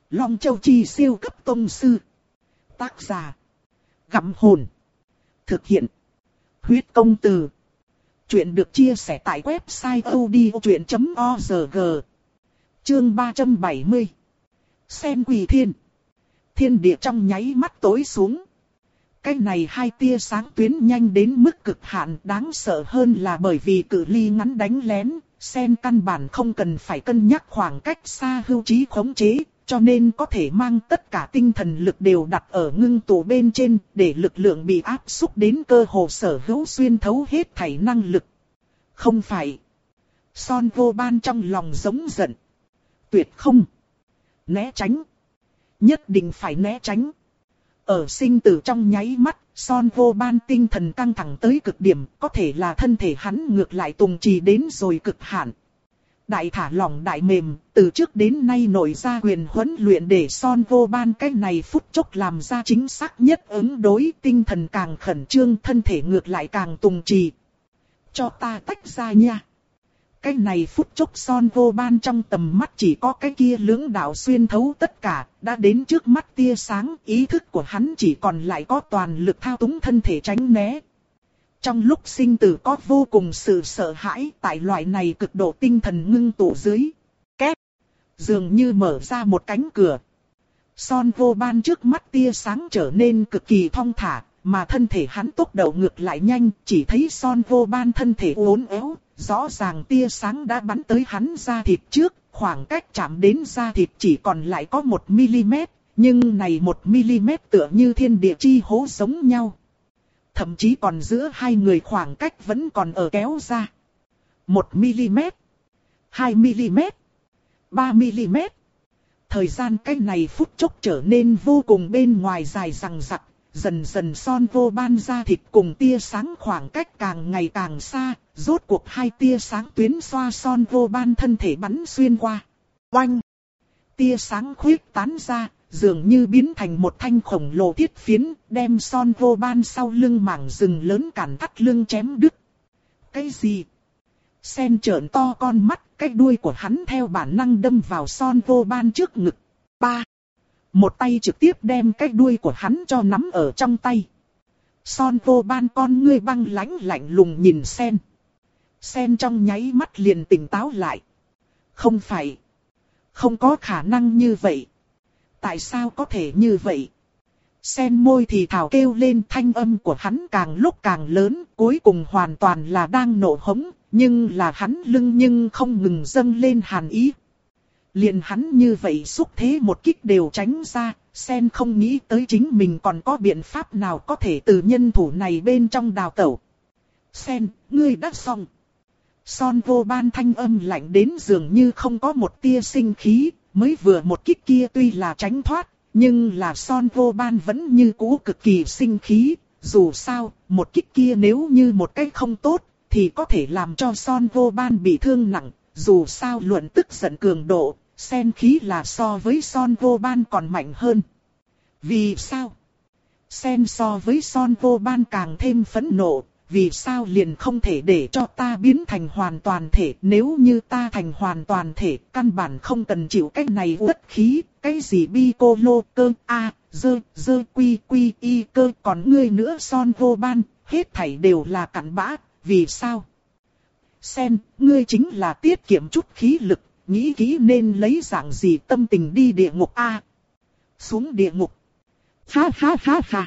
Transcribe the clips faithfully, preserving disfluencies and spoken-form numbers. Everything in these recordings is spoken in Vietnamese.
Long Châu Chi siêu cấp tông sư. Tác giả. Gặm hồn. Thực hiện. Huyết công từ. Chuyện được chia sẻ tại website audiochuyện chấm org. Chương ba trăm bảy mươi. Sen quỳ thiên. Thiên địa trong nháy mắt tối xuống. Cái này hai tia sáng tuyến nhanh đến mức cực hạn, đáng sợ hơn là bởi vì cự ly ngắn đánh lén, Sen căn bản không cần phải cân nhắc khoảng cách xa hưu trí khống chế, cho nên có thể mang tất cả tinh thần lực đều đặt ở ngưng tụ bên trên, để lực lượng bị áp xúc đến cơ hồ sở hữu xuyên thấu hết thảy năng lực. Không phải. Son Vô Ban trong lòng giống giận. Tuyệt không. Né tránh. Nhất định phải né tránh. Ở sinh tử trong nháy mắt, Son Vô Ban tinh thần căng thẳng tới cực điểm, có thể là thân thể hắn ngược lại tùng trì đến rồi cực hạn. Đại thả lỏng đại mềm, từ trước đến nay nổi ra quyền huấn luyện để Son Vô Ban cái này phút chốc làm ra chính xác nhất ứng đối, tinh thần càng khẩn trương, thân thể ngược lại càng tùng trì. Cho ta tách ra nha. Cái này phút chốc Son Vô Ban trong tầm mắt chỉ có cái kia lưỡng đạo xuyên thấu tất cả, đã đến trước mắt tia sáng, ý thức của hắn chỉ còn lại có toàn lực thao túng thân thể tránh né. Trong lúc sinh tử có vô cùng sự sợ hãi, tại loại này cực độ tinh thần ngưng tụ dưới. Két. Dường như mở ra một cánh cửa. Son Vô Ban trước mắt tia sáng trở nên cực kỳ thong thả, mà thân thể hắn tốc độ ngược lại nhanh, chỉ thấy Son Vô Ban thân thể uốn éo, rõ ràng tia sáng đã bắn tới hắn da thịt trước, khoảng cách chạm đến da thịt chỉ còn lại có một mi-li-mét, nhưng này một mi-li-mét tựa như thiên địa chi hố giống nhau. Thậm chí còn giữa hai người khoảng cách vẫn còn ở kéo ra. một mi-li-mét, hai mi-li-mét, ba mi-li-mét. Thời gian cái này phút chốc trở nên vô cùng bên ngoài dài dằng dặc. Dần dần Son Vô Ban da thịt cùng tia sáng khoảng cách càng ngày càng xa, rốt cuộc hai tia sáng tuyến xoa Son Vô Ban thân thể bắn xuyên qua. Oanh! Tia sáng khuyết tán ra, dường như biến thành một thanh khổng lồ thiết phiến, đem Son Vô Ban sau lưng mảng rừng lớn cản thắt lưng chém đứt. Cái gì? Sen trợn to con mắt, cái đuôi của hắn theo bản năng đâm vào Son Vô Ban trước ngực. Ba! Một tay trực tiếp đem cái đuôi của hắn cho nắm ở trong tay. Son Vô Ban con ngươi băng lãnh lạnh lùng nhìn Sen. Sen trong nháy mắt liền tỉnh táo lại. Không phải. Không có khả năng như vậy. Tại sao có thể như vậy? Sen môi thì thào kêu lên, thanh âm của hắn càng lúc càng lớn, cuối cùng hoàn toàn là đang nổ hống, nhưng là hắn lưng nhưng không ngừng dâng lên hàn ý. Liền hắn như vậy xúc thế một kích đều tránh ra, Sen không nghĩ tới chính mình còn có biện pháp nào có thể từ nhân thủ này bên trong đào tẩu. Sen, ngươi đã xong. Son Vô Ban thanh âm lạnh đến dường như không có một tia sinh khí, mới vừa một kích kia tuy là tránh thoát, nhưng là Son Vô Ban vẫn như cũ cực kỳ sinh khí, dù sao, một kích kia nếu như một cách không tốt, thì có thể làm cho Son Vô Ban bị thương nặng. Dù sao luận tức giận cường độ, Sen khí là so với Son Vô Ban còn mạnh hơn. Vì sao? Sen so với Son Vô Ban càng thêm phẫn nộ, vì sao liền không thể để cho ta biến thành hoàn toàn thể? Nếu như ta thành hoàn toàn thể, căn bản không cần chịu cái này uất khí, cái gì bi cô lô cơ, a, dơ, dơ quy quy y cơ, còn ngươi nữa Son Vô Ban, hết thảy đều là cặn bã, vì sao? Sen, ngươi chính là tiết kiệm chút khí lực, nghĩ kỹ nên lấy dạng gì tâm tình đi địa ngục a? À, xuống địa ngục. Ha ha ha ha.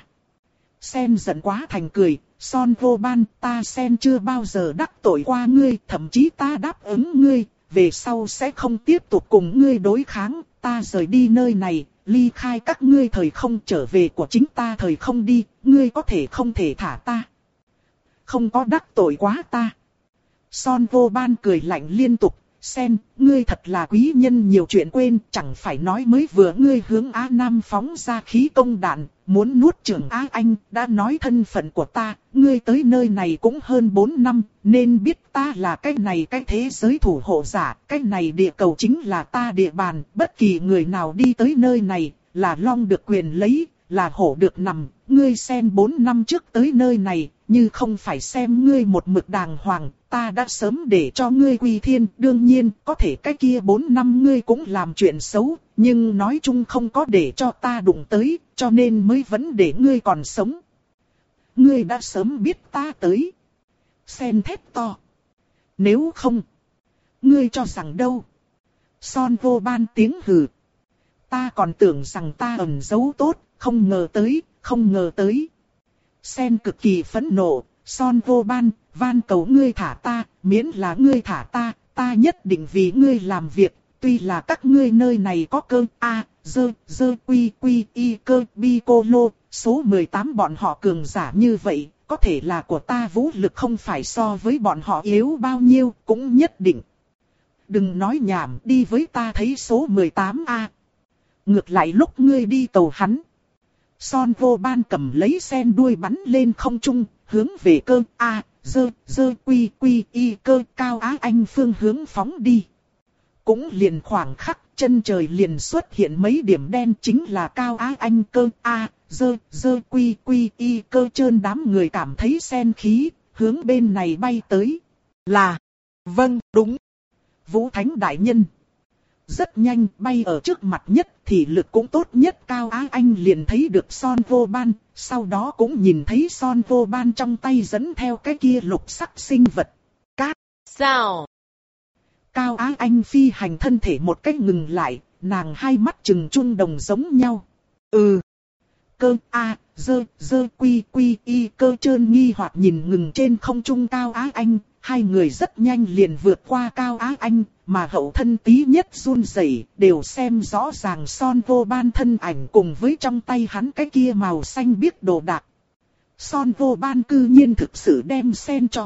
Sen giận quá thành cười, Son Vô Ban, ta Sen chưa bao giờ đắc tội qua ngươi, thậm chí ta đáp ứng ngươi, về sau sẽ không tiếp tục cùng ngươi đối kháng, ta rời đi nơi này, ly khai các ngươi thời không, trở về của chính ta thời không đi, ngươi có thể không thể thả ta. Không có đắc tội quá ta. Son Vô Ban cười lạnh liên tục, Sen, ngươi thật là quý nhân nhiều chuyện quên, chẳng phải nói mới vừa ngươi hướng Á Nam phóng ra khí công đạn, muốn nuốt chửng Á Anh, đã nói thân phận của ta, ngươi tới nơi này cũng hơn bốn năm, nên biết ta là cái này cái thế giới thủ hộ giả, cái này địa cầu chính là ta địa bàn, bất kỳ người nào đi tới nơi này, là long được quyền lấy, là hổ được nằm, ngươi xem bốn năm trước tới nơi này, như không phải xem ngươi một mực đàng hoàng, ta đã sớm để cho ngươi quy thiên, đương nhiên, có thể cái kia bốn năm ngươi cũng làm chuyện xấu, nhưng nói chung không có để cho ta đụng tới, cho nên mới vẫn để ngươi còn sống. Ngươi đã sớm biết ta tới. Sen thét to. Nếu không, ngươi cho rằng đâu? Son vô ban tiếng hừ. Ta còn tưởng rằng ta ẩn giấu tốt, không ngờ tới, không ngờ tới. Sen cực kỳ phẫn nộ, Son vô ban, van cầu ngươi thả ta, miễn là ngươi thả ta, ta nhất định vì ngươi làm việc, tuy là các ngươi nơi này có cơ a, dơ, dơ quy quy y cơ bi cô lô, số mười tám bọn họ cường giả như vậy, có thể là của ta vũ lực không phải so với bọn họ yếu bao nhiêu, cũng nhất định. Đừng nói nhảm, đi với ta thấy số mười tám a. Ngược lại lúc ngươi đi tàu hắn. Son vô ban cầm lấy sen đuôi bắn lên không trung, hướng về cơ a, dơ, dơ quy quy y cơ Cao Á Anh phương hướng phóng đi. Cũng liền khoảng khắc, chân trời liền xuất hiện mấy điểm đen, chính là Cao Á Anh cơ a, dơ, dơ quy quy y cơ trơn đám người cảm thấy sen khí, hướng bên này bay tới. Là, vâng, đúng. Vũ Thánh Đại Nhân. Rất nhanh, bay ở trước mặt nhất, thì lực cũng tốt nhất Cao Á Anh liền thấy được Son vô ban, sau đó cũng nhìn thấy Son vô ban trong tay dẫn theo cái kia lục sắc sinh vật. Cát, sao? Cao Á Anh phi hành thân thể một cách ngừng lại, nàng hai mắt trừng trung đồng giống nhau. Ừ. Cơ A, dơ, dơ quy quy y cơ trơn nghi hoặc nhìn ngừng trên không trung Cao Á Anh. Hai người rất nhanh liền vượt qua Cao Á Anh, mà hậu thân tí nhất run rẩy đều xem rõ ràng Son vô ban thân ảnh cùng với trong tay hắn cái kia màu xanh biếc đồ đạc. Son vô ban cư nhiên thực sự đem sen cho.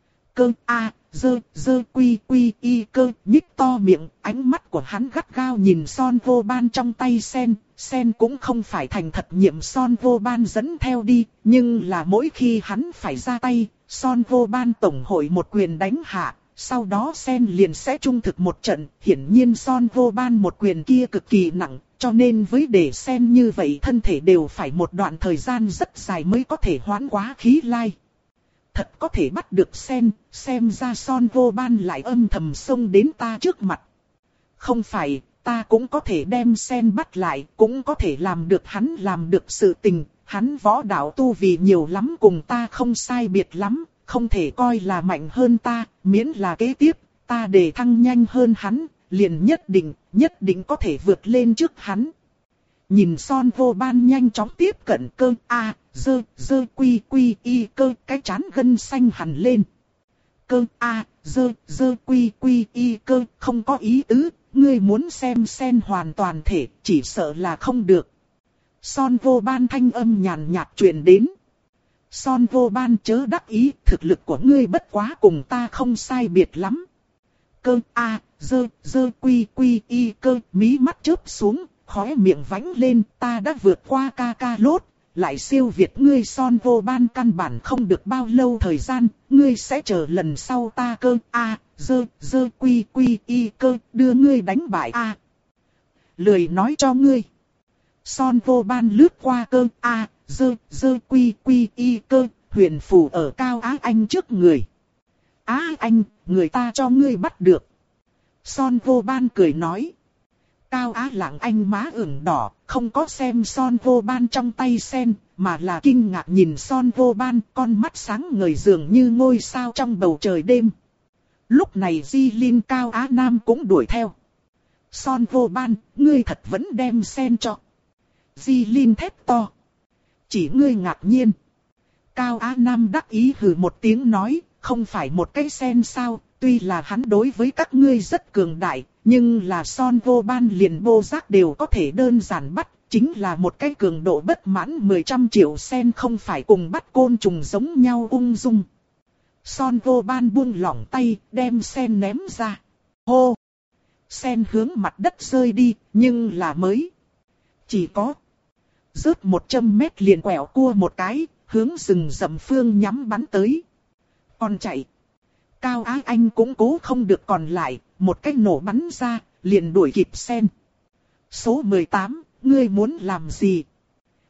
Cơ A, dơ, dơ quy quy y cơ nhích to miệng, ánh mắt của hắn gắt gao nhìn Son vô ban trong tay sen. Sen cũng không phải thành thật nhiệm Son vô ban dẫn theo đi, nhưng là mỗi khi hắn phải ra tay, Son vô ban tổng hội một quyền đánh hạ, sau đó sen liền sẽ trung thực một trận. Hiển nhiên Son vô ban một quyền kia cực kỳ nặng, cho nên với để sen như vậy thân thể đều phải một đoạn thời gian rất dài mới có thể hoán quá khí lai. Thật có thể bắt được sen, xem ra Son vô ban lại âm thầm xông đến ta trước mặt. Không phải, ta cũng có thể đem sen bắt lại, cũng có thể làm được hắn làm được sự tình. Hắn võ đạo tu vì nhiều lắm cùng ta không sai biệt lắm, không thể coi là mạnh hơn ta, miễn là kế tiếp, ta để thăng nhanh hơn hắn, liền nhất định, nhất định có thể vượt lên trước hắn. Nhìn Son vô ban nhanh chóng tiếp cận cơ A, dơ, dơ quy quy y cơ, cái chán gân xanh hẳn lên. Cơ A, dơ, dơ quy quy y cơ, không có ý tứ, ngươi muốn xem sen hoàn toàn thể, chỉ sợ là không được. Son vô ban thanh âm nhàn nhạt truyền đến. Son vô ban chớ đắc ý, thực lực của ngươi bất quá cùng ta không sai biệt lắm. Cơ A, dơ, dơ quy quy y cơ, mí mắt chớp xuống, khóe miệng vánh lên, ta đã vượt qua ca ca lốt, lại siêu việt ngươi. Son vô ban căn bản không được bao lâu thời gian, ngươi sẽ chờ lần sau ta cơ A, dơ, dơ quy quy y cơ, đưa ngươi đánh bại A. Lười nói cho ngươi. Son vô ban lướt qua cơ A, dơ, dơ quy quy y cơ, huyền phù ở Cao Á Anh trước người. Á Anh, người ta cho ngươi bắt được. Son vô ban cười nói. Cao Á Lạng Anh má ửng đỏ, không có xem Son vô ban trong tay sen, mà là kinh ngạc nhìn Son vô ban, con mắt sáng ngời dường như ngôi sao trong bầu trời đêm. Lúc này Di Linh Cao Á Nam cũng đuổi theo. Son vô ban, ngươi thật vẫn đem sen cho. Di Linh thét to. Chỉ ngươi ngạc nhiên. Cao Á Nam đắc ý hừ một tiếng nói, không phải một cái sen sao, tuy là hắn đối với các ngươi rất cường đại, nhưng là Son vô ban liền vô giác đều có thể đơn giản bắt, chính là một cái cường độ bất mãn mười trăm triệu sen không phải cùng bắt côn trùng giống nhau ung dung. Son vô ban buông lỏng tay, đem sen ném ra. Hô! Sen hướng mặt đất rơi đi, nhưng là mới. Chỉ có. Rớt một trăm mét liền quẹo cua một cái, hướng rừng rậm phương nhắm bắn tới. Còn chạy. Cao Á Anh cũng cố không được còn lại, một cái nổ bắn ra, liền đuổi kịp sen. Số mười tám, ngươi muốn làm gì?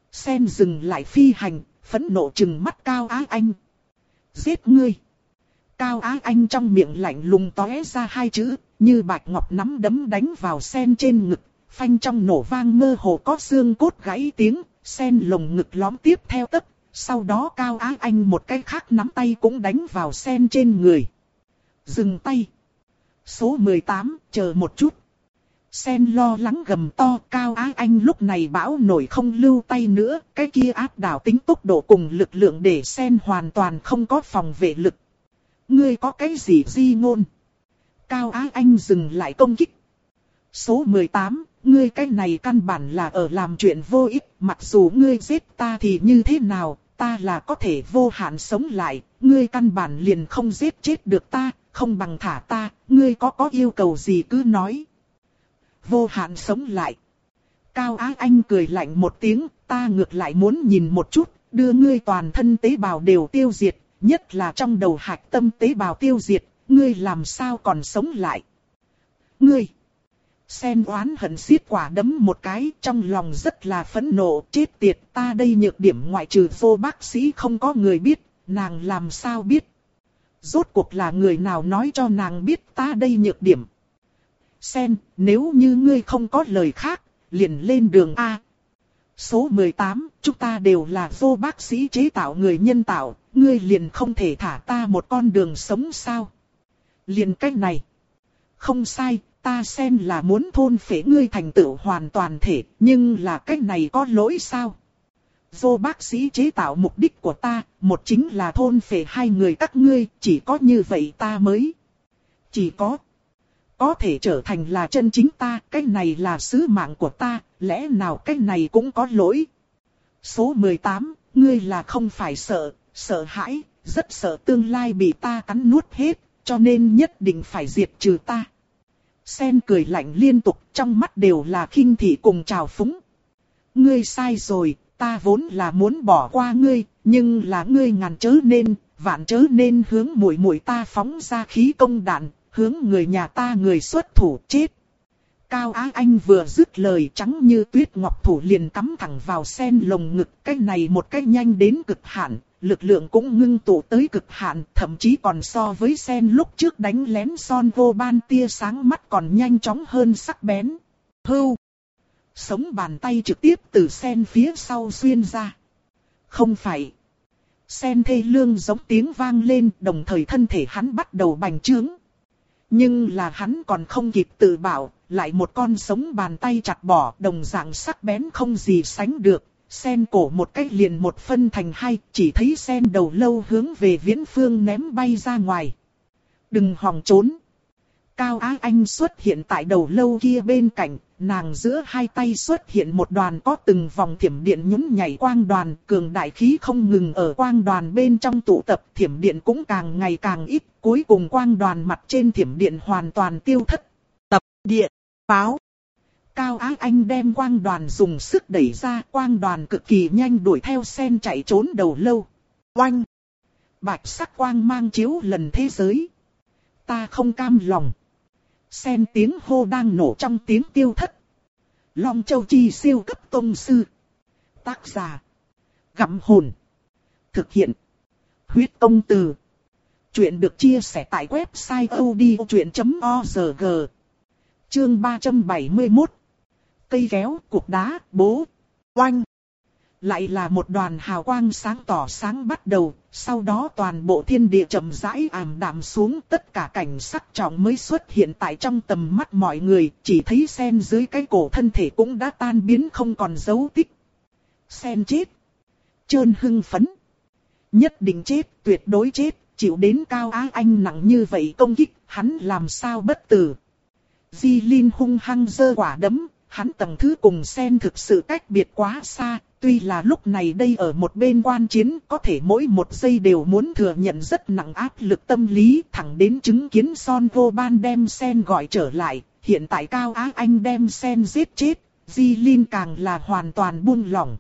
Sen dừng lại phi hành, phẫn nộ trừng mắt Cao Á Anh. Giết ngươi! Cao Á Anh trong miệng lạnh lùng tóe ra hai chữ, như bạch ngọc nắm đấm đánh vào Sen trên ngực, phanh trong nổ vang mơ hồ có xương cốt gãy tiếng, Sen lồng ngực lõm tiếp theo tấc, sau đó Cao Á Anh một cái khác nắm tay cũng đánh vào Sen trên người. Dừng tay! Số mười tám, chờ một chút. Sen lo lắng gầm to, Cao Á Anh lúc này bão nổi không lưu tay nữa, cái kia áp đảo tính tốc độ cùng lực lượng để Sen hoàn toàn không có phòng vệ lực. Ngươi có cái gì di ngôn? Cao Á Anh dừng lại công kích. Số mười tám, ngươi cái này căn bản là ở làm chuyện vô ích, mặc dù ngươi giết ta thì như thế nào, ta là có thể vô hạn sống lại, ngươi căn bản liền không giết chết được ta, không bằng thả ta, ngươi có có yêu cầu gì cứ nói. Vô hạn sống lại. Cao Á Anh cười lạnh một tiếng, ta ngược lại muốn nhìn một chút, đưa ngươi toàn thân tế bào đều tiêu diệt, nhất là trong đầu hạch tâm tế bào tiêu diệt, ngươi làm sao còn sống lại. Ngươi! Sen oán hận xiết quả đấm một cái, trong lòng rất là phẫn nộ, chết tiệt, ta đây nhược điểm ngoại trừ vô bác sĩ không có người biết, nàng làm sao biết. Rốt cuộc là người nào nói cho nàng biết ta đây nhược điểm. Sen, nếu như ngươi không có lời khác, liền lên đường A. Số mười tám, chúng ta đều là vô bác sĩ chế tạo người nhân tạo, ngươi liền không thể thả ta một con đường sống sao? Liền cách này. Không sai, ta Sen là muốn thôn phệ ngươi thành tựu hoàn toàn thể, nhưng là cách này có lỗi sao? Vô bác sĩ chế tạo mục đích của ta, một chính là thôn phệ hai người các ngươi, chỉ có như vậy ta mới. Chỉ có. Có thể trở thành là chân chính ta, cái này là sứ mạng của ta, lẽ nào cái này cũng có lỗi. Số mười tám, ngươi là không phải sợ, sợ hãi, rất sợ tương lai bị ta cắn nuốt hết, cho nên nhất định phải diệt trừ ta. Sen cười lạnh liên tục, trong mắt đều là khinh thị cùng trào phúng. Ngươi sai rồi, ta vốn là muốn bỏ qua ngươi, nhưng là ngươi ngàn chớ nên, vạn chớ nên hướng muội muội ta phóng ra khí công đạn, hướng người nhà ta người xuất thủ chết. Cao Á Anh vừa dứt lời, trắng như tuyết ngọc thủ liền cắm thẳng vào Sen lồng ngực, cái này một cách nhanh đến cực hạn, lực lượng cũng ngưng tụ tới cực hạn, thậm chí còn so với Sen lúc trước đánh lén son vô ban tia sáng mắt còn nhanh chóng hơn sắc bén. Hưu! Sống bàn tay trực tiếp từ Sen phía sau xuyên ra. Không phải. Sen thê lương giống tiếng vang lên, đồng thời thân thể hắn bắt đầu bành trướng. Nhưng là hắn còn không kịp tự bảo, lại một con sống bàn tay chặt bỏ, đồng dạng sắc bén không gì sánh được. Sen cổ một cách liền một phân thành hai, chỉ thấy Sen đầu lâu hướng về viễn phương ném bay ra ngoài. Đừng hòng trốn. Cao Á Anh xuất hiện tại đầu lâu kia bên cạnh, nàng giữa hai tay xuất hiện một đoàn có từng vòng thiểm điện nhún nhảy quang đoàn, cường đại khí không ngừng ở quang đoàn bên trong tụ tập, thiểm điện cũng càng ngày càng ít, cuối cùng quang đoàn mặt trên thiểm điện hoàn toàn tiêu thất. Tập điện, báo. Cao Á Anh đem quang đoàn dùng sức đẩy ra, quang đoàn cực kỳ nhanh đuổi theo Sen chạy trốn đầu lâu. Oanh! Bạch sắc quang mang chiếu lần thế giới. Ta không cam lòng. Sen tiếng hô đang nổ trong tiếng tiêu thất. Long Châu Chi siêu cấp tông sư. Tác giả. Gặm hồn. Thực hiện. Huyết công từ. Chuyện được chia sẻ tại website odchuyện chấm org. Chương ba trăm bảy mươi mốt. Cây kéo, cục đá, bố. Oanh. Lại là một đoàn hào quang sáng tỏ sáng bắt đầu, sau đó toàn bộ thiên địa chậm rãi ảm đạm xuống, tất cả cảnh sắc trọng mới xuất hiện tại trong tầm mắt mọi người, chỉ thấy Sen dưới cái cổ thân thể cũng đã tan biến không còn dấu tích. Sen chết. Trơn hưng phấn. Nhất định chết, tuyệt đối chết, chịu đến Cao Á Anh nặng như vậy công kích, hắn làm sao bất tử. Di Linh hung hăng giơ quả đấm, hắn tầng thứ cùng Sen thực sự cách biệt quá xa. Tuy là lúc này đây ở một bên quan chiến, có thể mỗi một giây đều muốn thừa nhận rất nặng áp lực tâm lý, thẳng đến chứng kiến Son vô ban đem Sen gọi trở lại, hiện tại Cao Á Anh đem Sen giết chết, Di Linh càng là hoàn toàn buông lỏng.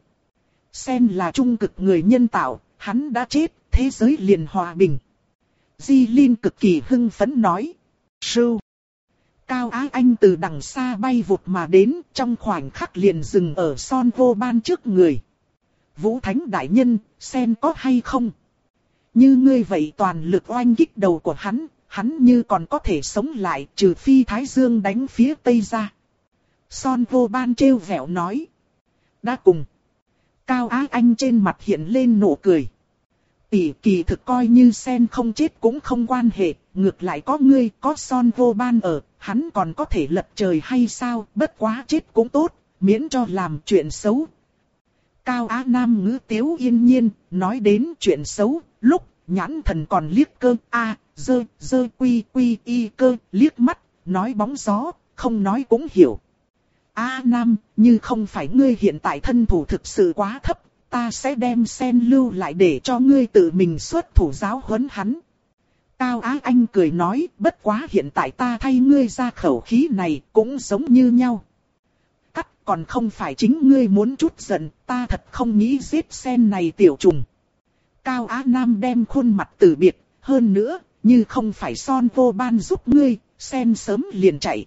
Sen là trung cực người nhân tạo, hắn đã chết, thế giới liền hòa bình. Di Linh cực kỳ hưng phấn nói. Sưu. Cao Á Anh từ đằng xa bay vụt mà đến, trong khoảnh khắc liền dừng ở Son vô ban trước người. Vũ Thánh Đại Nhân, xem có hay không. Như ngươi vậy toàn lực oanh kích đầu của hắn, hắn như còn có thể sống lại trừ phi Thái Dương đánh phía Tây ra. Son Vô Ban trêu vẻo nói. Đã cùng. Cao Á Anh trên mặt hiện lên nụ cười. Tỷ kỳ thực coi như sen không chết cũng không quan hệ, ngược lại có ngươi, có Son Vô Ban ở, hắn còn có thể lật trời hay sao, bất quá chết cũng tốt, miễn cho làm chuyện xấu. Cao Á Nam ngữ tiếu yên nhiên, nói đến chuyện xấu, lúc nhãn thần còn liếc cơ, a, dơ, dơ quy quy y cơ, liếc mắt, nói bóng gió, không nói cũng hiểu. A Nam, như không phải ngươi hiện tại thân thủ thực sự quá thấp, ta sẽ đem sen lưu lại để cho ngươi tự mình xuất thủ giáo huấn hắn. Cao Á Anh cười nói, bất quá hiện tại ta thay ngươi ra khẩu khí này cũng giống như nhau. Cắt, còn không phải chính ngươi muốn chút giận, ta thật không nghĩ giết sen này tiểu trùng. Cao Á Nam đem khuôn mặt từ biệt, hơn nữa, như không phải Son Vô Ban giúp ngươi, sen sớm liền chạy.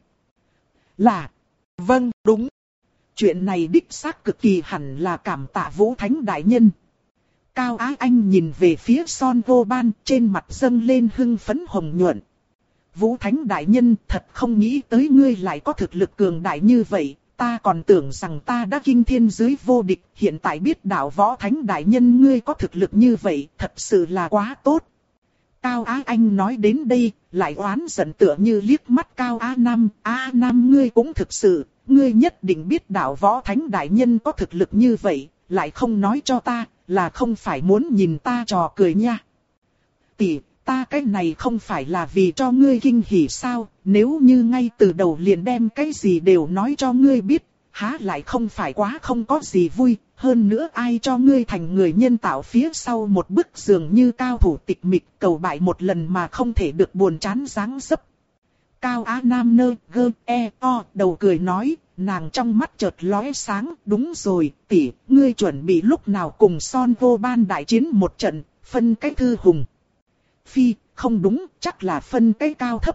Là, vâng, đúng. Chuyện này đích xác cực kỳ hẳn là cảm tạ Vũ Thánh Đại Nhân. Cao Á Anh nhìn về phía Son Vô Ban, trên mặt dâng lên hưng phấn hồng nhuận. Vũ Thánh Đại Nhân, thật không nghĩ tới ngươi lại có thực lực cường đại như vậy, ta còn tưởng rằng ta đã kinh thiên dưới vô địch, hiện tại biết đạo Võ Thánh Đại Nhân ngươi có thực lực như vậy, thật sự là quá tốt. Cao Á Anh nói đến đây, lại oán giận tựa như liếc mắt Cao Á Nam, Á Nam ngươi cũng thực sự, ngươi nhất định biết đạo Võ Thánh Đại Nhân có thực lực như vậy, lại không nói cho ta, là không phải muốn nhìn ta trò cười nha. Tỷ, ta cái này không phải là vì cho ngươi kinh hỉ sao, nếu như ngay từ đầu liền đem cái gì đều nói cho ngươi biết, há lại không phải quá không có gì vui, hơn nữa ai cho ngươi thành người nhân tạo phía sau một bức dường như cao thủ tịch mịch cầu bại một lần mà không thể được buồn chán dáng dấp. Cao Á Nam nơ gơ e o đầu cười nói, nàng trong mắt chợt lóe sáng, đúng rồi, tỷ, ngươi chuẩn bị lúc nào cùng Son Vô Ban đại chiến một trận, phân cái thư hùng. Phi, không đúng, chắc là phân cái cao thấp.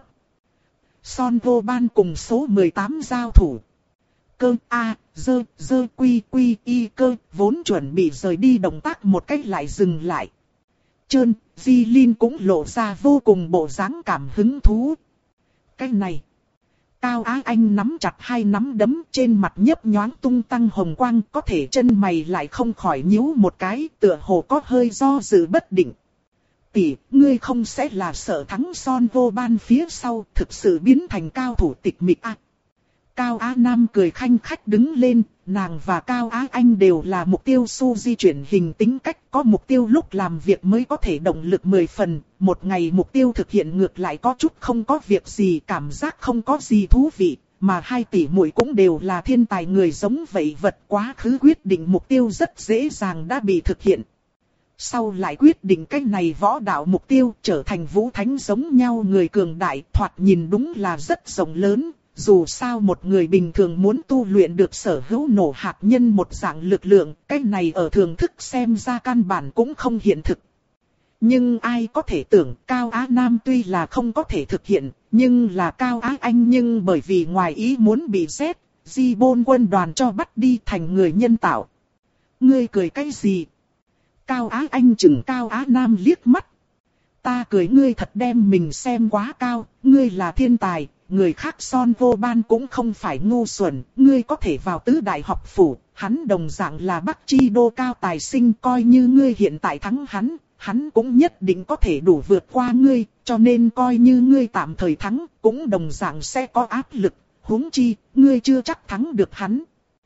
Son Vô Ban cùng số mười tám giao thủ. Cơ A, dơ, dơ quy quy y cơ, vốn chuẩn bị rời đi động tác một cách lại dừng lại. Trơn, Di Linh cũng lộ ra vô cùng bộ dáng cảm hứng thú. Cái này. Cao Á Anh nắm chặt hai nắm đấm trên mặt nhấp nhoáng tung tăng hồng quang, có thể chân mày lại không khỏi nhíu một cái, tựa hồ có hơi do dự bất định. Tỷ, ngươi không sẽ là sợ thắng Son Vô Ban phía sau, thực sự biến thành cao thủ tịch mịch à? Cao Á Nam cười khanh khách đứng lên, nàng và Cao Á Anh đều là mục tiêu su di chuyển hình tính cách, có mục tiêu lúc làm việc mới có thể động lực mười phần, một ngày mục tiêu thực hiện ngược lại có chút không có việc gì, cảm giác không có gì thú vị, mà hai tỷ muội cũng đều là thiên tài người giống vậy, vật quá khứ quyết định mục tiêu rất dễ dàng đã bị thực hiện. Sau lại quyết định cách này võ đạo mục tiêu trở thành Vũ Thánh giống nhau người cường đại, thoạt nhìn đúng là rất rộng lớn. Dù sao một người bình thường muốn tu luyện được sở hữu nổ hạt nhân một dạng lực lượng, cái này ở thường thức xem ra căn bản cũng không hiện thực. Nhưng ai có thể tưởng Cao Á Nam tuy là không có thể thực hiện, nhưng là Cao Á Anh nhưng bởi vì ngoài ý muốn bị xét, Di Bôn quân đoàn cho bắt đi thành người nhân tạo. Ngươi cười cái gì? Cao Á Anh chừng Cao Á Nam liếc mắt. Ta cười ngươi thật đem mình xem quá cao, ngươi là thiên tài. Người khác Son Vô Ban cũng không phải ngu xuẩn, ngươi có thể vào tứ đại học phủ, hắn đồng dạng là Bắc Chi Đô cao tài sinh, coi như ngươi hiện tại thắng hắn, hắn cũng nhất định có thể đủ vượt qua ngươi, cho nên coi như ngươi tạm thời thắng, cũng đồng dạng sẽ có áp lực, huống chi, ngươi chưa chắc thắng được hắn.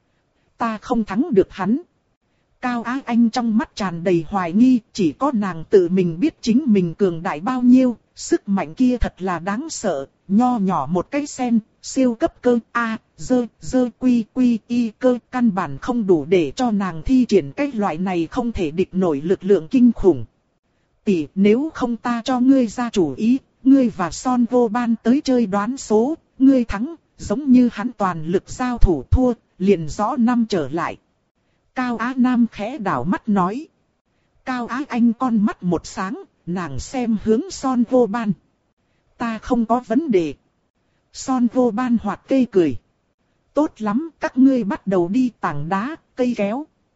Ta không thắng được hắn. Cao Á Anh trong mắt tràn đầy hoài nghi, chỉ có nàng tự mình biết chính mình cường đại bao nhiêu, sức mạnh kia thật là đáng sợ. Nho nhỏ một cái sen, siêu cấp cơ A, dơ, dơ quy quy y cơ, căn bản không đủ để cho nàng thi triển cái loại này không thể địch nổi lực lượng kinh khủng. Tỷ, nếu không ta cho ngươi ra chủ ý, ngươi và Son Vô Ban tới chơi đoán số, ngươi thắng, giống như hắn toàn lực giao thủ thua, liền rõ năm trở lại. Cao Á Nam khẽ đảo mắt nói. Cao Á Anh con mắt một sáng, nàng xem hướng Son Vô Ban. Ta không có vấn đề. Son Vô Ban hoạt cây cười. Tốt lắm, các ngươi bắt đầu đi tảng đá, cây kéo.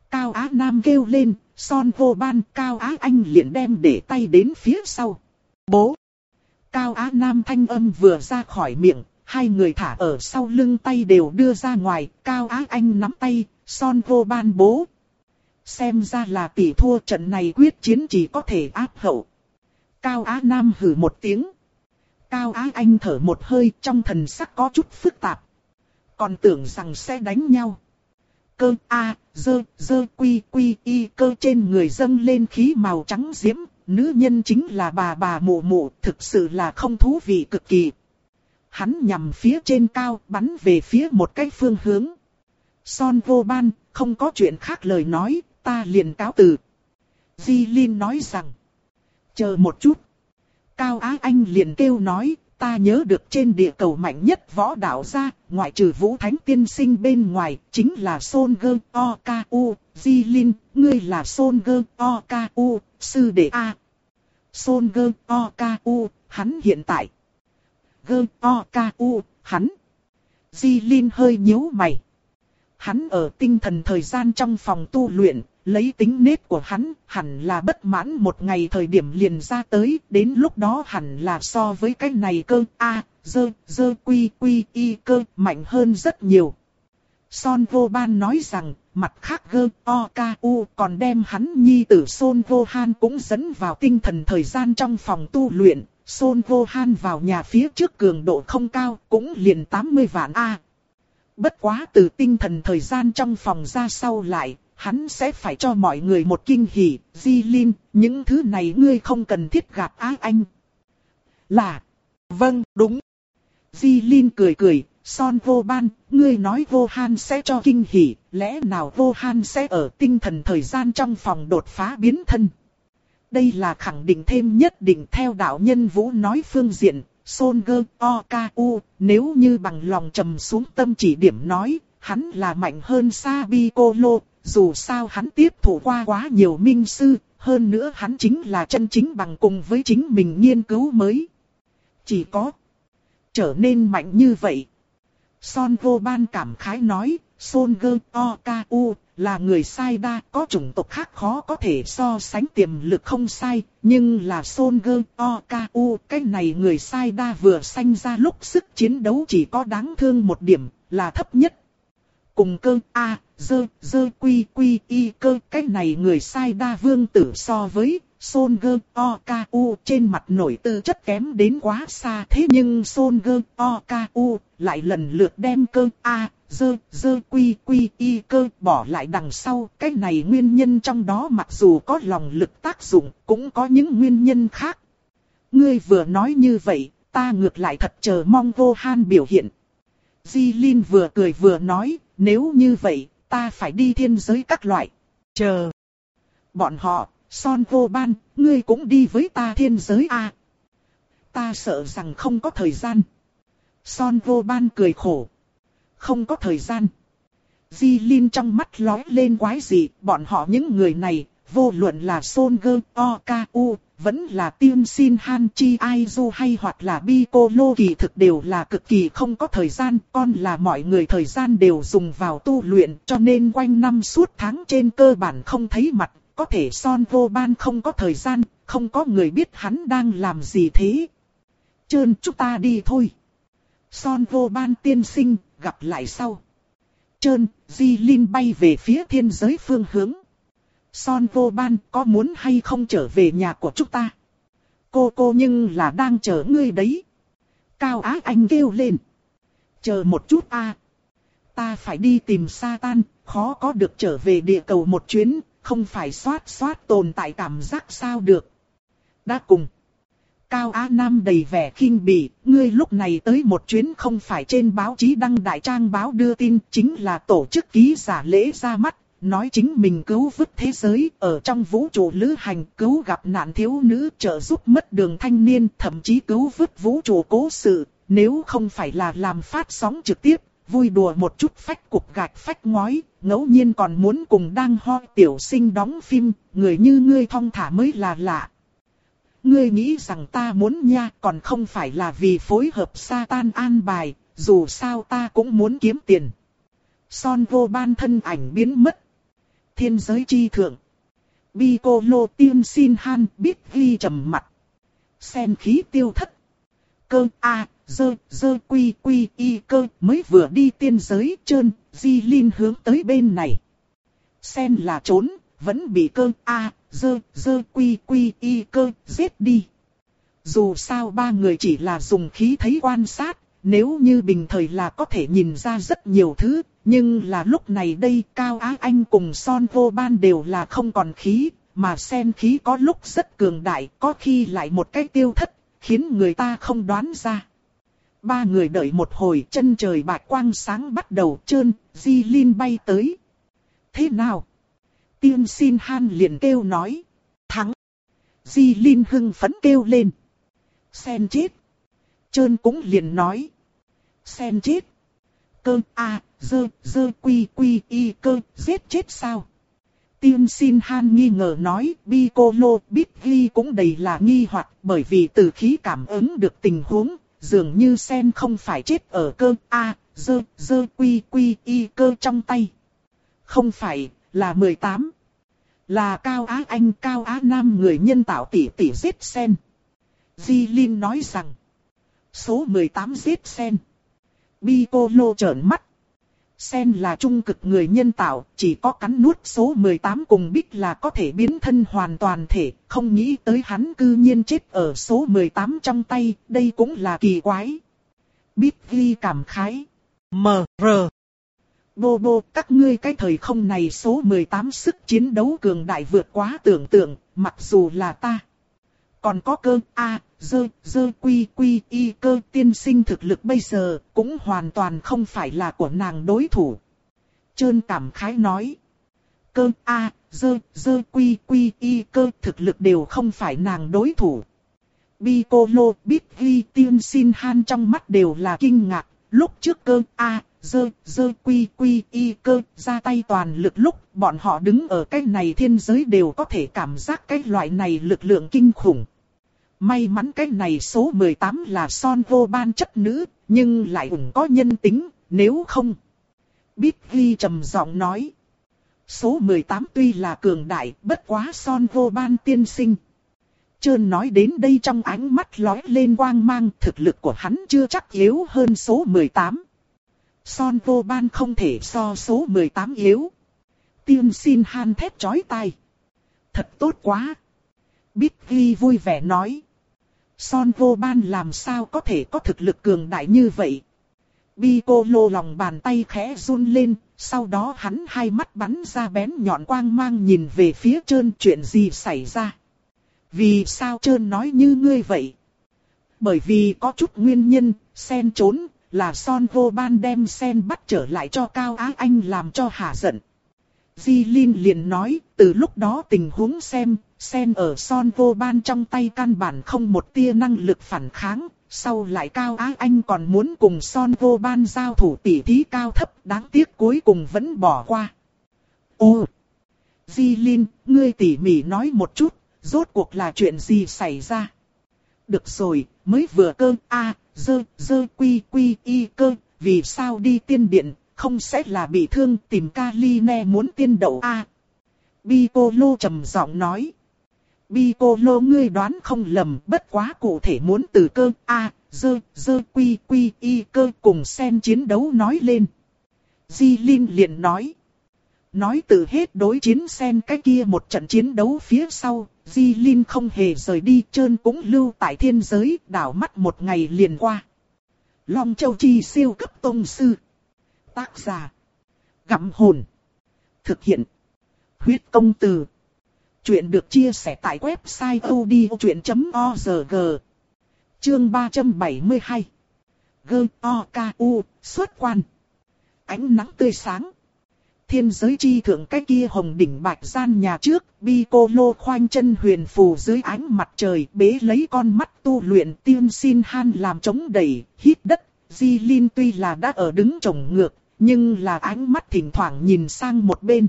Cao Á Nam kêu lên, Son Vô Ban. Cao Á Anh liền đem để tay đến phía sau. Bố! Cao Á Nam thanh âm vừa ra khỏi miệng, hai người thả ở sau lưng tay đều đưa ra ngoài. Cao Á Anh nắm tay, Son Vô Ban bố. Xem ra là tỷ thua, trận này quyết chiến chỉ có thể áp hậu. Cao Á Nam hừ một tiếng. Cao Á Anh thở một hơi, trong thần sắc có chút phức tạp. Còn tưởng rằng sẽ đánh nhau. Cơ A, dơ, dơ quy quy y cơ trên người dâng lên khí màu trắng diễm. Nữ nhân chính là bà bà mụ mụ, thực sự là không thú vị cực kỳ. Hắn nhằm phía trên cao, bắn về phía một cái phương hướng. Son Vô Ban, không có chuyện khác lời nói, ta liền cáo từ. Di Linh nói rằng, chờ một chút. Cao Á Anh liền kêu nói, ta nhớ được trên địa cầu mạnh nhất võ đạo gia, ngoại trừ Vũ Thánh Tiên Sinh bên ngoài, chính là Son Gơ O K U. Di Linh, ngươi là Son Gơ O K U, sư đệ A. Son Gơ O K U, hắn hiện tại. Gơ O K U, hắn. Di Linh hơi nhíu mày. Hắn ở tinh thần thời gian trong phòng tu luyện, lấy tính nết của hắn, hẳn là bất mãn một ngày thời điểm liền ra tới, đến lúc đó hẳn là so với cái này cơ A, dơ, dơ quy quy y cơ, mạnh hơn rất nhiều. Son Vô Ban nói rằng, mặt khác gơ O K U còn đem hắn nhi tử Son Vô Han cũng dẫn vào tinh thần thời gian trong phòng tu luyện. Son Vô Han vào nhà phía trước cường độ không cao, cũng liền tám mươi vạn A. Bất quá từ tinh thần thời gian trong phòng ra sau lại, hắn sẽ phải cho mọi người một kinh hỉ. Di Linh, những thứ này ngươi không cần thiết gặp Á Anh. Là, vâng, đúng. Di Linh cười cười, Son Vô Ban, ngươi nói Vô Han sẽ cho kinh hỉ, lẽ nào Vô Han sẽ ở tinh thần thời gian trong phòng đột phá biến thân? Đây là khẳng định thêm nhất định theo đạo nhân Vũ nói phương diện. Son Gơ O K U, nếu như bằng lòng trầm xuống tâm chỉ điểm nói, hắn là mạnh hơn Sabicolo, dù sao hắn tiếp thụ qua quá nhiều minh sư, hơn nữa hắn chính là chân chính bằng cùng với chính mình nghiên cứu mới. Chỉ có trở nên mạnh như vậy. Son Vô Ban cảm khái nói, Son Gơ O K U là người sai đa, có chủng tộc khác khó có thể so sánh tiềm lực không sai, nhưng là Son Gơ O K U, cái này người sai đa vừa sanh ra lúc sức chiến đấu chỉ có đáng thương một điểm, là thấp nhất. Cùng cơ A, dơ, dơ quy quy y cơ, cái này người sai đa vương tử so với Son Gơ O K U trên mặt nổi tư chất kém đến quá xa, thế nhưng Son Gơ O K U lại lần lượt đem cơ A, dơ, dơ quy quy y cơ bỏ lại đằng sau. Cái này nguyên nhân trong đó mặc dù có lòng lực tác dụng, cũng có những nguyên nhân khác. Ngươi vừa nói như vậy, ta ngược lại thật chờ mong Vô Han biểu hiện. Di Linh vừa cười vừa nói, nếu như vậy, ta phải đi thiên giới các loại. Chờ bọn họ, Son Vô Ban, ngươi cũng đi với ta thiên giới à? Ta sợ rằng không có thời gian. Son Vô Ban cười khổ. Không có thời gian. Di Linh trong mắt lóe lên quái dị, bọn họ những người này, vô luận là Son Gơ O K U, vẫn là Tiên Sin Han Chi Aizu hay hoặc là Piccolo kỳ thực đều là cực kỳ không có thời gian, con là mọi người thời gian đều dùng vào tu luyện, cho nên quanh năm suốt tháng trên cơ bản không thấy mặt, có thể Son Vô Ban không có thời gian, không có người biết hắn đang làm gì thế. Trơn chúng ta đi thôi. Son Vô Ban tiên sinh, gặp lại sau. Trơn, Di Linh bay về phía thiên giới phương hướng. Son Vô Ban có muốn hay không trở về nhà của chúng ta? Cô cô nhưng là đang chờ ngươi đấy. Cao Á Anh kêu lên. Chờ một chút a, ta phải đi tìm Satan, khó có được trở về địa cầu một chuyến, không phải xoát xoát tồn tại cảm giác sao được. Đã cùng. Cao Á Nam đầy vẻ khinh bỉ, ngươi lúc này tới một chuyến không phải trên báo chí đăng đại trang báo đưa tin, chính là tổ chức ký giả lễ ra mắt, nói chính mình cứu vớt thế giới, ở trong vũ trụ lữ hành, cứu gặp nạn thiếu nữ, trợ giúp mất đường thanh niên, thậm chí cứu vớt vũ trụ cố sự, nếu không phải là làm phát sóng trực tiếp, vui đùa một chút phách cục gạch phách ngói, ngẫu nhiên còn muốn cùng đang ho tiểu sinh đóng phim, người như ngươi thong thả mới là lạ. Ngươi nghĩ rằng ta muốn nha, còn không phải là vì phối hợp Satan an bài, dù sao ta cũng muốn kiếm tiền. Son Vô Ban thân ảnh biến mất. Thiên giới chi thượng. Piccolo tiên xin han biết ghi trầm mặt. Sen khí tiêu thất. Cơ a, dơ, dơ quy quy y cơ mới vừa đi tiên giới trơn, Di Linh hướng tới bên này. Sen là trốn, vẫn bị cơ a, dơ, dơ quy quy y cơ giết đi. Dù sao ba người chỉ là dùng khí thấy quan sát, nếu như bình thời là có thể nhìn ra rất nhiều thứ, nhưng là lúc này đây Cao Á Anh cùng Son Vô Ban đều là không còn khí, mà sen khí có lúc rất cường đại, có khi lại một cái tiêu thất, khiến người ta không đoán ra. Ba người đợi một hồi, chân trời bạch quang sáng bắt đầu trơn, Di Linh bay tới. Thế nào? Tiên Xin Han liền kêu nói. Thắng. Di Linh hưng phấn kêu lên. Sen chết. Trơn cũng liền nói. Sen chết. Cơ a, dơ, dơ quy quy y cơ, giết chết sao? Tiên Xin Han nghi ngờ nói, Piccolo biết ghi cũng đầy là nghi hoặc, bởi vì từ khí cảm ứng được tình huống, dường như sen không phải chết ở cơ a, dơ, dơ quy quy y cơ trong tay. Không phải, là mười tám. Là Cao Á Anh Cao Á Nam người nhân tạo tỷ tỷ giết sen. Di Linh nói rằng, số mười tám giết sen. Piccolo trợn mắt. Sen là trung cực người nhân tạo, chỉ có cắn nuốt số mười tám cùng Bích là có thể biến thân hoàn toàn thể, không nghĩ tới hắn cư nhiên chết ở số mười tám trong tay, đây cũng là kỳ quái. Bích ghi cảm khái. Mờ rờ. Bô bô, các ngươi cái thời không này số mười tám sức chiến đấu cường đại vượt quá tưởng tượng, mặc dù là ta. Còn có cơ a, dơ, dơ quy quy y cơ tiên sinh thực lực bây giờ cũng hoàn toàn không phải là của nàng đối thủ. Trơn cảm khái nói. Cơ a, dơ, dơ quy quy y cơ thực lực đều không phải nàng đối thủ. Piccolo biết ghi tiên xin Han trong mắt đều là kinh ngạc. Lúc trước cơ a, dơ, dơ quy quy y cơ ra tay toàn lực lúc bọn họ đứng ở cái này thiên giới đều có thể cảm giác cái loại này lực lượng kinh khủng. May mắn cái này số mười tám là Son Vô Ban chất nữ, nhưng lại cũng có nhân tính, nếu không. Bích Ghi trầm giọng nói. Số mười tám tuy là cường đại, bất quá Son Vô Ban tiên sinh. Trơn nói đến đây trong ánh mắt lóe lên quang mang, thực lực của hắn chưa chắc yếu hơn số mười tám. Son Vô Ban không thể so số mười tám yếu. Tiên xin Han thét chói tai. Thật tốt quá. Bích Ghi vui vẻ nói. Son Vô Ban làm sao có thể có thực lực cường đại như vậy? Piccolo lòng bàn tay khẽ run lên, sau đó hắn hai mắt bắn ra bén nhọn quang mang nhìn về phía Trơn, chuyện gì xảy ra? Vì sao Trơn nói như ngươi vậy? Bởi vì có chút nguyên nhân, sen trốn, là Son Vô Ban đem sen bắt trở lại cho Cao Á Anh làm cho hả giận. Di Linh liền nói, từ lúc đó tình huống xem, sen ở Son Vô Ban trong tay căn bản không một tia năng lực phản kháng, sau lại Cao Á Anh còn muốn cùng Son Vô Ban giao thủ tỉ thí cao thấp, đáng tiếc cuối cùng vẫn bỏ qua. Ô! Di Linh, ngươi tỉ mỉ nói một chút, rốt cuộc là chuyện gì xảy ra? Được rồi, mới vừa cơ a, dơ, dơ quy quy y cơ, vì sao đi tiên điện? Không sẽ là bị thương tìm Caline muốn tiên đậu a? À? Piccolo trầm giọng nói. Piccolo ngươi đoán không lầm, bất quá cụ thể muốn từ cơ a, dơ, dơ quy quy y cơ cùng sen chiến đấu nói lên. Di Linh liền nói. Nói từ hết đối chiến sen cái kia một trận chiến đấu phía sau, Di Linh không hề rời đi, Trơn cũng lưu tại thiên giới, đảo mắt một ngày liền qua. Long Châu Chi siêu cấp tông sư. Tác giả. Gặm hồn. Thực hiện. Huyết công từ. Chuyện được chia sẻ tại website odchuyện chấm org. Chương ba trăm bảy mươi hai. Gơ o ca u, xuất quan. Ánh nắng tươi sáng. Thiên giới chi thượng cái kia hồng đỉnh bạch gian nhà trước, Piccolo khoanh chân huyền phù dưới ánh mặt trời, bế lấy con mắt tu luyện. Tiên xin Han làm chống đẩy, hít đất. Di Linh tuy là đã ở đứng trồng ngược, nhưng là ánh mắt thỉnh thoảng nhìn sang một bên.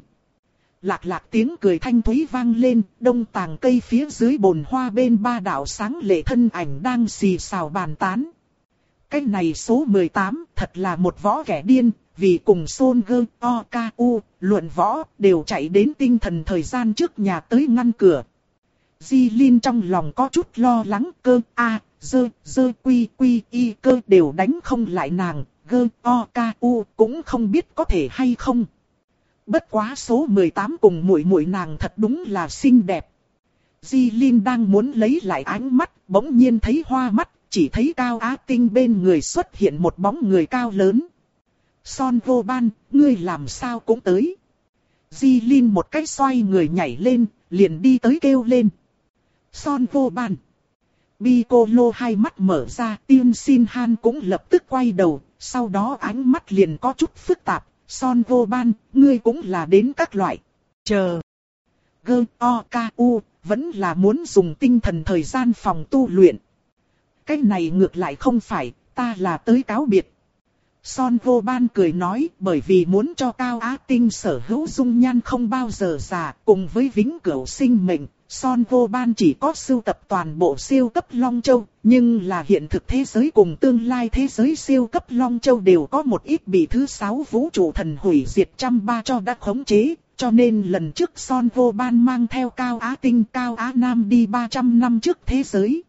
Lạc lạc tiếng cười thanh thúy vang lên, đông tàng cây phía dưới bồn hoa bên ba đạo sáng lệ thân ảnh đang xì xào bàn tán. Cái này số mười tám thật là một võ kẻ điên, vì cùng Son Gơ O K U luận võ đều chạy đến tinh thần thời gian trước nhà tới ngăn cửa. Di Linh trong lòng có chút lo lắng, cơ A, dơ, dơ quy quy y cơ đều đánh không lại nàng, Gơ O K U cũng không biết có thể hay không. Bất quá số mười tám cùng muội muội nàng thật đúng là xinh đẹp. Di Linh đang muốn lấy lại ánh mắt, bỗng nhiên thấy hoa mắt, chỉ thấy Cao Á Tinh bên người xuất hiện một bóng người cao lớn. Son Vô Ban, ngươi làm sao cũng tới. Di Linh một cái xoay người nhảy lên, liền đi tới kêu lên. Son Vô Ban. Piccolo hai mắt mở ra, Tiên Xin Han cũng lập tức quay đầu, sau đó ánh mắt liền có chút phức tạp. Son Vô Ban, ngươi cũng là đến các loại. Chờ. Gơ O K U, vẫn là muốn dùng tinh thần thời gian phòng tu luyện. Cái này ngược lại không phải, ta là tới cáo biệt. Son Vô Ban cười nói, bởi vì muốn cho Cao Á Tinh sở hữu dung nhan không bao giờ già, cùng với vĩnh cửu sinh mệnh, Son Vô Ban chỉ có sưu tập toàn bộ siêu cấp Long Châu, nhưng là hiện thực thế giới cùng tương lai thế giới siêu cấp Long Châu đều có một ít bị thứ sáu vũ trụ thần hủy diệt trăm ba cho đã khống chế, cho nên lần trước Son Vô Ban mang theo Cao Á Tinh Cao Á Nam đi ba trăm năm trước thế giới.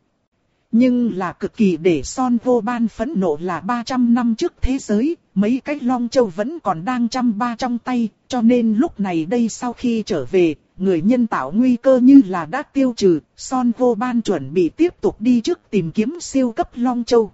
Nhưng là cực kỳ để Son Vô Ban phẫn nộ là ba trăm năm trước thế giới, mấy cái Long Châu vẫn còn đang trăm ba trong tay, cho nên lúc này đây sau khi trở về, người nhân tạo nguy cơ như là đã tiêu trừ, Son Vô Ban chuẩn bị tiếp tục đi trước tìm kiếm siêu cấp Long Châu.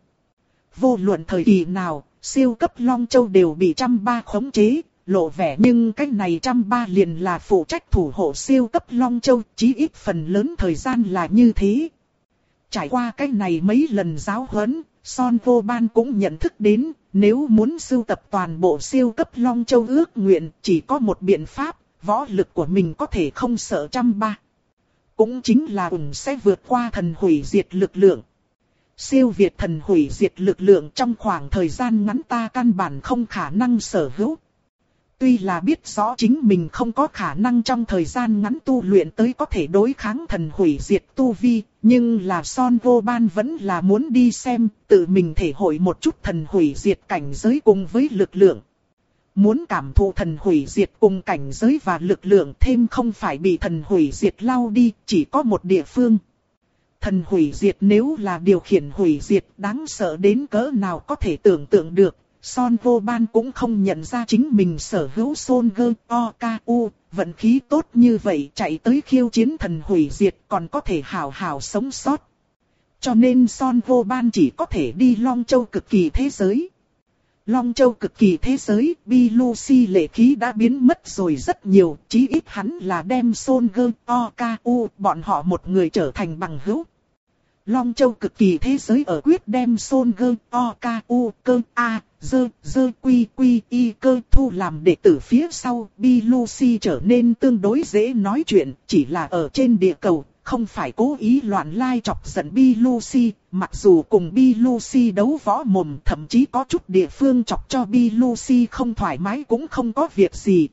Vô luận thời kỳ nào, siêu cấp Long Châu đều bị trăm ba khống chế, lộ vẻ nhưng cái này trăm ba liền là phụ trách thủ hộ siêu cấp Long Châu, chí ít phần lớn thời gian là như thế. Trải qua cái này mấy lần giáo huấn, Son Vô Ban cũng nhận thức đến, nếu muốn sưu tập toàn bộ siêu cấp Long Châu ước nguyện, chỉ có một biện pháp, võ lực của mình có thể không sợ trăm ba. Cũng chính là ủng sẽ vượt qua thần hủy diệt lực lượng. Siêu việt thần hủy diệt lực lượng trong khoảng thời gian ngắn ta căn bản không khả năng sở hữu. Tuy là biết rõ chính mình không có khả năng trong thời gian ngắn tu luyện tới có thể đối kháng thần hủy diệt tu vi, nhưng là Son Vô Ban vẫn là muốn đi xem, tự mình thể hội một chút thần hủy diệt cảnh giới cùng với lực lượng. Muốn cảm thụ thần hủy diệt cùng cảnh giới và lực lượng thêm không phải bị thần hủy diệt lau đi, chỉ có một địa phương. Thần hủy diệt nếu là điều khiển hủy diệt đáng sợ đến cỡ nào có thể tưởng tượng được. Son Vô Ban cũng không nhận ra chính mình sở hữu Son Gơ O K U, vận khí tốt như vậy chạy tới khiêu chiến thần hủy diệt còn có thể hào hào sống sót. Cho nên Son Vô Ban chỉ có thể đi Long Châu cực kỳ thế giới. Long Châu cực kỳ thế giới, Bi Lucy lệ khí đã biến mất rồi rất nhiều, chí ít hắn là đem Son Gơ O K U bọn họ một người trở thành bằng hữu. Long Châu cực kỳ thế giới ở quyết đem Son Gơ O K U cơ A, dơ, dơ quy quy y cơ thu làm đệ tử phía sau, Bi Lucy trở nên tương đối dễ nói chuyện, chỉ là ở trên địa cầu, không phải cố ý loạn lai chọc giận Bi Lucy, mặc dù cùng Bi Lucy đấu võ mồm thậm chí có chút địa phương chọc cho Bi Lucy không thoải mái cũng không có việc gì.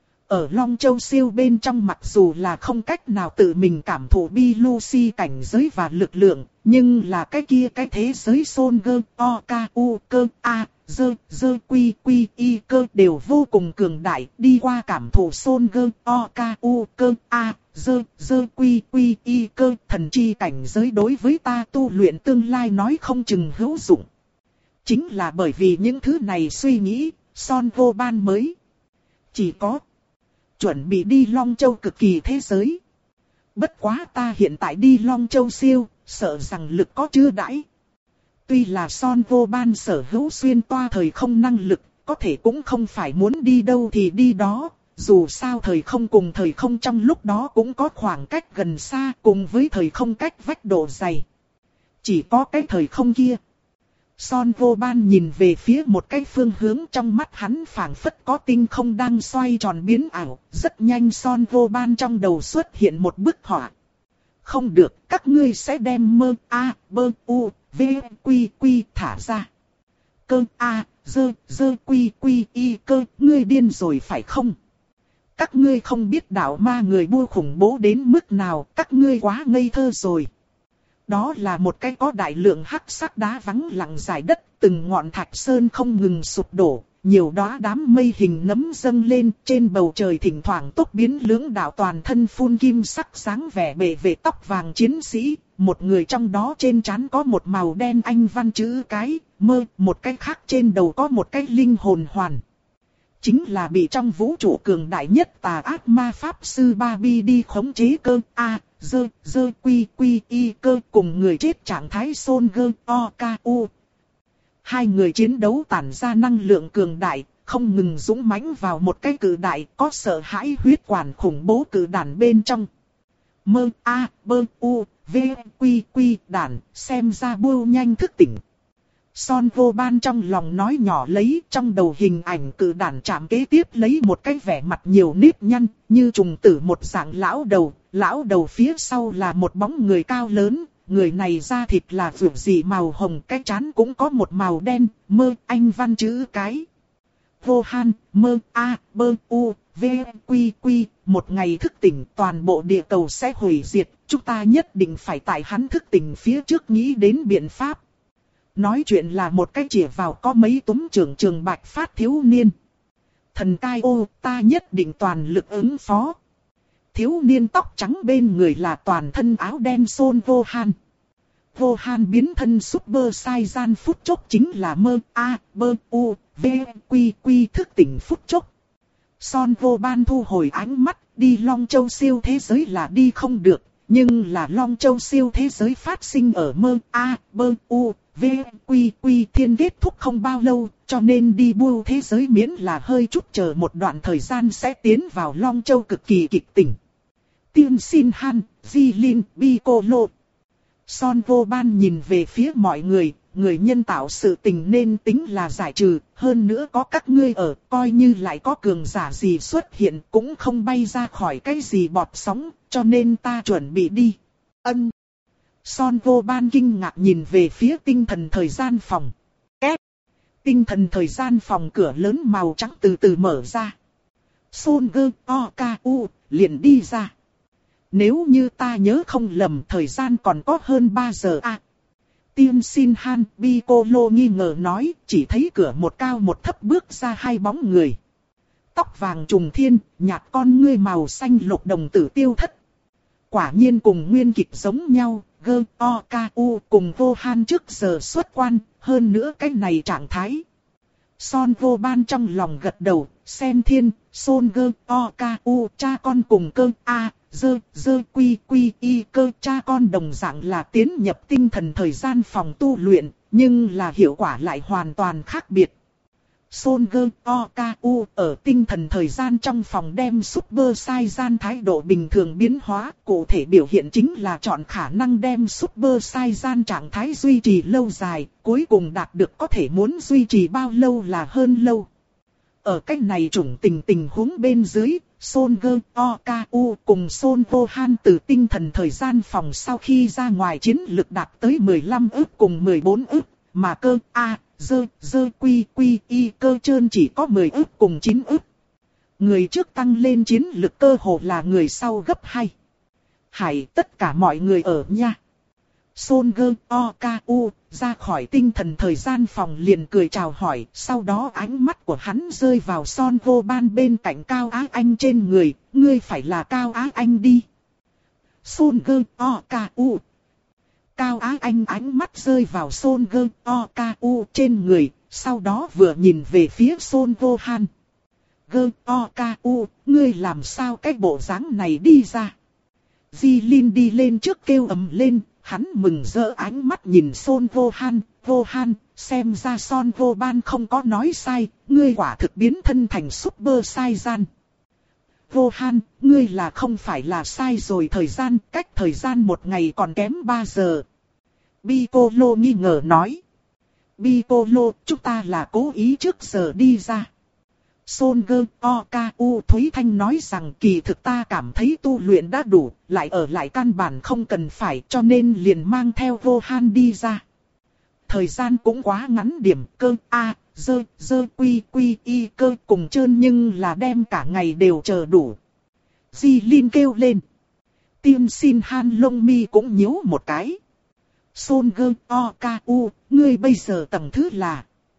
Ở Long Châu siêu bên trong mặc dù là không cách nào tự mình cảm thụ Bi Lucy cảnh giới và lực lượng, nhưng là cái kia cái thế giới Son Gơ O K U cơ A, dơ, dơ quy quy y cơ đều vô cùng cường đại, đi qua cảm thụ Son Gơ O K U cơ A, dơ, dơ quy quy y cơ thần chi cảnh giới đối với ta tu luyện tương lai nói không chừng hữu dụng. Chính là bởi vì những thứ này suy nghĩ, Son Vô Ban mới chỉ có chuẩn bị đi Long Châu cực kỳ thế giới. Bất quá ta hiện tại đi Long Châu siêu, sợ rằng lực có chưa đãi. Tuy là Son Vô Ban sở hữu xuyên toa thời không năng lực, có thể cũng không phải muốn đi đâu thì đi đó. Dù sao thời không cùng thời không trong lúc đó cũng có khoảng cách gần xa cùng với thời không cách vách độ dày. Chỉ có cái thời không kia. Son Vô Ban nhìn về phía một cái phương hướng trong mắt hắn phảng phất có tinh không đang xoay tròn biến ảo. Rất nhanh Son Vô Ban trong đầu xuất hiện một bức họa. Không được, các ngươi sẽ đem mơ A, bơ U, V, Quy, Quy thả ra. Cơ A, dơ, dơ Quy, Quy, Y cơ, ngươi điên rồi phải không? Các ngươi không biết đạo ma người bua khủng bố đến mức nào, các ngươi quá ngây thơ rồi. Đó là một cái có đại lượng hắc sắc đá vắng lặng dài đất, từng ngọn thạch sơn không ngừng sụp đổ, nhiều đóa đám mây hình nấm dâng lên, trên bầu trời thỉnh thoảng tốc biến lưỡng đạo toàn thân phun kim sắc sáng vẻ bề vệ tóc vàng chiến sĩ, một người trong đó trên trán có một màu đen anh văn chữ cái, mơ, một cái khác trên đầu có một cái linh hồn hoàn. Chính là bị trong vũ trụ cường đại nhất tà ác ma pháp sư Barbie đi khống chế cơ A, dơ, dơ quy quy y cơ cùng người chết trạng thái Son gơ o ca u. Hai người chiến đấu tản ra năng lượng cường đại, không ngừng dũng mãnh vào một cái cự đại có sợ hãi huyết quản khủng bố cự đàn bên trong. Mơ A, bơ u, v, quy quy đàn, xem ra bưu nhanh thức tỉnh. Son vô ban trong lòng nói nhỏ lấy, trong đầu hình ảnh cự đàn chạm kế tiếp lấy một cái vẻ mặt nhiều nếp nhăn, như trùng tử một dạng lão đầu, lão đầu phía sau là một bóng người cao lớn, người này da thịt là vượt dị màu hồng, cái trán cũng có một màu đen, mơ, anh văn chữ cái. Vô han, mơ, a, bơ, u, v, quy quy, một ngày thức tỉnh toàn bộ địa cầu sẽ hủy diệt, chúng ta nhất định phải tại hắn thức tỉnh phía trước nghĩ đến biện pháp. Nói chuyện là một cái chĩa vào có mấy túm trưởng trường bạch phát thiếu niên. Thần cai ô, ta nhất định toàn lực ứng phó. Thiếu niên tóc trắng bên người là toàn thân áo đen Son vô han. Vô han biến thân Super Saiyan phút chốc chính là mơ, a, bơ, u, v, quy quy thức tỉnh phút chốc. Son vô ban thu hồi ánh mắt, đi Long Châu siêu thế giới là đi không được, nhưng là Long Châu siêu thế giới phát sinh ở mơ, a, bơ, u, v, quy quy thiên kết thúc không bao lâu, cho nên đi bưu thế giới miễn là hơi chút chờ một đoạn thời gian sẽ tiến vào Long Châu cực kỳ kịch tỉnh. Tiên xin han, di linh, bi cô lô. Son vô ban nhìn về phía mọi người, người nhân tạo sự tình nên tính là giải trừ, hơn nữa có các ngươi ở, coi như lại có cường giả gì xuất hiện cũng không bay ra khỏi cái gì bọt sóng, cho nên ta chuẩn bị đi. Ân. Son vô ban kinh ngạc nhìn về phía tinh thần thời gian phòng. Két. Tinh thần thời gian phòng cửa lớn màu trắng từ từ mở ra. Son gơ o ca u liền đi ra. Nếu như ta nhớ không lầm thời gian còn có hơn ba giờ à. Tiên xin han Piccolo nghi ngờ nói, chỉ thấy cửa một cao một thấp bước ra hai bóng người. Tóc vàng trùng thiên, nhạt con ngươi màu xanh lục đồng tử tiêu thất. Quả nhiên cùng nguyên kịch giống nhau, gơ o ca u cùng vô han trước giờ xuất quan, hơn nữa cái này trạng thái. Son vô ban trong lòng gật đầu, xem thiên, Son gơ o ca u cha con cùng cơ a. Dơ, dơ quy quy y cơ cha con đồng dạng là tiến nhập tinh thần thời gian phòng tu luyện, nhưng là hiệu quả lại hoàn toàn khác biệt. Son gơ o ca u ở tinh thần thời gian trong phòng đem Super Saiyan thái độ bình thường biến hóa, cụ thể biểu hiện chính là chọn khả năng đem Super Saiyan trạng thái duy trì lâu dài, cuối cùng đạt được có thể muốn duy trì bao lâu là hơn lâu. Ở cách này chủng tình tình huống bên dưới, Son gơ o ca u cùng Son vô han từ tinh thần thời gian phòng sau khi ra ngoài chiến lực đạt tới mười lăm ức cùng mười bốn ức, mà cơ a, dơ, dơ quy quy y cơ trơn chỉ có mười ức cùng chín ức. Người trước tăng lên chiến lực cơ hồ là người sau gấp hai. Hãy tất cả mọi người ở nha. Son gơ o ca u ra khỏi tinh thần thời gian phòng liền cười chào hỏi, sau đó ánh mắt của hắn rơi vào Son vô ban bên cạnh Cao Á Anh trên người, ngươi phải là Cao Á Anh đi. Son gơ o ca u. Cao Á Anh ánh mắt rơi vào Son gơ o ca u trên người, sau đó vừa nhìn về phía Son vô han. Gơ o ca u, ngươi làm sao cái bộ dáng này đi ra. Di Linh đi lên trước kêu ầm lên. Hắn mừng rỡ ánh mắt nhìn Son vô han, vô han, xem ra Son vô ban không có nói sai, ngươi quả thực biến thân thành Super Saiyan. Vô han, ngươi là không phải là sai rồi thời gian, cách thời gian một ngày còn kém ba giờ. Piccolo nghi ngờ nói. Piccolo, chúng ta là cố ý trước giờ đi ra. Son gơ o ca u Thúy Thanh nói rằng kỳ thực ta cảm thấy tu luyện đã đủ, lại ở lại căn bản không cần phải cho nên liền mang theo vô han đi ra. Thời gian cũng quá ngắn điểm cơ a, dơ, dơ quy quy y cơ cùng trơn nhưng là đem cả ngày đều chờ đủ. Di Linh kêu lên. Tiêm xin han lông mi cũng nhíu một cái. Son gơ o ca u, ngươi bây giờ tầng thứ là.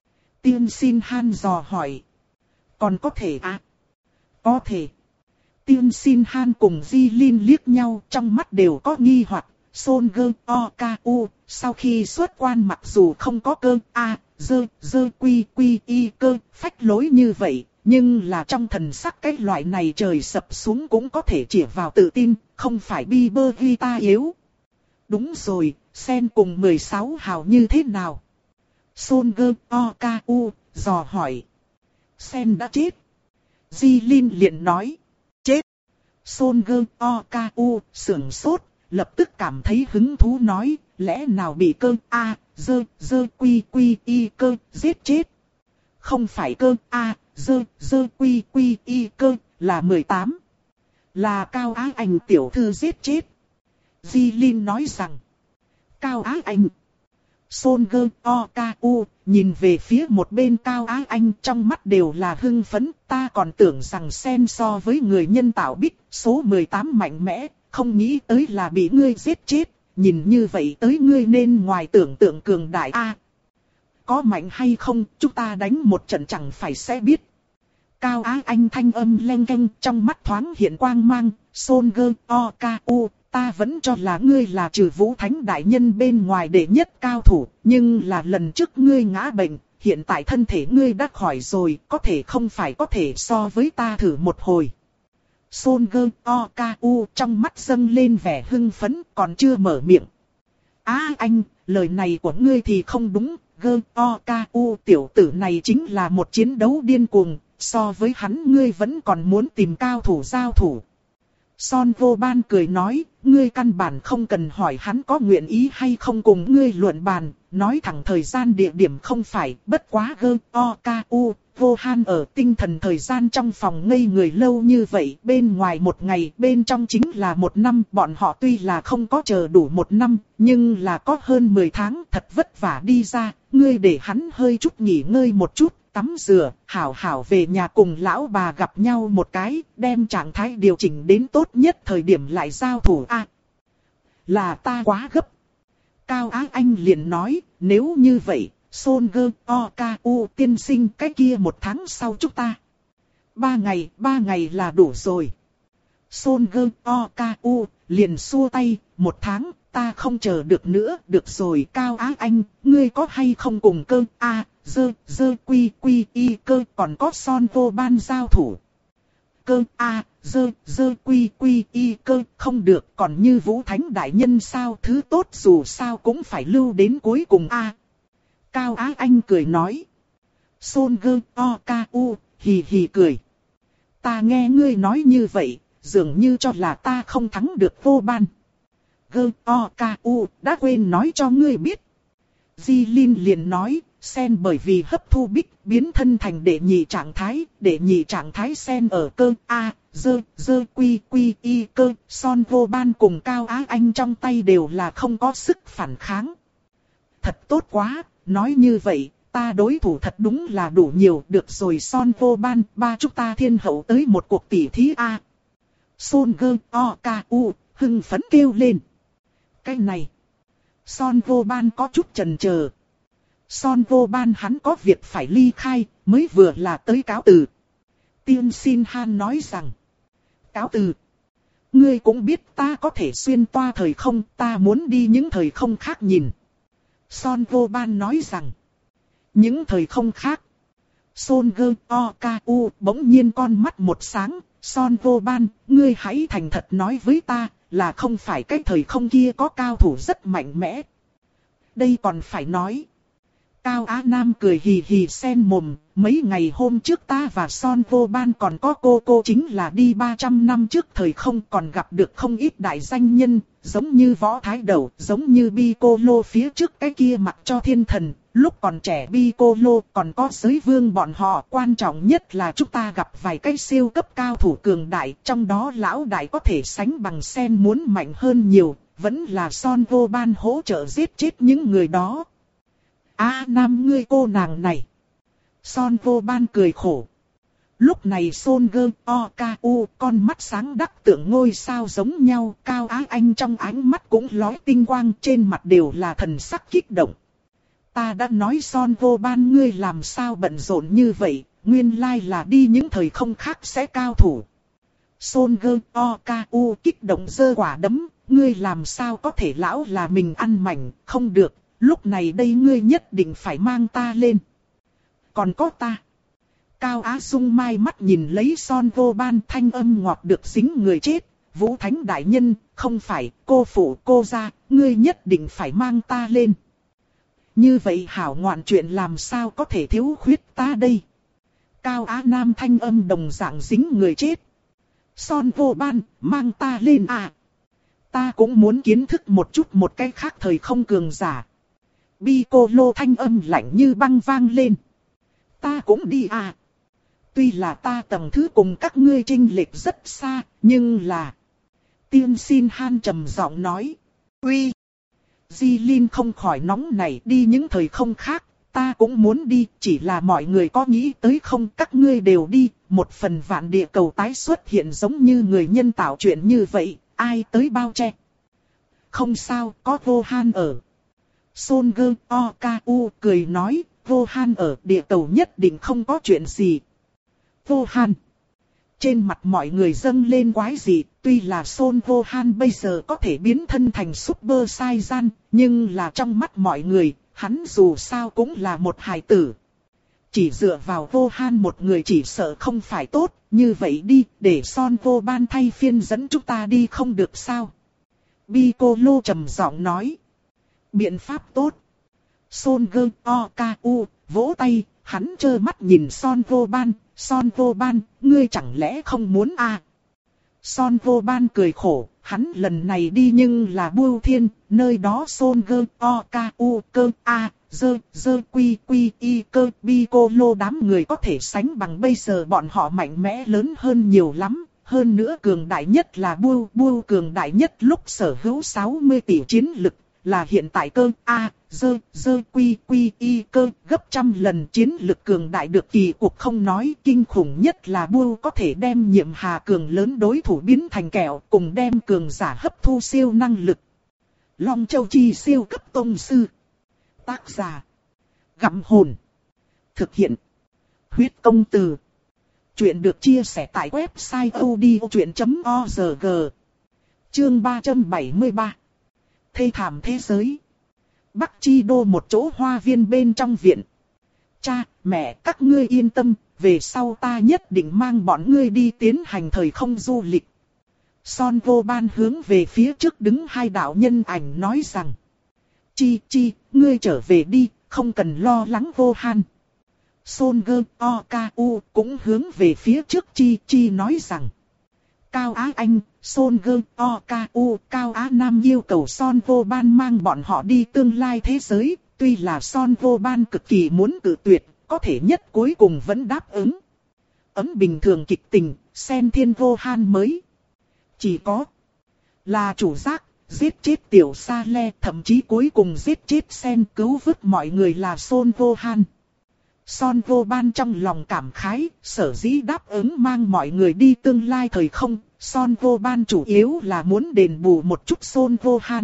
Tiên Xin Han dò hỏi. Còn có thể à? Có thể. Tiên Xin Han cùng Di Linh liếc nhau, trong mắt đều có nghi hoặc. Son Gơ O K U, sau khi xuất quan mặc dù không có cơ A, dơ, dơ quy quy y cơ, phách lối như vậy, nhưng là trong thần sắc cái loại này trời sập xuống cũng có thể chĩa vào tự tin, không phải bi bơ ghi ta yếu. Đúng rồi, Sen cùng mười sáu hào như thế nào? Son Gơ O K U, dò hỏi. Sen đã chết. Di Linh liền nói. Chết. Son Gơ O K U, sưởng sốt. Lập tức cảm thấy hứng thú nói, lẽ nào bị cơ A, dơ, dơ quy quy y cơ, giết chết. Không phải cơ A, dơ, dơ quy quy y cơ, là mười tám. Là Cao Á Anh tiểu thư giết chết. Di Linh nói rằng, Cao Á Anh. Son Gơ O K U, nhìn về phía một bên Cao Á Anh trong mắt đều là hưng phấn. Ta còn tưởng rằng Sen so với người nhân tạo bích, số mười tám mạnh mẽ. Không nghĩ tới là bị ngươi giết chết, nhìn như vậy tới ngươi nên ngoài tưởng tượng cường đại a. Có mạnh hay không, chúng ta đánh một trận chẳng phải sẽ biết. Cao Á Anh thanh âm leng keng, trong mắt thoáng hiện quang mang. Son Gơ O K U, ta vẫn cho là ngươi là trừ Vũ Thánh đại nhân bên ngoài đệ nhất cao thủ, nhưng là lần trước ngươi ngã bệnh, hiện tại thân thể ngươi đã khỏi rồi, có thể không phải có thể so với ta thử một hồi. Son Gơ O K U trong mắt dâng lên vẻ hưng phấn, còn chưa mở miệng. Á anh, lời này của ngươi thì không đúng, Gơ O K U tiểu tử này chính là một chiến đấu điên cuồng, so với hắn ngươi vẫn còn muốn tìm cao thủ giao thủ. Son Vô Ban cười nói, ngươi căn bản không cần hỏi hắn có nguyện ý hay không cùng ngươi luận bàn, nói thẳng thời gian địa điểm không phải, bất quá Gơ O K U. Vô Han ở tinh thần thời gian trong phòng ngây người lâu như vậy, bên ngoài một ngày, bên trong chính là một năm, bọn họ tuy là không có chờ đủ một năm, nhưng là có hơn mười tháng, thật vất vả đi ra, ngươi để hắn hơi chút nghỉ ngơi một chút, tắm rửa, hảo hảo về nhà cùng lão bà gặp nhau một cái, đem trạng thái điều chỉnh đến tốt nhất thời điểm lại giao thủ a. À, là ta quá gấp. Cao Á Anh liền nói, nếu như vậy. Son Gơ O K U tiên sinh cái kia một tháng sau chúng ta. Ba ngày, ba ngày là đủ rồi. Son Gơ O K U liền xua tay, một tháng, ta không chờ được nữa, được rồi Cao Á Anh, ngươi có hay không cùng cơ A, dơ, dơ quy quy y cơ còn có Son Vô Ban giao thủ. Cơ A, dơ, dơ quy quy y cơ không được, còn như Vũ Thánh đại nhân sao, thứ tốt dù sao cũng phải lưu đến cuối cùng A. Cao Á Anh cười nói. Son Gơ O K U, hì hì cười. Ta nghe ngươi nói như vậy, dường như cho là ta không thắng được Vô Ban. Gơ O K U, đã quên nói cho ngươi biết. Di Linh liền nói, Sen bởi vì hấp thu bích, biến thân thành đệ nhị trạng thái, đệ nhị trạng thái Sen ở cơ A, dơ, dơ quy quy y cơ, Son Vô Ban cùng Cao Á Anh trong tay đều là không có sức phản kháng. Thật tốt quá. Nói như vậy, ta đối thủ thật đúng là đủ nhiều, được rồi Son Vô Ban, ba chúng ta thiên hậu tới một cuộc tỉ thí a. Son Gơ O K U, hưng phấn kêu lên. Cái này, Son Vô Ban có chút chần chờ. Son Vô Ban hắn có việc phải ly khai, mới vừa là tới cáo từ. Tiên Xin Han nói rằng, cáo từ. Ngươi cũng biết ta có thể xuyên toa thời không, ta muốn đi những thời không khác nhìn. Son Vô Ban nói rằng, những thời không khác. Son Gơ O K U bỗng nhiên con mắt một sáng, Son Vô Ban, ngươi hãy thành thật nói với ta, là không phải cái thời không kia có cao thủ rất mạnh mẽ. Đây còn phải nói. Cao Á Nam cười hì hì sen mồm, mấy ngày hôm trước ta và Son Vô Ban còn có cô cô chính là đi ba trăm năm trước thời không, còn gặp được không ít đại danh nhân, giống như Võ Thái Đầu, giống như Piccolo phía trước cái kia mặc cho thiên thần, lúc còn trẻ Piccolo còn có giới vương bọn họ, quan trọng nhất là chúng ta gặp vài cái siêu cấp cao thủ cường đại, trong đó lão đại có thể sánh bằng Sen muốn mạnh hơn nhiều, vẫn là Son Vô Ban hỗ trợ giết chết những người đó. A Nam ngươi cô nàng này. Son Vô Ban cười khổ. Lúc này Son Gơ O K U con mắt sáng đắc tượng ngôi sao giống nhau, Cao Á Anh trong ánh mắt cũng lóe tinh quang, trên mặt đều là thần sắc kích động. ta đã nói Son Vô Ban ngươi làm sao bận rộn như vậy, nguyên lai là đi những thời không khác sẽ cao thủ. Son Gơ O K U kích động giơ quả đấm, ngươi làm sao có thể lão là mình ăn mảnh, không được, lúc này đây ngươi nhất định phải mang ta lên. Còn có ta. Cao Á Dung mai mắt nhìn lấy Son Vô Ban, thanh âm ngọt được dính người chết. Vũ Thánh đại nhân, không phải, cô phụ cô ra, ngươi nhất định phải mang ta lên. Như vậy hảo ngoạn chuyện làm sao có thể thiếu khuyết ta đây. Cao Á Nam thanh âm đồng dạng dính người chết. Son Vô Ban, mang ta lên à. Ta cũng muốn kiến thức một chút một cái khác thời không cường giả. Bi cô lô thanh âm lạnh như băng vang lên. Ta cũng đi à. Tuy là ta tầng thứ cùng các ngươi chênh lệch rất xa, nhưng là... Tiên Xin Han trầm giọng nói. Uy! Di Linh không khỏi nóng này, đi những thời không khác, ta cũng muốn đi, chỉ là mọi người có nghĩ tới không, các ngươi đều đi, một phần vạn địa cầu tái xuất hiện giống như người nhân tạo chuyện như vậy, ai tới bao che. Không sao, có Vô Han ở. Son Gơ O K U cười nói, Vô Han ở địa cầu nhất định không có chuyện gì. Vô Han. Trên mặt mọi người dâng lên quái dị, tuy là Son Vô Han bây giờ có thể biến thân thành Super Saiyan, nhưng là trong mắt mọi người, hắn dù sao cũng là một hài tử. Chỉ dựa vào Vô Han một người chỉ sợ không phải tốt, như vậy đi, để Son Vô Ban thay phiên dẫn chúng ta đi không được sao. Piccolo trầm giọng nói. Biện pháp tốt. Son Gơ O K U vỗ tay, hắn trơ mắt nhìn Son Vô Ban. Son Vô Ban, ngươi chẳng lẽ không muốn à? Son Vô Ban cười khổ, hắn lần này đi nhưng là Bưu Thiên, nơi đó Son Gơ O K U cơ A, dơ, dơ quy quy y cơ Piccolo đám người có thể sánh bằng bây giờ bọn họ mạnh mẽ lớn hơn nhiều lắm. Hơn nữa cường đại nhất là Bưu, Bưu cường đại nhất lúc sở hữu sáu mươi tỷ chiến lực, là hiện tại cơ A, dơ, dơ quy quy y cơ gấp trăm lần chiến lực cường đại được kỳ cục không nói. Kinh khủng nhất là Bưu có thể đem nhiệm hà cường lớn đối thủ biến thành kẹo, cùng đem cường giả hấp thu siêu năng lực. Long Châu Chi siêu cấp tông sư. Tác giả. Gặm hồn. Thực hiện. Huyết công từ. Chuyện được chia sẻ tại website odchuyện chấm org. Chương ba trăm bảy mươi ba. Thê thảm thế giới. Bắc Chi Đô một chỗ hoa viên bên trong viện. Cha, mẹ, các ngươi yên tâm, về sau ta nhất định mang bọn ngươi đi tiến hành thời không du lịch. Son Vô Ban hướng về phía trước đứng hai đạo nhân ảnh nói rằng. Chi, Chi, ngươi trở về đi, không cần lo lắng Vô Han. Son Gơ O K U cũng hướng về phía trước Chi, Chi nói rằng. Cao Á Anh, Son Gơ O K U, Cao Á Nam yêu cầu Son Vô Ban mang bọn họ đi tương lai thế giới, tuy là Son Vô Ban cực kỳ muốn cự tuyệt, có thể nhất cuối cùng vẫn đáp ứng. Ấm bình thường kịch tình, Sen Thiên Vô Han mới. Chỉ có là chủ giác, giết chết Tiểu Sa Le, thậm chí cuối cùng giết chết Sen cứu vớt mọi người là Son Vô Han. Son Vô Ban trong lòng cảm khái, sở dĩ đáp ứng mang mọi người đi tương lai thời không, Son Vô Ban chủ yếu là muốn đền bù một chút Son Vô Han.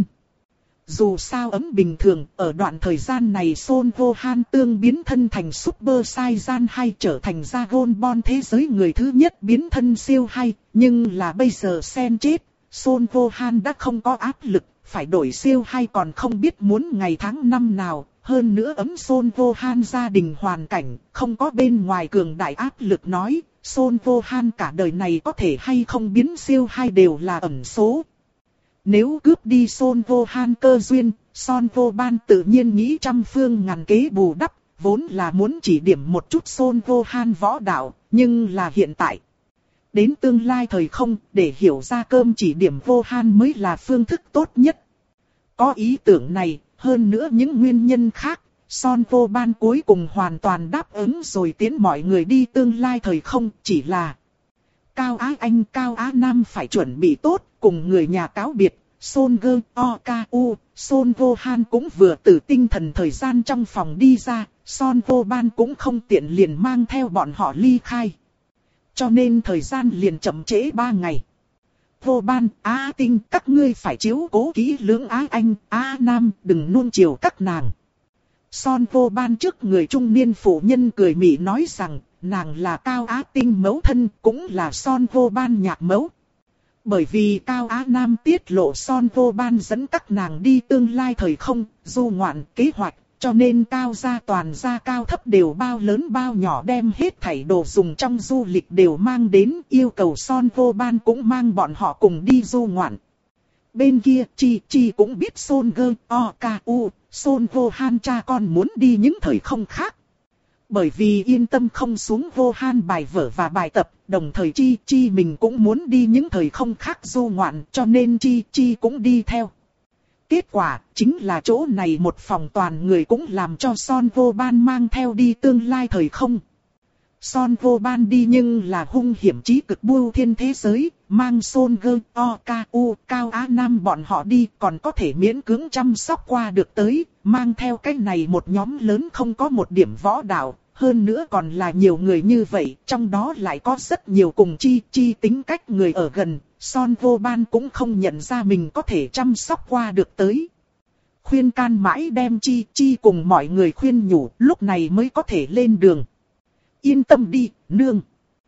Dù sao ấm bình thường, ở đoạn thời gian này Son Vô Han tương biến thân thành Super Saiyan hay trở thành Dragon Ball thế giới người thứ nhất biến thân siêu hay, nhưng là bây giờ Sen chết, Son Vô Han đã không có áp lực, phải đổi siêu hay còn không biết muốn ngày tháng năm nào. Hơn nữa ấm Son Vô Han gia đình hoàn cảnh, không có bên ngoài cường đại áp lực nói, Son Vô Han cả đời này có thể hay không biến siêu hay đều là ẩn số. Nếu cướp đi Son Vô Han cơ duyên, Son Vô Ban tự nhiên nghĩ trăm phương ngàn kế bù đắp, vốn là muốn chỉ điểm một chút Son Vô Han võ đạo, nhưng là hiện tại. Đến tương lai thời không, để hiểu ra cơm chỉ điểm Vô Han mới là phương thức tốt nhất. Có ý tưởng này. Hơn nữa những nguyên nhân khác, Son Vô Ban cuối cùng hoàn toàn đáp ứng rồi tiến mọi người đi tương lai thời không, chỉ là Cao Á Anh Cao Á Nam phải chuẩn bị tốt, cùng người nhà cáo biệt, Son Gơ O K U, Son Vô Han cũng vừa từ tinh thần thời gian trong phòng đi ra, Son Vô Ban cũng không tiện liền mang theo bọn họ ly khai. Cho nên thời gian liền chậm trễ ba ngày. Vô Ban, Á Tinh, các ngươi phải chiếu cố kỹ lưỡng Á Anh, Á Nam, đừng nuông chiều các nàng. Son Vô Ban trước người trung niên phụ nhân cười mỉm nói rằng, nàng là Cao Á Tinh mẫu thân, cũng là Son Vô Ban nhạc mẫu. Bởi vì Cao Á Nam tiết lộ Son Vô Ban dẫn các nàng đi tương lai thời không, du ngoạn kế hoạch, cho nên Cao gia toàn gia cao thấp đều bao lớn bao nhỏ đem hết thảy đồ dùng trong du lịch đều mang đến, yêu cầu Son Vô Ban cũng mang bọn họ cùng đi du ngoạn. Bên kia Chi Chi cũng biết Son Gơ O Ca U, Son Vô Han cha con muốn đi những thời không khác. Bởi vì yên tâm không xuống Vô Han bài vở và bài tập, đồng thời Chi Chi mình cũng muốn đi những thời không khác du ngoạn, cho nên Chi Chi cũng đi theo. Kết quả chính là chỗ này một phòng toàn người cũng làm cho Son Vô Ban mang theo đi tương lai thời không. Son Vô Ban đi nhưng là hung hiểm chí cực bưu thiên thế giới, mang Son Gơ O Ca U Cao Á Nam bọn họ đi còn có thể miễn cưỡng chăm sóc qua được tới, mang theo cái này một nhóm lớn không có một điểm võ đạo, hơn nữa còn là nhiều người như vậy, trong đó lại có rất nhiều cùng Chi Chi tính cách người ở gần, Son Vô Ban cũng không nhận ra mình có thể chăm sóc qua được tới. Khuyên can mãi đem Chi Chi cùng mọi người khuyên nhủ, lúc này mới có thể lên đường. Yên tâm đi, nương.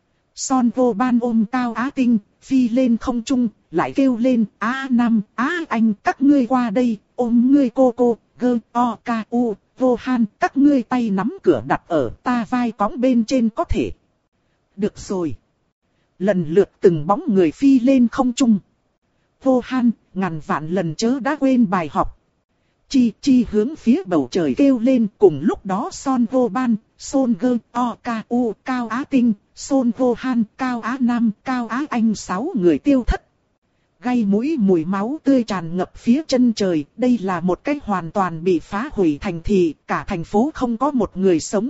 Son Vô Ban ôm Cao Á Tinh, phi lên không trung, lại kêu lên, Á Nam, Á Anh, các ngươi qua đây, ôm ngươi cô cô, Gơ, O, Ca, U, Vô Han, các ngươi tay nắm cửa đặt ở ta vai cõng bên trên có thể. Được rồi. Lần lượt từng bóng người phi lên không trung. Vô Han, ngàn vạn lần chớ đã quên bài học. Chi Chi hướng phía bầu trời kêu lên, cùng lúc đó Son Vô Ban, Son Gơ, O, Ca, U, Cao Á Tinh, Son Vô Han, Cao Á Nam, Cao Á Anh sáu người tiêu thất. Gây mũi mùi máu tươi tràn ngập phía chân trời, đây là một cái hoàn toàn bị phá hủy thành thị, cả thành phố không có một người sống.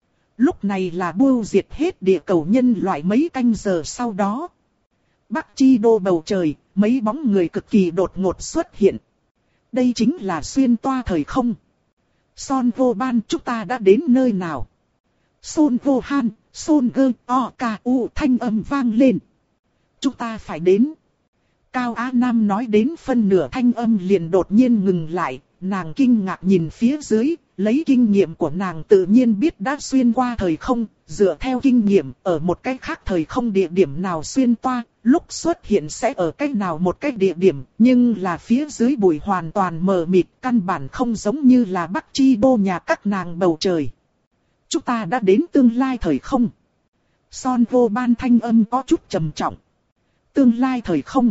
Lúc này là bưu diệt hết địa cầu nhân loại mấy canh giờ sau đó. Bắc Chi đô bầu trời, mấy bóng người cực kỳ đột ngột xuất hiện. Đây chính là xuyên toa thời không. Son Vô Ban, chúng ta đã đến nơi nào? Son Vô Han, Son Gơ, O, Ca, U thanh âm vang lên. Chúng ta phải đến. Cao Á Nam nói đến phân nửa thanh âm liền đột nhiên ngừng lại, nàng kinh ngạc nhìn phía dưới, lấy kinh nghiệm của nàng tự nhiên biết đã xuyên qua thời không, dựa theo kinh nghiệm ở một cách khác thời không địa điểm nào xuyên toa, lúc xuất hiện sẽ ở cách nào một cách địa điểm, nhưng là phía dưới bụi hoàn toàn mờ mịt, căn bản không giống như là Bắc Chi đô nhà các nàng bầu trời. Chúng ta đã đến tương lai thời không. Son Vô Ban thanh âm có chút trầm trọng. Tương lai thời không.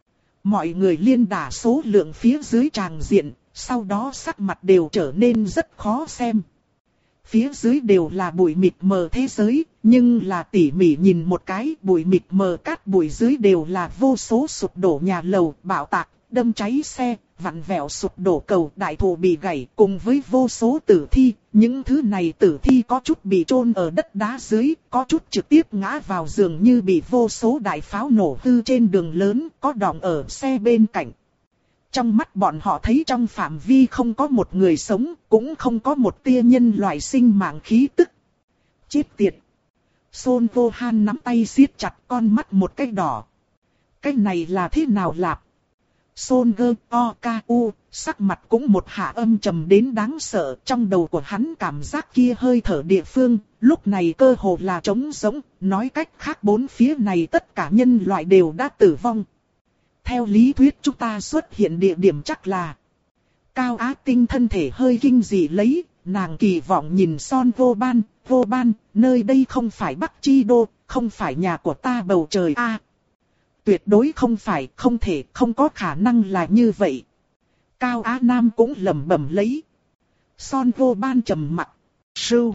Mọi người liên đả số lượng phía dưới tràng diện, sau đó sắc mặt đều trở nên rất khó xem. Phía dưới đều là bụi mịt mờ thế giới, nhưng là tỉ mỉ nhìn một cái, bụi mịt mờ cát bụi dưới đều là vô số sụp đổ nhà lầu, bạo tạc, đâm cháy xe, vặn vẹo sụp đổ cầu, đại thụ bị gãy, cùng với vô số tử thi. Những thứ này tử thi có chút bị chôn ở đất đá dưới, có chút trực tiếp ngã vào giường như bị vô số đại pháo nổ hư trên đường lớn, có đọng ở xe bên cạnh. Trong mắt bọn họ thấy trong phạm vi không có một người sống, cũng không có một tia nhân loại sinh mạng khí tức. Chết tiệt! Son Vô Han nắm tay siết chặt, con mắt một cái đỏ. Cái này là thế nào lạp? Son Gơ O Ca U, sắc mặt cũng một hạ âm trầm đến đáng sợ, trong đầu của hắn cảm giác kia hơi thở địa phương, lúc này cơ hồ là trống rỗng, nói cách khác bốn phía này tất cả nhân loại đều đã tử vong. Theo lý thuyết chúng ta xuất hiện địa điểm chắc là... Cao Á Tinh thân thể hơi kinh dị lấy, nàng kỳ vọng nhìn Son Vô Ban, Vô Ban, nơi đây không phải Bắc Chi đô, không phải nhà của ta bầu trời a. À, tuyệt đối không phải, không thể, không có khả năng là như vậy. Cao Á Nam cũng lẩm bẩm lấy. Son Vô Ban trầm mặt. Sưu.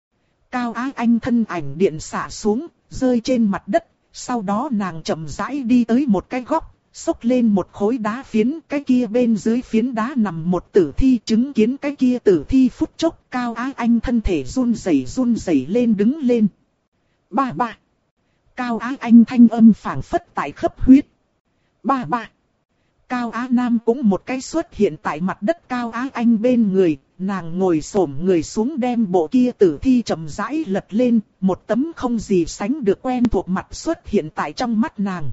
Cao Á Anh thân ảnh điện xả xuống, rơi trên mặt đất, sau đó nàng chậm rãi đi tới một cái góc. Xốc lên một khối đá phiến, cái kia bên dưới phiến đá nằm một tử thi, chứng kiến cái kia tử thi phút chốc, Cao Á Anh thân thể run rẩy run rẩy lên đứng lên. Ba ba. Cao Á Anh thanh âm phảng phất tại khớp huyết. Ba ba. Cao Á Nam cũng một cái xuất hiện tại mặt đất Cao Á Anh bên người, nàng ngồi xổm người xuống đem bộ kia tử thi chậm rãi lật lên, một tấm không gì sánh được quen thuộc mặt xuất hiện tại trong mắt nàng.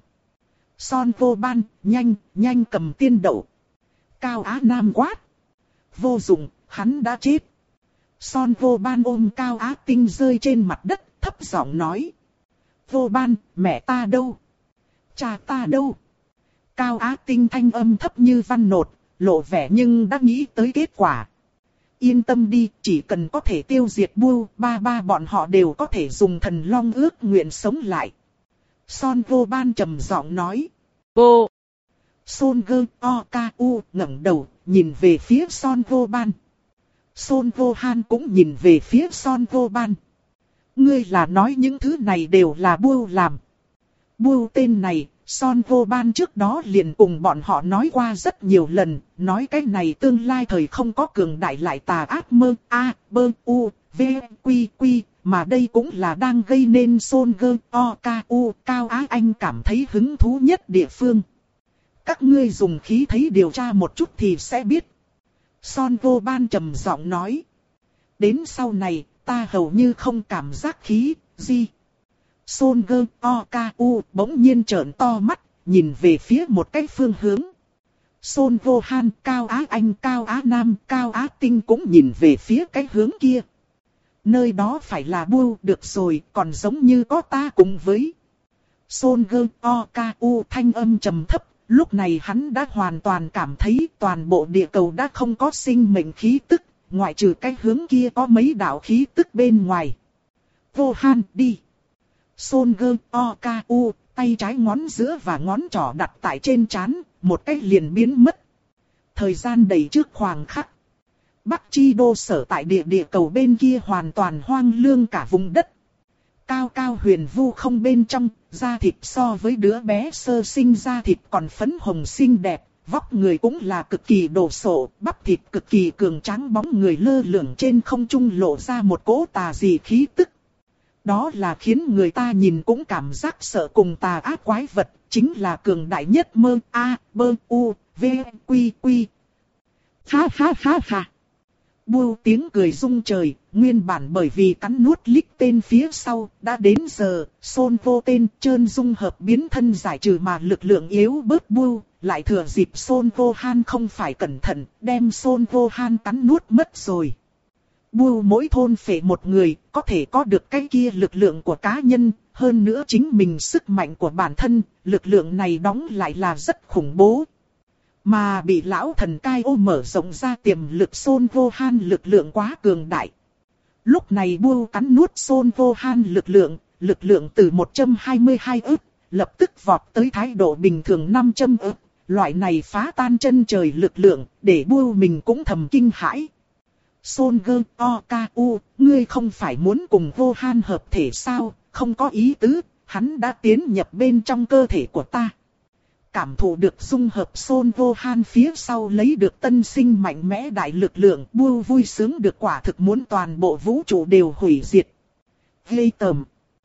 Son Vô Ban, nhanh, nhanh cầm tiên đậu. Cao Á Nam quát. Vô dụng, hắn đã chết. Son Vô Ban ôm Cao Á Tinh rơi trên mặt đất, thấp giọng nói. Vô Ban, mẹ ta đâu? Cha ta đâu? Cao Á Tinh thanh âm thấp như văn nột, lộ vẻ nhưng đã nghĩ tới kết quả. Yên tâm đi, chỉ cần có thể tiêu diệt Bưu, ba ba bọn họ đều có thể dùng thần long ước nguyện sống lại. Son Vô Ban trầm giọng nói. Cô! Son Gơ O Ca U ngẩng đầu, nhìn về phía Son Vô Ban. Son Vô Han cũng nhìn về phía Son Vô Ban. Ngươi là nói những thứ này đều là Bưu làm. Bưu tên này, Son Vô Ban trước đó liền cùng bọn họ nói qua rất nhiều lần, nói cái này tương lai thời không có cường đại lại tà ác mơ, a, bơ, u, v, quy, quy, mà đây cũng là đang gây nên Son Gơ O Ca U, Cao Á Anh cảm thấy hứng thú nhất địa phương. Các ngươi dùng khí thấy điều tra một chút thì sẽ biết. Son Vô Ban trầm giọng nói. Đến sau này, ta hầu như không cảm giác khí, gì. Son Gơ O Ca U bỗng nhiên trợn to mắt, nhìn về phía một cái phương hướng. Son Vô Han, Cao Á Anh, Cao Á Nam, Cao Á Tinh cũng nhìn về phía cái hướng kia. Nơi đó phải là Bưu, được rồi, còn giống như có ta cùng với. Son Gơ O Ca U thanh âm trầm thấp, lúc này hắn đã hoàn toàn cảm thấy toàn bộ địa cầu đã không có sinh mệnh khí tức, ngoại trừ cái hướng kia có mấy đạo khí tức bên ngoài. Vô Han, đi. Son Gơ O Ca U, tay trái ngón giữa và ngón trỏ đặt tại trên trán, một cái liền biến mất. Thời gian đầy trước khoảng khắc. Bắc Chi Đô sở tại địa địa cầu bên kia hoàn toàn hoang lương cả vùng đất. Cao cao huyền vu không bên trong, da thịt so với đứa bé sơ sinh da thịt còn phấn hồng xinh đẹp, vóc người cũng là cực kỳ đồ sộ, bắp thịt cực kỳ cường tráng, bóng người lơ lửng trên không trung lộ ra một cỗ tà dị khí tức. Đó là khiến người ta nhìn cũng cảm giác sợ cùng tà ác quái vật, chính là cường đại nhất mơ, a, bơ, u, v, quy, quy. Ha ha ha ha. Bưu tiếng cười rung trời, nguyên bản bởi vì cắn nuốt lích tên phía sau, đã đến giờ, Son Vô tên trơn dung hợp biến thân giải trừ mà lực lượng yếu bớt Bưu, lại thừa dịp Son Vô Han không phải cẩn thận, đem Son Vô Han cắn nuốt mất rồi. Bưu mỗi thôn phệ một người, có thể có được cái kia lực lượng của cá nhân, hơn nữa chính mình sức mạnh của bản thân, lực lượng này đóng lại là rất khủng bố. Mà bị lão thần cai ô mở rộng ra tiềm lực Son Vô Han lực lượng quá cường đại. Lúc này Bưu cắn nuốt Son Vô Han lực lượng, lực lượng từ một trăm hai mươi hai ức, lập tức vọt tới thái độ bình thường năm trăm ức. Loại này phá tan chân trời lực lượng, để Bưu mình cũng thầm kinh hãi. Son Gơ O Ca U, ngươi không phải muốn cùng Vô Han hợp thể sao, không có ý tứ, hắn đã tiến nhập bên trong cơ thể của ta. Cảm thụ được dung hợp Son Vô Han phía sau lấy được tân sinh mạnh mẽ đại lực lượng, Bưu vui sướng được quả thực muốn toàn bộ vũ trụ đều hủy diệt. Gây tầm.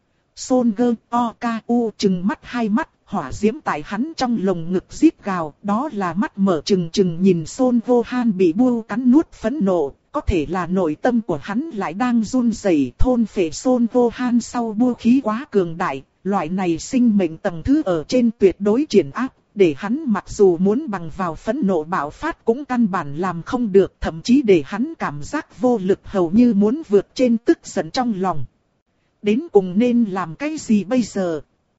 Son Gơ O Ca U trừng mắt hai mắt, hỏa diễm tại hắn trong lồng ngực rít gào, đó là mắt mở trừng trừng nhìn Son Vô Han bị Bưu cắn nuốt phẫn nộ. Có thể là nội tâm của hắn lại đang run rẩy, thôn phệ Son Vô Han sau Bưu khí quá cường đại, loại này sinh mệnh tầng thứ ở trên tuyệt đối triển áp, để hắn mặc dù muốn bằng vào phẫn nộ bạo phát cũng căn bản làm không được, thậm chí để hắn cảm giác vô lực hầu như muốn vượt trên tức giận trong lòng. Đến cùng nên làm cái gì bây giờ?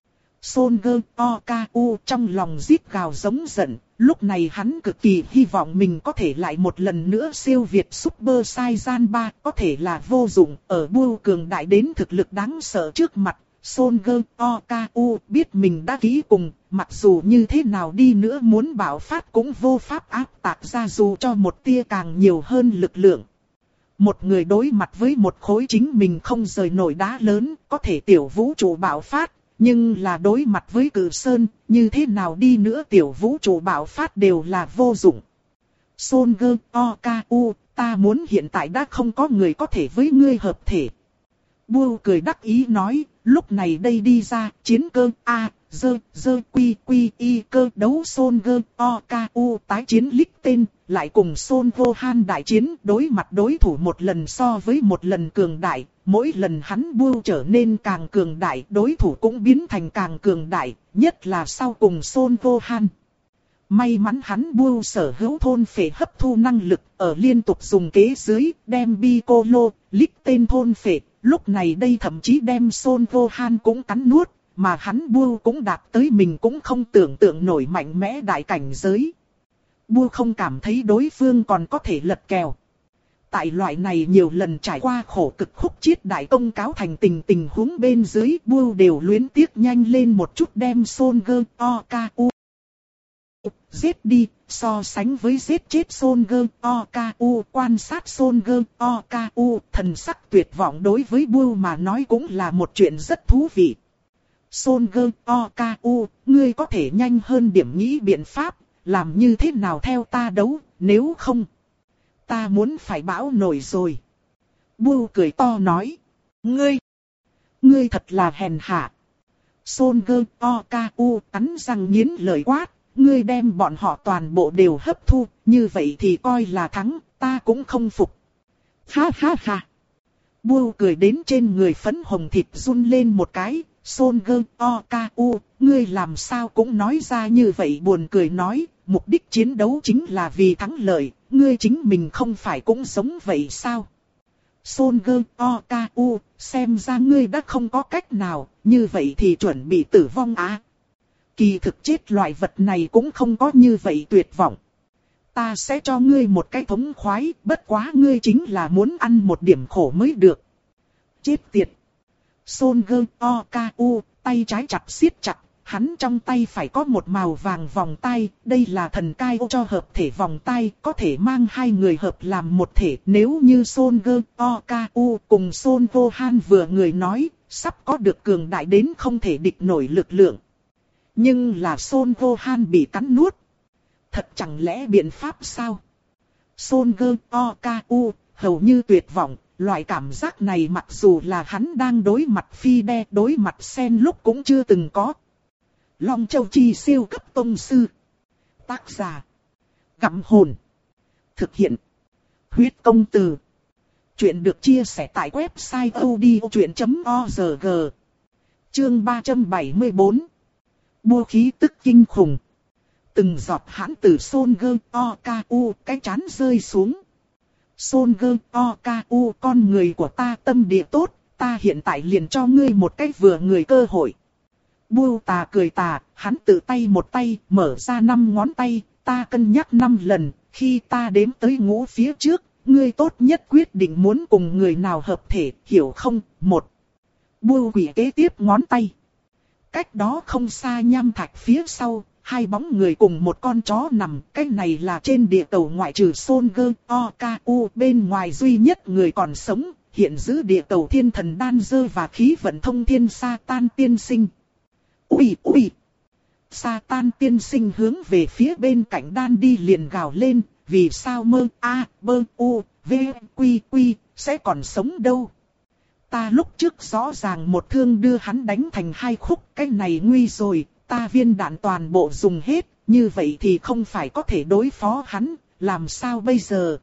Son Gơ O Ca U trong lòng rít gào giống giận, lúc này hắn cực kỳ hy vọng mình có thể lại một lần nữa siêu việt Super Saiyan ba, có thể là vô dụng, ở Bưu cường đại đến thực lực đáng sợ trước mặt. Son Gơ O Ca U biết mình đã ký cùng, mặc dù như thế nào đi nữa muốn bạo phát cũng vô pháp áp tạc ra dù cho một tia càng nhiều hơn lực lượng. Một người đối mặt với một khối chính mình không rời nổi đá lớn, có thể tiểu vũ trụ bạo phát, nhưng là đối mặt với cử sơn, như thế nào đi nữa tiểu vũ trụ bạo phát đều là vô dụng. Son Gơ O Ca U, ta muốn hiện tại đã không có người có thể với ngươi hợp thể. Bưu cười đắc ý nói, lúc này đây đi ra, chiến cơ A, dơ, dơ quy quy y cơ đấu Son Gơ O Ca U tái chiến lích tên, lại cùng Son Vô Han đại chiến, đối mặt đối thủ một lần so với một lần cường đại, mỗi lần hắn Bưu trở nên càng cường đại, đối thủ cũng biến thành càng cường đại, nhất là sau cùng Son Vô Han. May mắn hắn buông sở hữu thôn phệ hấp thu năng lực, ở liên tục dùng kế dưới, đem Piccolo, lích tên thôn phệ, lúc này đây thậm chí đem Son Gohan cũng cắn nuốt, mà hắn buông cũng đạt tới mình cũng không tưởng tượng nổi mạnh mẽ đại cảnh giới. Buông không cảm thấy đối phương còn có thể lật kèo. Tại loại này nhiều lần trải qua khổ cực khúc chiết đại công cáo thành tình tình huống bên dưới, buông đều luyến tiếc nhanh lên một chút đem Son Goku giết đi, so sánh với giết chết Son Goku, quan sát Son Goku, thần sắc tuyệt vọng đối với Bull mà nói cũng là một chuyện rất thú vị. Son Goku, ngươi có thể nhanh hơn điểm nghĩ biện pháp, làm như thế nào theo ta đấu, nếu không, ta muốn phải bão nổi rồi. Bull cười to nói, ngươi, ngươi thật là hèn hạ. Son Goku cắn răng nghiến lợi quát, ngươi đem bọn họ toàn bộ đều hấp thu, như vậy thì coi là thắng, ta cũng không phục. Ha ha ha. Bull cười đến trên người phấn hồng thịt run lên một cái, Son Goku, ngươi làm sao cũng nói ra như vậy, buồn cười nói, mục đích chiến đấu chính là vì thắng lợi, ngươi chính mình không phải cũng sống vậy sao? Son Goku, xem ra ngươi đã không có cách nào, như vậy thì chuẩn bị tử vong á. Kỳ thực chết loại vật này cũng không có như vậy tuyệt vọng. Ta sẽ cho ngươi một cái thống khoái, bất quá ngươi chính là muốn ăn một điểm khổ mới được. Chết tiệt. Son Goku, tay trái chặt siết chặt, hắn trong tay phải có một màu vàng vòng tay, đây là thần cai ô cho hợp thể vòng tay, có thể mang hai người hợp làm một thể. Nếu như Son Goku cùng Son Gohan vừa người nói, sắp có được cường đại đến không thể địch nổi lực lượng. Nhưng là Son Gohan bị cắn nuốt. Thật chẳng lẽ biện pháp sao? Son Goku hầu như tuyệt vọng, loại cảm giác này mặc dù là hắn đang đối mặt Fide, đối mặt Sen lúc cũng chưa từng có. Long Châu Chi siêu cấp tông sư. Tác giả: Gặm Hồn. Thực hiện: Huyết Công Từ. Chuyện được chia sẻ tại website odchuyện chấm org. Chương ba trăm bảy mươi bốn. Bua khí tức kinh khủng. Từng giọt hãn từ Son Goku cái chán rơi xuống. Son Goku, con người của ta tâm địa tốt, ta hiện tại liền cho ngươi một cái vừa người cơ hội. Bua tà cười tà, hắn tự tay một tay, mở ra năm ngón tay, ta cân nhắc năm lần, khi ta đếm tới ngũ phía trước, ngươi tốt nhất quyết định muốn cùng người nào hợp thể, hiểu không? Một. Bua quỷ kế tiếp ngón tay. Cách đó không xa nham thạch phía sau, hai bóng người cùng một con chó nằm, cái này là trên địa cầu ngoại trừ Son Goku bên ngoài duy nhất người còn sống, hiện giữ địa cầu thiên thần đan dơ và khí vận thông thiên Satan tiên sinh. Ui ui! Satan tiên sinh hướng về phía bên cạnh đan đi liền gào lên, vì sao mơ a bơ u v quy quy sẽ còn sống đâu? Ta lúc trước rõ ràng một thương đưa hắn đánh thành hai khúc, cái này nguy rồi, ta viên đạn toàn bộ dùng hết, như vậy thì không phải có thể đối phó hắn, làm sao bây giờ?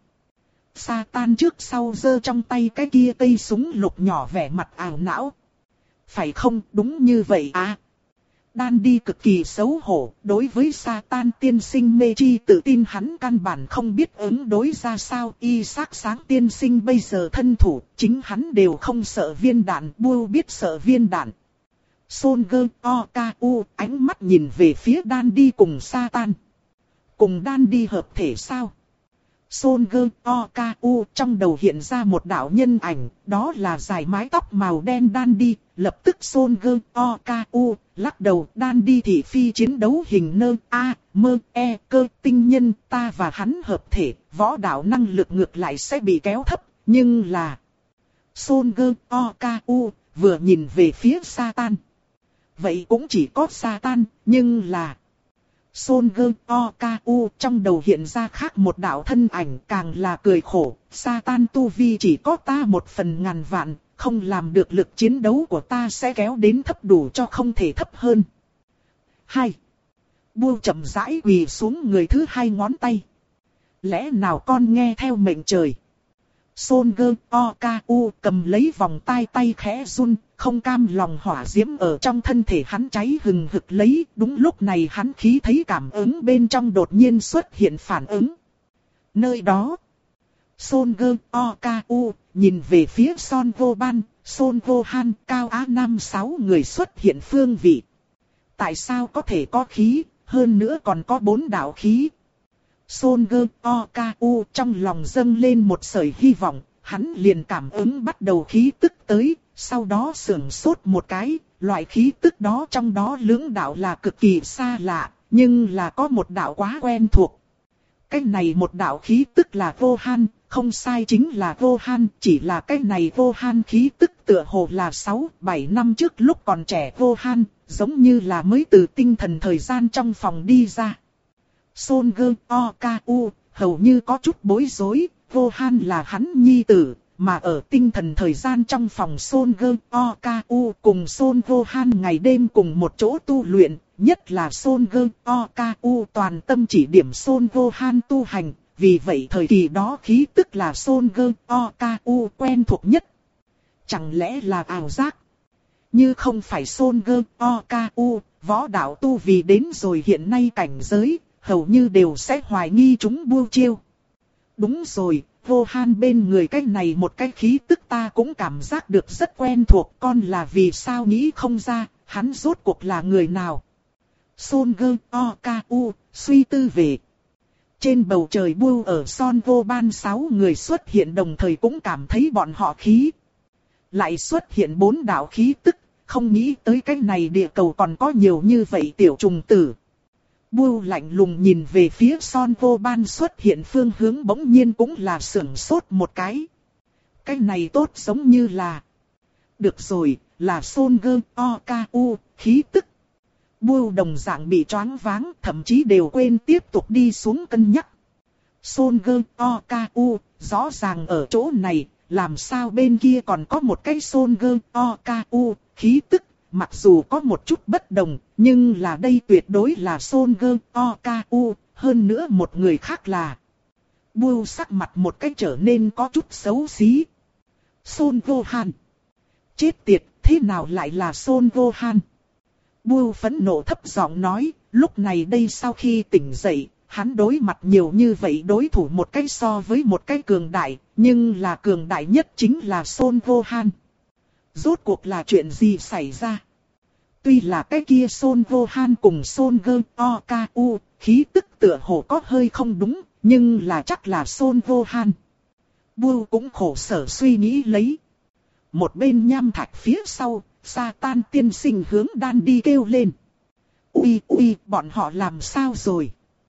Satan trước sau giơ trong tay cái kia cây súng lục nhỏ vẻ mặt ảo não. Phải không, đúng như vậy à? Đan đi cực kỳ xấu hổ, đối với Satan tiên sinh mê chi tự tin hắn căn bản không biết ứng đối ra sao. Y sắc sáng tiên sinh bây giờ thân thủ, chính hắn đều không sợ viên đạn, Bua biết sợ viên đạn. Son Goku ánh mắt nhìn về phía đan đi cùng Satan. Cùng đan đi hợp thể sao? Son Goku trong đầu hiện ra một đạo nhân ảnh, đó là dài mái tóc màu đen đan đi. Lập tức Son Goku lắc đầu, đan đi thì phi chiến đấu hình nơ a mơ e cơ tinh nhân, ta và hắn hợp thể, võ đạo năng lực ngược lại sẽ bị kéo thấp, nhưng là... Son Goku vừa nhìn về phía Satan. Vậy cũng chỉ có Satan, nhưng là... Son Goku trong đầu hiện ra khác một đạo thân ảnh, càng là cười khổ, Satan tu vi chỉ có ta một phần ngàn vạn, không làm được lực chiến đấu của ta sẽ kéo đến thấp đủ cho không thể thấp hơn. Hai. Bua chậm rãi quỳ xuống người thứ hai ngón tay. Lẽ nào con nghe theo mệnh trời? Son Goku cầm lấy vòng tay tay khẽ run, không cam lòng hỏa diễm ở trong thân thể hắn cháy hừng hực lấy. Đúng lúc này hắn khí thấy cảm ứng bên trong đột nhiên xuất hiện phản ứng. Nơi đó, Son Gơ Oku nhìn về phía Son Vô Ban, Son Vô Han, Cao Á Nam sáu người xuất hiện phương vị. Tại sao có thể có khí, hơn nữa còn có bốn đạo khí? Son Gơ Oku trong lòng dâng lên một sợi hy vọng, hắn liền cảm ứng bắt đầu khí tức tới, sau đó sưởng sốt một cái, loại khí tức đó trong đó lưỡng đạo là cực kỳ xa lạ, nhưng là có một đạo quá quen thuộc. Cái này một đạo khí tức là Vô Han, không sai chính là Vô Han, chỉ là cái này Vô Han khí tức tựa hồ là sáu bảy năm trước lúc còn trẻ Vô Han, giống như là mới từ tinh thần thời gian trong phòng đi ra. Son Gơ Oku hầu như có chút bối rối, Vô Han là hắn nhi tử, mà ở tinh thần thời gian trong phòng Son Gơ Oku cùng Son Vô Han ngày đêm cùng một chỗ tu luyện, nhất là Son Gơ Oku toàn tâm chỉ điểm Son Vô Han tu hành, vì vậy thời kỳ đó khí tức là Son Gơ Oku quen thuộc nhất. Chẳng lẽ là ảo giác? Như không phải Son Gơ Oku, võ đạo tu vì đến rồi hiện nay cảnh giới, hầu như đều sẽ hoài nghi chúng buông chiêu. Đúng rồi, Vô Han bên người cái này một cái khí tức ta cũng cảm giác được rất quen thuộc, con là vì sao nghĩ không ra, hắn rốt cuộc là người nào? Son Gơ Oku suy tư về. Trên bầu trời Bưu ở Son Vô Ban sáu người xuất hiện đồng thời cũng cảm thấy bọn họ khí. Lại xuất hiện bốn đạo khí tức, không nghĩ tới cái này địa cầu còn có nhiều như vậy tiểu trùng tử. Bưu lạnh lùng nhìn về phía Son Vô Ban xuất hiện phương hướng bỗng nhiên cũng là sưởng sốt một cái. Cái này tốt giống như là... Được rồi, là Son Gơ Oku, khí tức. Bưu đồng dạng bị choáng váng, thậm chí đều quên tiếp tục đi xuống cân nhắc. Son Gơ Oku, rõ ràng ở chỗ này, làm sao bên kia còn có một cái Son Gơ Oku, khí tức. Mặc dù có một chút bất đồng, nhưng là đây tuyệt đối là Son Gơ Oku, hơn nữa một người khác là... Bưu sắc mặt một cái trở nên có chút xấu xí. Son Vô Han. Chết tiệt, thế nào lại là Son Vô Han? Bưu phẫn nộ thấp giọng nói, lúc này đây sau khi tỉnh dậy, hắn đối mặt nhiều như vậy đối thủ một cái so với một cái cường đại, nhưng là cường đại nhất chính là Son Vô Han. Rốt cuộc là chuyện gì xảy ra? Tuy là cái kia Son Vô Han cùng Son Gơ Oku, khí tức tựa hồ có hơi không đúng, nhưng là chắc là Son Vô Han. Bưu cũng khổ sở suy nghĩ lấy. Một bên nham thạch phía sau, Satan tiên sinh hướng đan đi kêu lên. Ui ui, bọn họ làm sao rồi?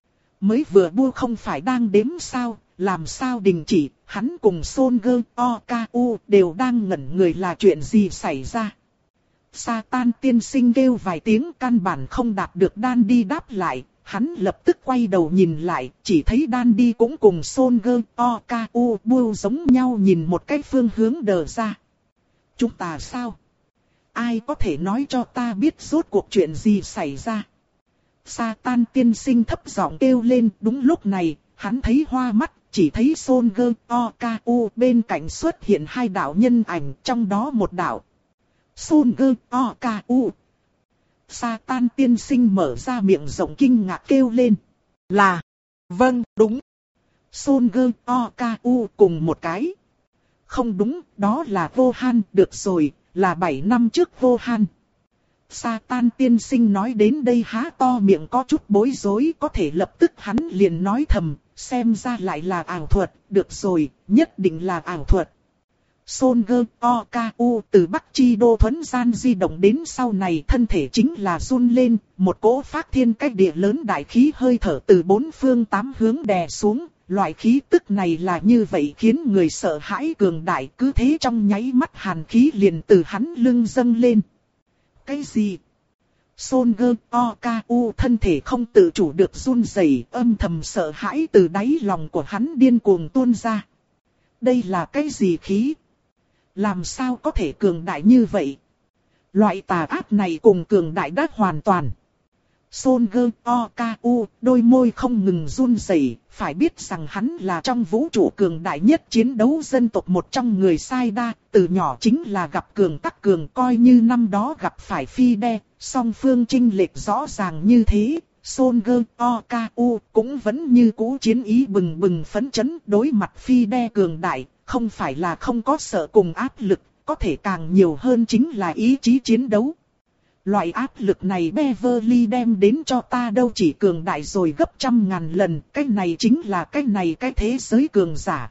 Mới vừa Bưu không phải đang đếm sao, làm sao đình chỉ, hắn cùng Son Gơ Oku đều đang ngẩn người là chuyện gì xảy ra. Satan tiên sinh kêu vài tiếng căn bản không đạt được đan đi đáp lại, hắn lập tức quay đầu nhìn lại, chỉ thấy đan đi cũng cùng Son Gơ Oku Bưu giống nhau nhìn một cái phương hướng đờ ra. Chúng ta sao? Ai có thể nói cho ta biết rốt cuộc chuyện gì xảy ra? Satan tiên sinh thấp giọng kêu lên, đúng lúc này, hắn thấy hoa mắt, chỉ thấy Son Gơ Oku bên cạnh xuất hiện hai đạo nhân ảnh, trong đó một đạo. Son Gơ Oku. Satan tiên sinh mở ra miệng rộng kinh ngạc kêu lên. Là, vâng, đúng. Son Gơ Oku cùng một cái. Không đúng, đó là Vô Han, được rồi, là bảy năm trước Vô Han. Satan tiên sinh nói đến đây há to miệng có chút bối rối, có thể lập tức hắn liền nói thầm, xem ra lại là ảo thuật, được rồi, nhất định là ảo thuật. Son Gơ Oku từ Bắc Chi Đô thuấn gian di động đến sau này thân thể chính là run lên, một cỗ phát thiên cách địa lớn đại khí hơi thở từ bốn phương tám hướng đè xuống, loại khí tức này là như vậy khiến người sợ hãi cường đại, cứ thế trong nháy mắt hàn khí liền từ hắn lưng dâng lên. Cái gì? Son Gơ Oku thân thể không tự chủ được run rẩy, âm thầm sợ hãi từ đáy lòng của hắn điên cuồng tuôn ra. Đây là cái gì khí? Làm sao có thể cường đại như vậy? Loại tà ác này cùng cường đại đã hoàn toàn. Son Goku Oku, đôi môi không ngừng run rẩy, phải biết rằng hắn là trong vũ trụ cường đại nhất chiến đấu dân tộc một trong người Sai Đa, từ nhỏ chính là gặp cường tắc cường, coi như năm đó gặp phải Phi Đe, song phương chênh lệch rõ ràng như thế. Son Goku Oku cũng vẫn như cũ chiến ý bừng bừng phấn chấn đối mặt Phi Đe cường đại, không phải là không có sợ cùng áp lực, có thể càng nhiều hơn chính là ý chí chiến đấu. Loại áp lực này Beverly đem đến cho ta đâu chỉ cường đại rồi gấp trăm ngàn lần, cái này chính là cái này cái thế giới cường giả.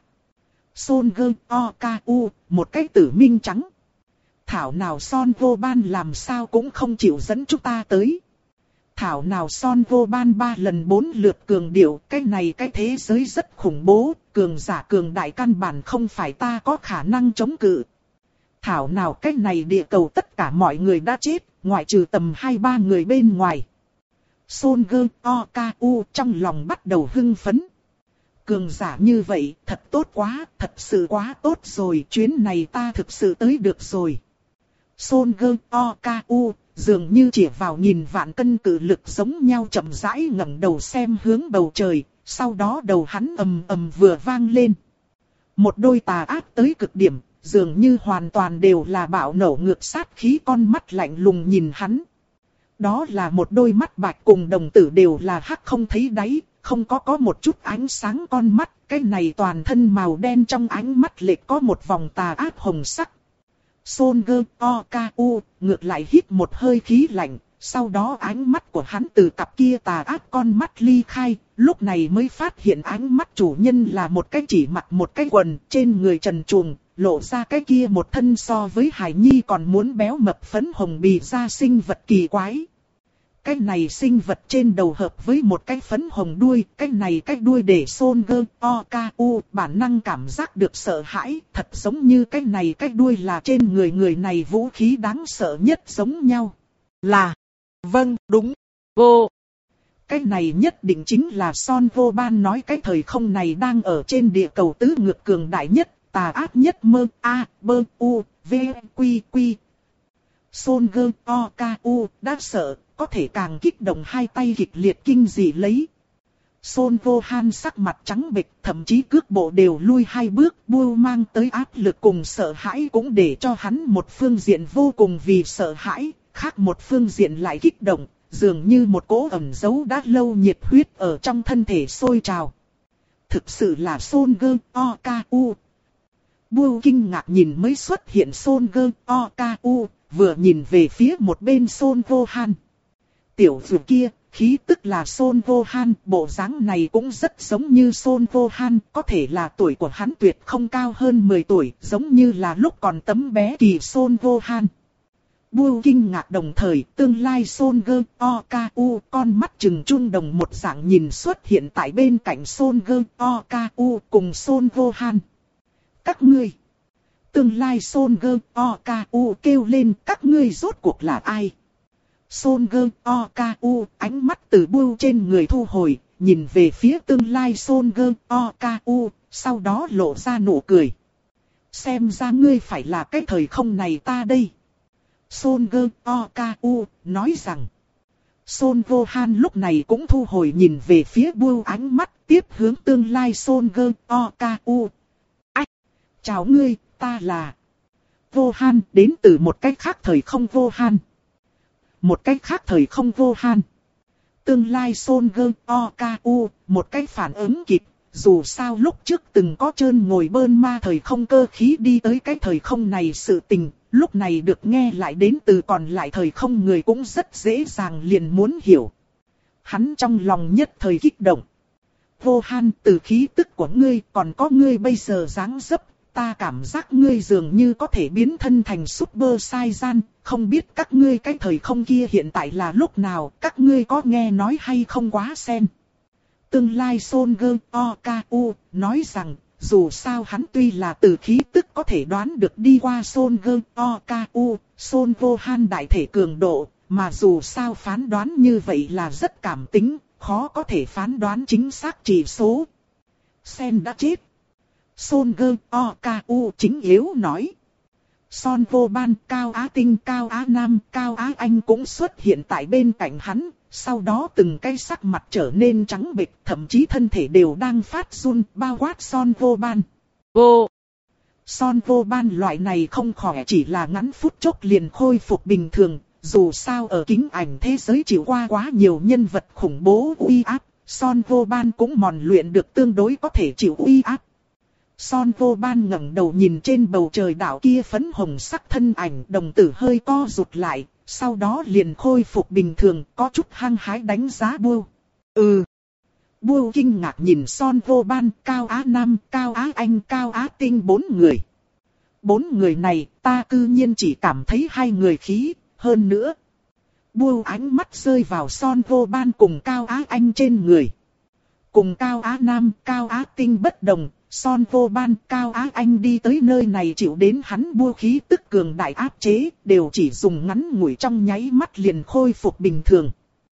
Son Goku Oku, một cái tử minh trắng. Thảo nào Son Vô Ban làm sao cũng không chịu dẫn chúng ta tới. Thảo nào Son Vô Ban ba lần bốn lượt cường điệu, cái này cái thế giới rất khủng bố, cường giả cường đại căn bản không phải ta có khả năng chống cự. Thảo nào cái này địa cầu tất cả mọi người đã chết, ngoại trừ tầm hai ba người bên ngoài. Son Goku Oku trong lòng bắt đầu hưng phấn. Cường giả như vậy, thật tốt quá, thật sự quá tốt rồi, chuyến này ta thực sự tới được rồi. Son Goku Oku dường như chỉ vào nghìn vạn cân cự lực giống nhau chậm rãi ngẩng đầu xem hướng bầu trời, sau đó đầu hắn ầm ầm vừa vang lên. Một đôi tà ác tới cực điểm, dường như hoàn toàn đều là bạo nổ ngược sát khí con mắt lạnh lùng nhìn hắn. Đó là một đôi mắt bạch cùng đồng tử đều là hắc không thấy đáy, không có có một chút ánh sáng con mắt, cái này toàn thân màu đen trong ánh mắt lệch có một vòng tà ác hồng sắc. Son Goku Oku ngược lại hít một hơi khí lạnh, sau đó ánh mắt của hắn từ cặp kia tà ác con mắt ly khai, lúc này mới phát hiện ánh mắt chủ nhân là một cái chỉ mặc một cái quần, trên người trần truồng, lộ ra cái kia một thân so với Hải Nhi còn muốn béo mập phấn hồng bì ra sinh vật kỳ quái. Cái này sinh vật trên đầu hợp với một cái phấn hồng đuôi, cái này cái đuôi để Son Goku Oku bản năng cảm giác được sợ hãi, thật giống như cái này cái đuôi là trên người người này vũ khí đáng sợ nhất giống nhau. Là, vâng, đúng, vô. Cái này nhất định chính là Son Vô Ban nói cái thời không này đang ở trên địa cầu tứ ngược cường đại nhất, tà ác nhất mơ, a, bơ, u, v, quy, quy. Son Goku Oku đã sợ, có thể càng kích động hai tay kịch liệt kinh dị lấy. Son Vô Han sắc mặt trắng bệch, thậm chí cước bộ đều lui hai bước, buông mang tới áp lực cùng sợ hãi cũng để cho hắn một phương diện vô cùng vì sợ hãi, khác một phương diện lại kích động, dường như một cỗ ẩn giấu đã lâu nhiệt huyết ở trong thân thể sôi trào. Thực sự là Son Goku Oku. Bưu kinh ngạc nhìn mới xuất hiện Son Goku Oku, vừa nhìn về phía một bên Son Vô Han. Tiểu tử kia, khí tức là Son Vô Han, bộ dáng này cũng rất giống như Son Vô Han, có thể là tuổi của hắn tuyệt không cao hơn mười tuổi, giống như là lúc còn tấm bé kỳ Son Vô Han. Bưu kinh ngạc đồng thời, tương lai Son Goku Oku con mắt trừng trung đồng một dạng nhìn xuất hiện tại bên cạnh Son Goku Oku cùng Son Vô Han. Các ngươi! Tương lai Son Goku Oku kêu lên, các ngươi rốt cuộc là ai? Son Goku Oku ánh mắt từ bưu trên người thu hồi, nhìn về phía tương lai Son Goku Oku, sau đó lộ ra nụ cười. Xem ra ngươi phải là cái thời không này ta đây. Son Goku Oku nói rằng. Son Vô Han lúc này cũng thu hồi nhìn về phía bưu ánh mắt, tiếp hướng tương lai Son Goku Oku. Ách! Chào ngươi, ta là Vô Han, đến từ một cách khác thời không Vô Han. Một cách khác thời không Vô Han. Tương lai Son Goku Oku, một cách phản ứng kịp, dù sao lúc trước từng có trơn ngồi bơn ma thời không cơ khí đi tới cái thời không này sự tình, lúc này được nghe lại đến từ còn lại thời không người cũng rất dễ dàng liền muốn hiểu. Hắn trong lòng nhất thời kích động. Vô Han, từ khí tức của ngươi còn có ngươi bây giờ dáng dấp, ta cảm giác ngươi dường như có thể biến thân thành Super Saiyan, không biết các ngươi cái thời không kia hiện tại là lúc nào, các ngươi có nghe nói hay không quá xem. Tương lai Son Goku Oku nói rằng, dù sao hắn tuy là từ khí tức có thể đoán được đi qua Son Goku Oku, Son Vô Han đại thể cường độ, mà dù sao phán đoán như vậy là rất cảm tính, khó có thể phán đoán chính xác chỉ số. Sen đã chết. Son Goku Oku chính yếu nói. Son Vô Ban, Cao Á Tinh, Cao Á Nam, Cao Á Anh cũng xuất hiện tại bên cạnh hắn. Sau đó từng cái sắc mặt trở nên trắng bệch, thậm chí thân thể đều đang phát run, bao quát Son Vô Ban. Vô! Son Vô Ban loại này không khỏe chỉ là ngắn phút chốc liền khôi phục bình thường, dù sao ở kính ảnh thế giới chịu qua quá nhiều nhân vật khủng bố uy áp, Son Vô Ban cũng mòn luyện được tương đối có thể chịu uy áp. Son Vô Ban ngẩng đầu nhìn trên bầu trời đảo kia phấn hồng sắc thân ảnh, đồng tử hơi co rụt lại, sau đó liền khôi phục bình thường, có chút hăng hái đánh giá Bưu. Ừ. Bưu kinh ngạc nhìn Son Vô Ban, Cao Á Nam, Cao Á Anh, Cao Á Tinh bốn người. Bốn người này, ta cư nhiên chỉ cảm thấy hai người khí, hơn nữa. Bưu ánh mắt rơi vào Son Vô Ban cùng Cao Á Anh trên người. Cùng Cao Á Nam, Cao Á Tinh bất đồng, Son Vô Ban, Cao Á Anh đi tới nơi này chịu đến hắn Bưu khí tức cường đại áp chế, đều chỉ dùng ngắn ngủi trong nháy mắt liền khôi phục bình thường.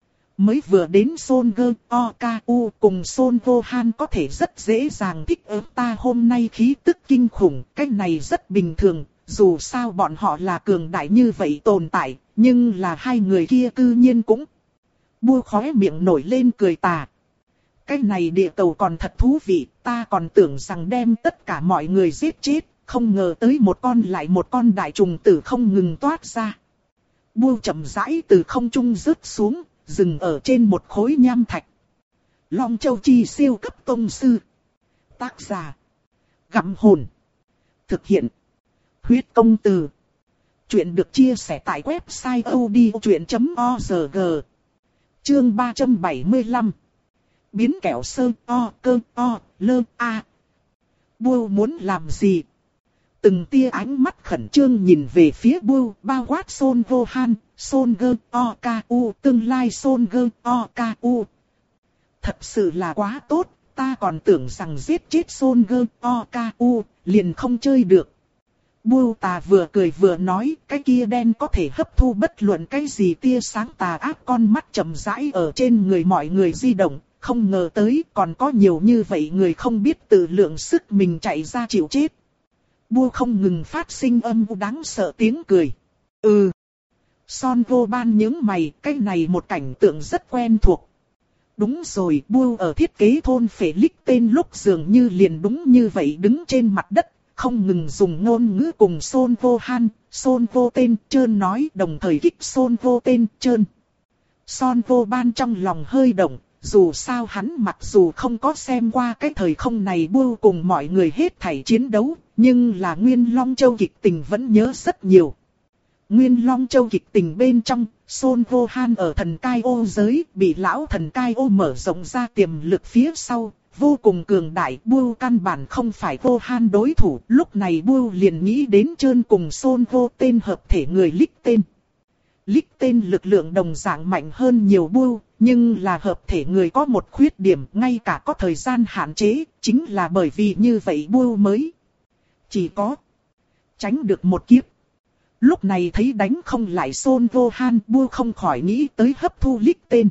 Mới vừa đến Son Gơ, O K U cùng Son Vô Han có thể rất dễ dàng thích ứng ta hôm nay khí tức kinh khủng, cái này rất bình thường, dù sao bọn họ là cường đại như vậy tồn tại, nhưng là hai người kia cư nhiên cũng. Bưu khóe miệng nổi lên cười tà. Cái này địa cầu còn thật thú vị, ta còn tưởng rằng đem tất cả mọi người giết chết, không ngờ tới một con lại một con đại trùng tử không ngừng toát ra. Bưu chậm rãi từ không trung rớt xuống, dừng ở trên một khối nham thạch. Long Châu Chi siêu cấp tông sư. Tác giả. Gặm hồn. Thực hiện. Huyết công từ. Chuyện được chia sẻ tại website odchuyện chấm org. Chương ba trăm bảy mươi lăm. Biến kẹo sơ o cơ o lơ a. Bưu muốn làm gì? Từng tia ánh mắt khẩn trương nhìn về phía Bưu, bao quát Son Vô Han, Son Gơ O K U, tương lai Son Gơ O K U. Thật sự là quá tốt, ta còn tưởng rằng giết chết Son Gơ O K U, liền không chơi được. Bưu tà vừa cười vừa nói, cái kia đen có thể hấp thu bất luận cái gì tia sáng tà ác, con mắt chậm rãi ở trên người mọi người di động. Không ngờ tới còn có nhiều như vậy người không biết tự lượng sức mình chạy ra chịu chết. Bưu không ngừng phát sinh âm u đáng sợ tiếng cười. Ừ. Son Vô Ban nhướng mày, cái này một cảnh tượng rất quen thuộc. Đúng rồi, Bưu ở thiết kế thôn phệ lích tên lúc dường như liền đúng như vậy đứng trên mặt đất, không ngừng dùng ngôn ngữ cùng Son Vô Han, Son Vô Tên, Trơn nói, đồng thời kích Son Vô Tên, Trơn. Son Vô Ban trong lòng hơi động. Dù sao hắn mặc dù không có xem qua cái thời không này Bưu cùng mọi người hết thảy chiến đấu, nhưng là Nguyên Long Châu kịch tình vẫn nhớ rất nhiều. Nguyên Long Châu kịch tình bên trong, Son Vô Han ở thần cai ô giới bị lão thần cai ô mở rộng ra tiềm lực phía sau, vô cùng cường đại. Bưu căn bản không phải Vô Han đối thủ, lúc này Bưu liền nghĩ đến Trơn cùng Son Vô Tên hợp thể người lích tên. Lích tên lực lượng đồng dạng mạnh hơn nhiều Bưu, nhưng là hợp thể người có một khuyết điểm, ngay cả có thời gian hạn chế, chính là bởi vì như vậy Bưu mới chỉ có tránh được một kiếp. Lúc này thấy đánh không lại Son Vô Han, Bưu không khỏi nghĩ tới hấp thu lích tên.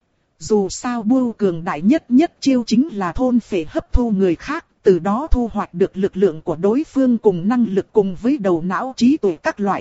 Dù sao Bưu cường đại nhất nhất chiêu chính là thôn phệ hấp thu người khác, từ đó thu hoạch được lực lượng của đối phương cùng năng lực cùng với đầu não trí tuệ các loại.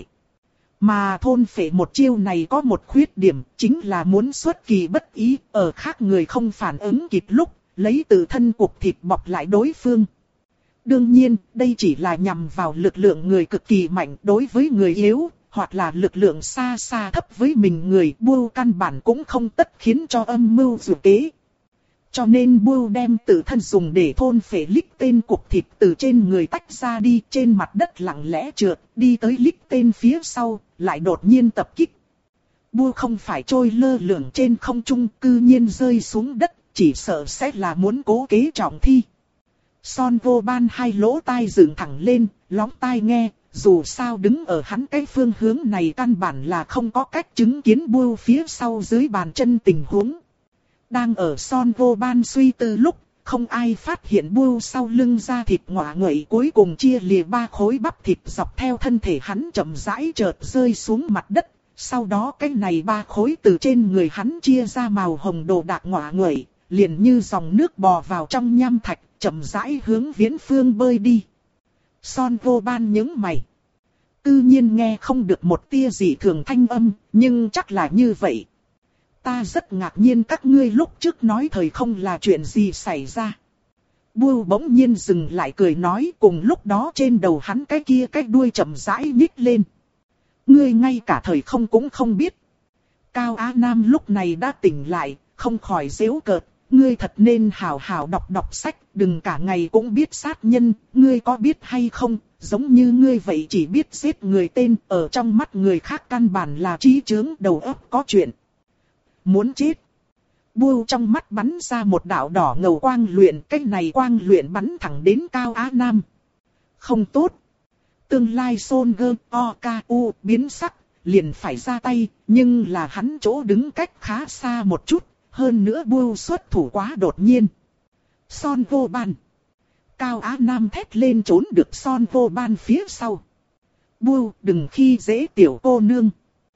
Mà thôn phệ một chiêu này có một khuyết điểm, chính là muốn xuất kỳ bất ý, ở khác người không phản ứng kịp lúc, lấy tự thân cục thịt bọc lại đối phương. Đương nhiên, đây chỉ là nhằm vào lực lượng người cực kỳ mạnh, đối với người yếu, hoặc là lực lượng xa xa thấp với mình người, Bưu căn bản cũng không tất khiến cho âm mưu dự kế. Cho nên Bưu đem tự thân dùng để thôn phệ lích tên cục thịt từ trên người tách ra đi, trên mặt đất lặng lẽ trượt, đi tới lích tên phía sau, lại đột nhiên tập kích. Bưu không phải trôi lơ lửng trên không trung, cư nhiên rơi xuống đất, chỉ sợ sẽ là muốn cố kế trọng thi. Son Vô Ban hai lỗ tai dựng thẳng lên, lóng tai nghe, dù sao đứng ở hắn cái phương hướng này căn bản là không có cách chứng kiến Bưu phía sau dưới bàn chân tình huống. Đang ở Son Vô Ban suy tư lúc, không ai phát hiện Bưu sau lưng da thịt ngõa nguậy cuối cùng chia lìa ba khối bắp thịt dọc theo thân thể hắn chậm rãi chợt rơi xuống mặt đất. Sau đó cái này ba khối từ trên người hắn chia ra màu hồng đồ đạc ngõa nguậy, liền như dòng nước bò vào trong nham thạch, chậm rãi hướng viễn phương bơi đi. Son Vô Ban nhướng mày. Tự nhiên nghe không được một tia gì thường thanh âm, nhưng chắc là như vậy. ta rất ngạc nhiên các ngươi lúc trước nói thời không là chuyện gì xảy ra. Bưu bỗng nhiên dừng lại cười nói, cùng lúc đó trên đầu hắn cái kia cái đuôi chậm rãi nhích lên. Ngươi ngay cả thời không cũng không biết. Cao Á Nam lúc này đã tỉnh lại, không khỏi giễu cợt. Ngươi thật nên hào hào đọc đọc sách, đừng cả ngày cũng biết sát nhân, ngươi có biết hay không, giống như ngươi vậy chỉ biết giết người tên, ở trong mắt người khác căn bản là trí chướng đầu óc có chuyện. Muốn chết. Bưu trong mắt bắn ra một đạo đỏ ngầu quang luyện, cái này quang luyện bắn thẳng đến Cao Á Nam. Không tốt. Tương lai Son Gơ O K U biến sắc, liền phải ra tay, nhưng là hắn chỗ đứng cách khá xa một chút. Hơn nữa Bưu xuất thủ quá đột nhiên. Son vô ban. Cao Á Nam thét lên trốn được Son vô ban phía sau. Bưu đừng khi dễ tiểu cô nương.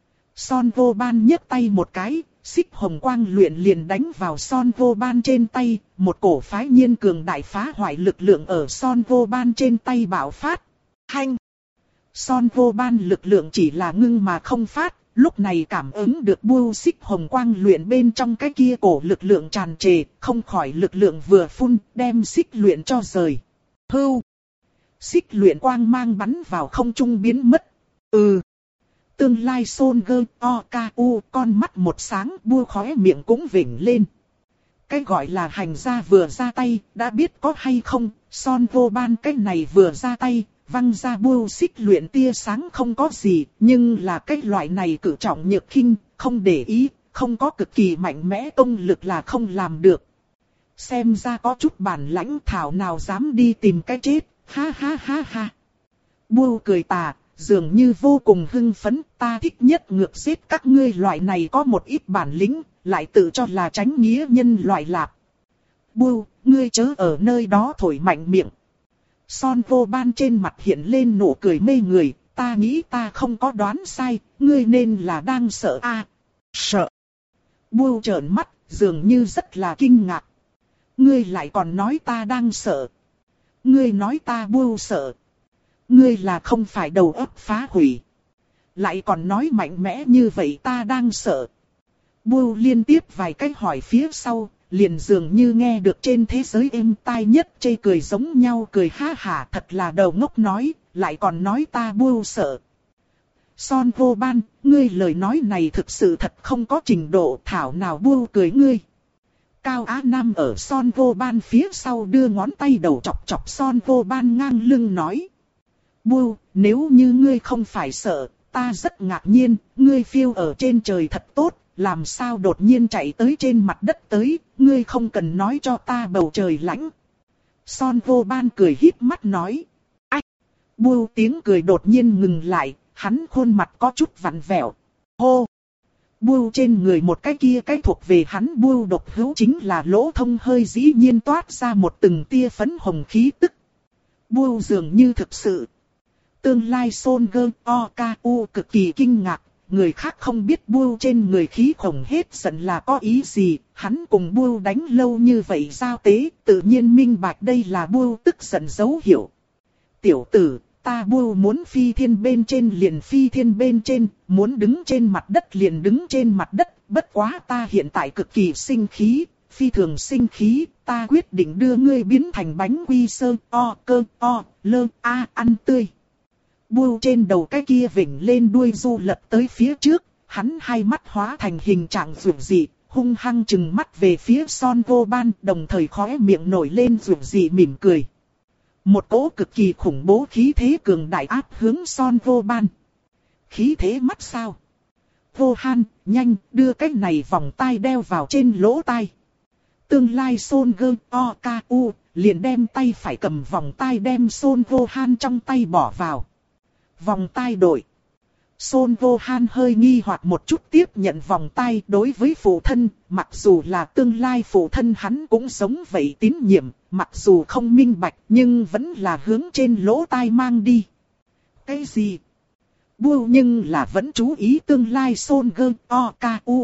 Son vô ban nhấc tay một cái, xích hồng quang luyện liền đánh vào Son vô ban trên tay. Một cổ phái nhiên cường đại phá hoại lực lượng ở Son vô ban trên tay bạo phát. Hành. Son vô ban lực lượng chỉ là ngưng mà không phát. Lúc này cảm ứng được Bưu xích hồng quang luyện bên trong cái kia cổ lực lượng tràn trề, không khỏi lực lượng vừa phun, đem xích luyện cho rời. Hưu! Xích luyện quang mang bắn vào không trung biến mất. Ừ! Tương lai Son Gơ O K U con mắt một sáng, Bưu khóe miệng cũng vểnh lên. Cái gọi là hành gia vừa ra tay, đã biết có hay không, Son vô ban cái này vừa ra tay. Văng ra Bưu xích luyện tia sáng không có gì, nhưng là cái loại này cử trọng nhược khinh, không để ý, không có cực kỳ mạnh mẽ công lực là không làm được. Xem ra có chút bản lãnh thảo nào dám đi tìm cái chết, ha ha ha ha. Bưu cười tà, dường như vô cùng hưng phấn, ta thích nhất ngược giết các ngươi loại này có một ít bản lĩnh, lại tự cho là tránh nghĩa nhân loại lạc. Bưu, ngươi chớ ở nơi đó thổi mạnh miệng. Son vô ban trên mặt hiện lên nụ cười mê người, ta nghĩ ta không có đoán sai, ngươi nên là đang sợ a. À, sợ. Bưu trợn mắt, dường như rất là kinh ngạc. Ngươi lại còn nói ta đang sợ. Ngươi nói ta Bưu sợ. Ngươi là không phải đầu óc phá hủy. Lại còn nói mạnh mẽ như vậy ta đang sợ. Bưu liên tiếp vài cái hỏi phía sau. Liền dường như nghe được trên thế giới êm tai nhất chê cười giống nhau cười ha hả thật là đầu ngốc nói, lại còn nói ta Bưu sợ. Son vô ban, ngươi lời nói này thực sự thật không có trình độ thảo nào Bưu cười ngươi. Cao Á Nam ở Son vô ban phía sau đưa ngón tay đầu chọc chọc Son vô ban ngang lưng nói. Bưu, nếu như ngươi không phải sợ, ta rất ngạc nhiên, ngươi phiêu ở trên trời thật tốt. Làm sao đột nhiên chạy tới trên mặt đất tới, ngươi không cần nói cho ta bầu trời lãnh. Son vô ban cười híp mắt nói. Ách! Bưu tiếng cười đột nhiên ngừng lại, hắn khuôn mặt có chút vặn vẹo. Hô! Bưu trên người một cái kia cái thuộc về hắn Bưu độc hữu chính là lỗ thông hơi dĩ nhiên toát ra một từng tia phấn hồng khí tức. Bưu dường như thực sự. Tương lai Son Gơ O K U cực kỳ kinh ngạc. Người khác không biết Bưu trên người khí khổng hết giận là có ý gì, hắn cùng Bưu đánh lâu như vậy giao tế, tự nhiên minh bạch đây là Bưu tức giận dấu hiệu. Tiểu tử, ta Bưu muốn phi thiên bên trên liền phi thiên bên trên, muốn đứng trên mặt đất liền đứng trên mặt đất, bất quá ta hiện tại cực kỳ sinh khí, phi thường sinh khí, ta quyết định đưa ngươi biến thành bánh quy sơ, o, cơ, o, lơ, a, ăn tươi. Bưu trên đầu cái kia vểnh lên đuôi du lật tới phía trước, hắn hai mắt hóa thành hình trạng rủ dị, hung hăng trừng mắt về phía Son vô ban, đồng thời khóe miệng nổi lên rủ dị mỉm cười. Một cỗ cực kỳ khủng bố khí thế cường đại áp hướng Son vô ban. Khí thế mắt sao? Vô Han, nhanh, đưa cái này vòng tai đeo vào trên lỗ tai. Tương lai Son Gơ O K U, liền đem tay phải cầm vòng tai đem Son vô Han trong tay bỏ vào. Vòng tai đổi. Son vô Han hơi nghi hoặc một chút tiếp nhận vòng tai đối với phụ thân, mặc dù là tương lai phụ thân hắn cũng sống vậy tín nhiệm, mặc dù không minh bạch nhưng vẫn là hướng trên lỗ tai mang đi. Cái gì? Bưu nhưng là vẫn chú ý tương lai Son Gơ O K U.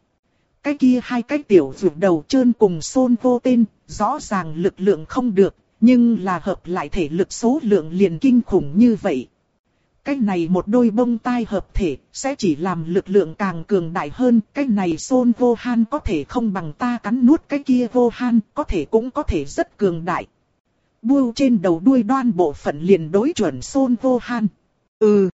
Cái kia hai cái tiểu vượt đầu trơn cùng Son vô tên, rõ ràng lực lượng không được, nhưng là hợp lại thể lực số lượng liền kinh khủng như vậy. cái này một đôi bông tai hợp thể, sẽ chỉ làm lực lượng càng cường đại hơn. Cái này Son Gohan có thể không bằng ta cắn nuốt cái kia Gohan, có thể cũng có thể rất cường đại. Bưu trên đầu đuôi đoan bộ phận liền đối chuẩn Son Gohan. Ừ.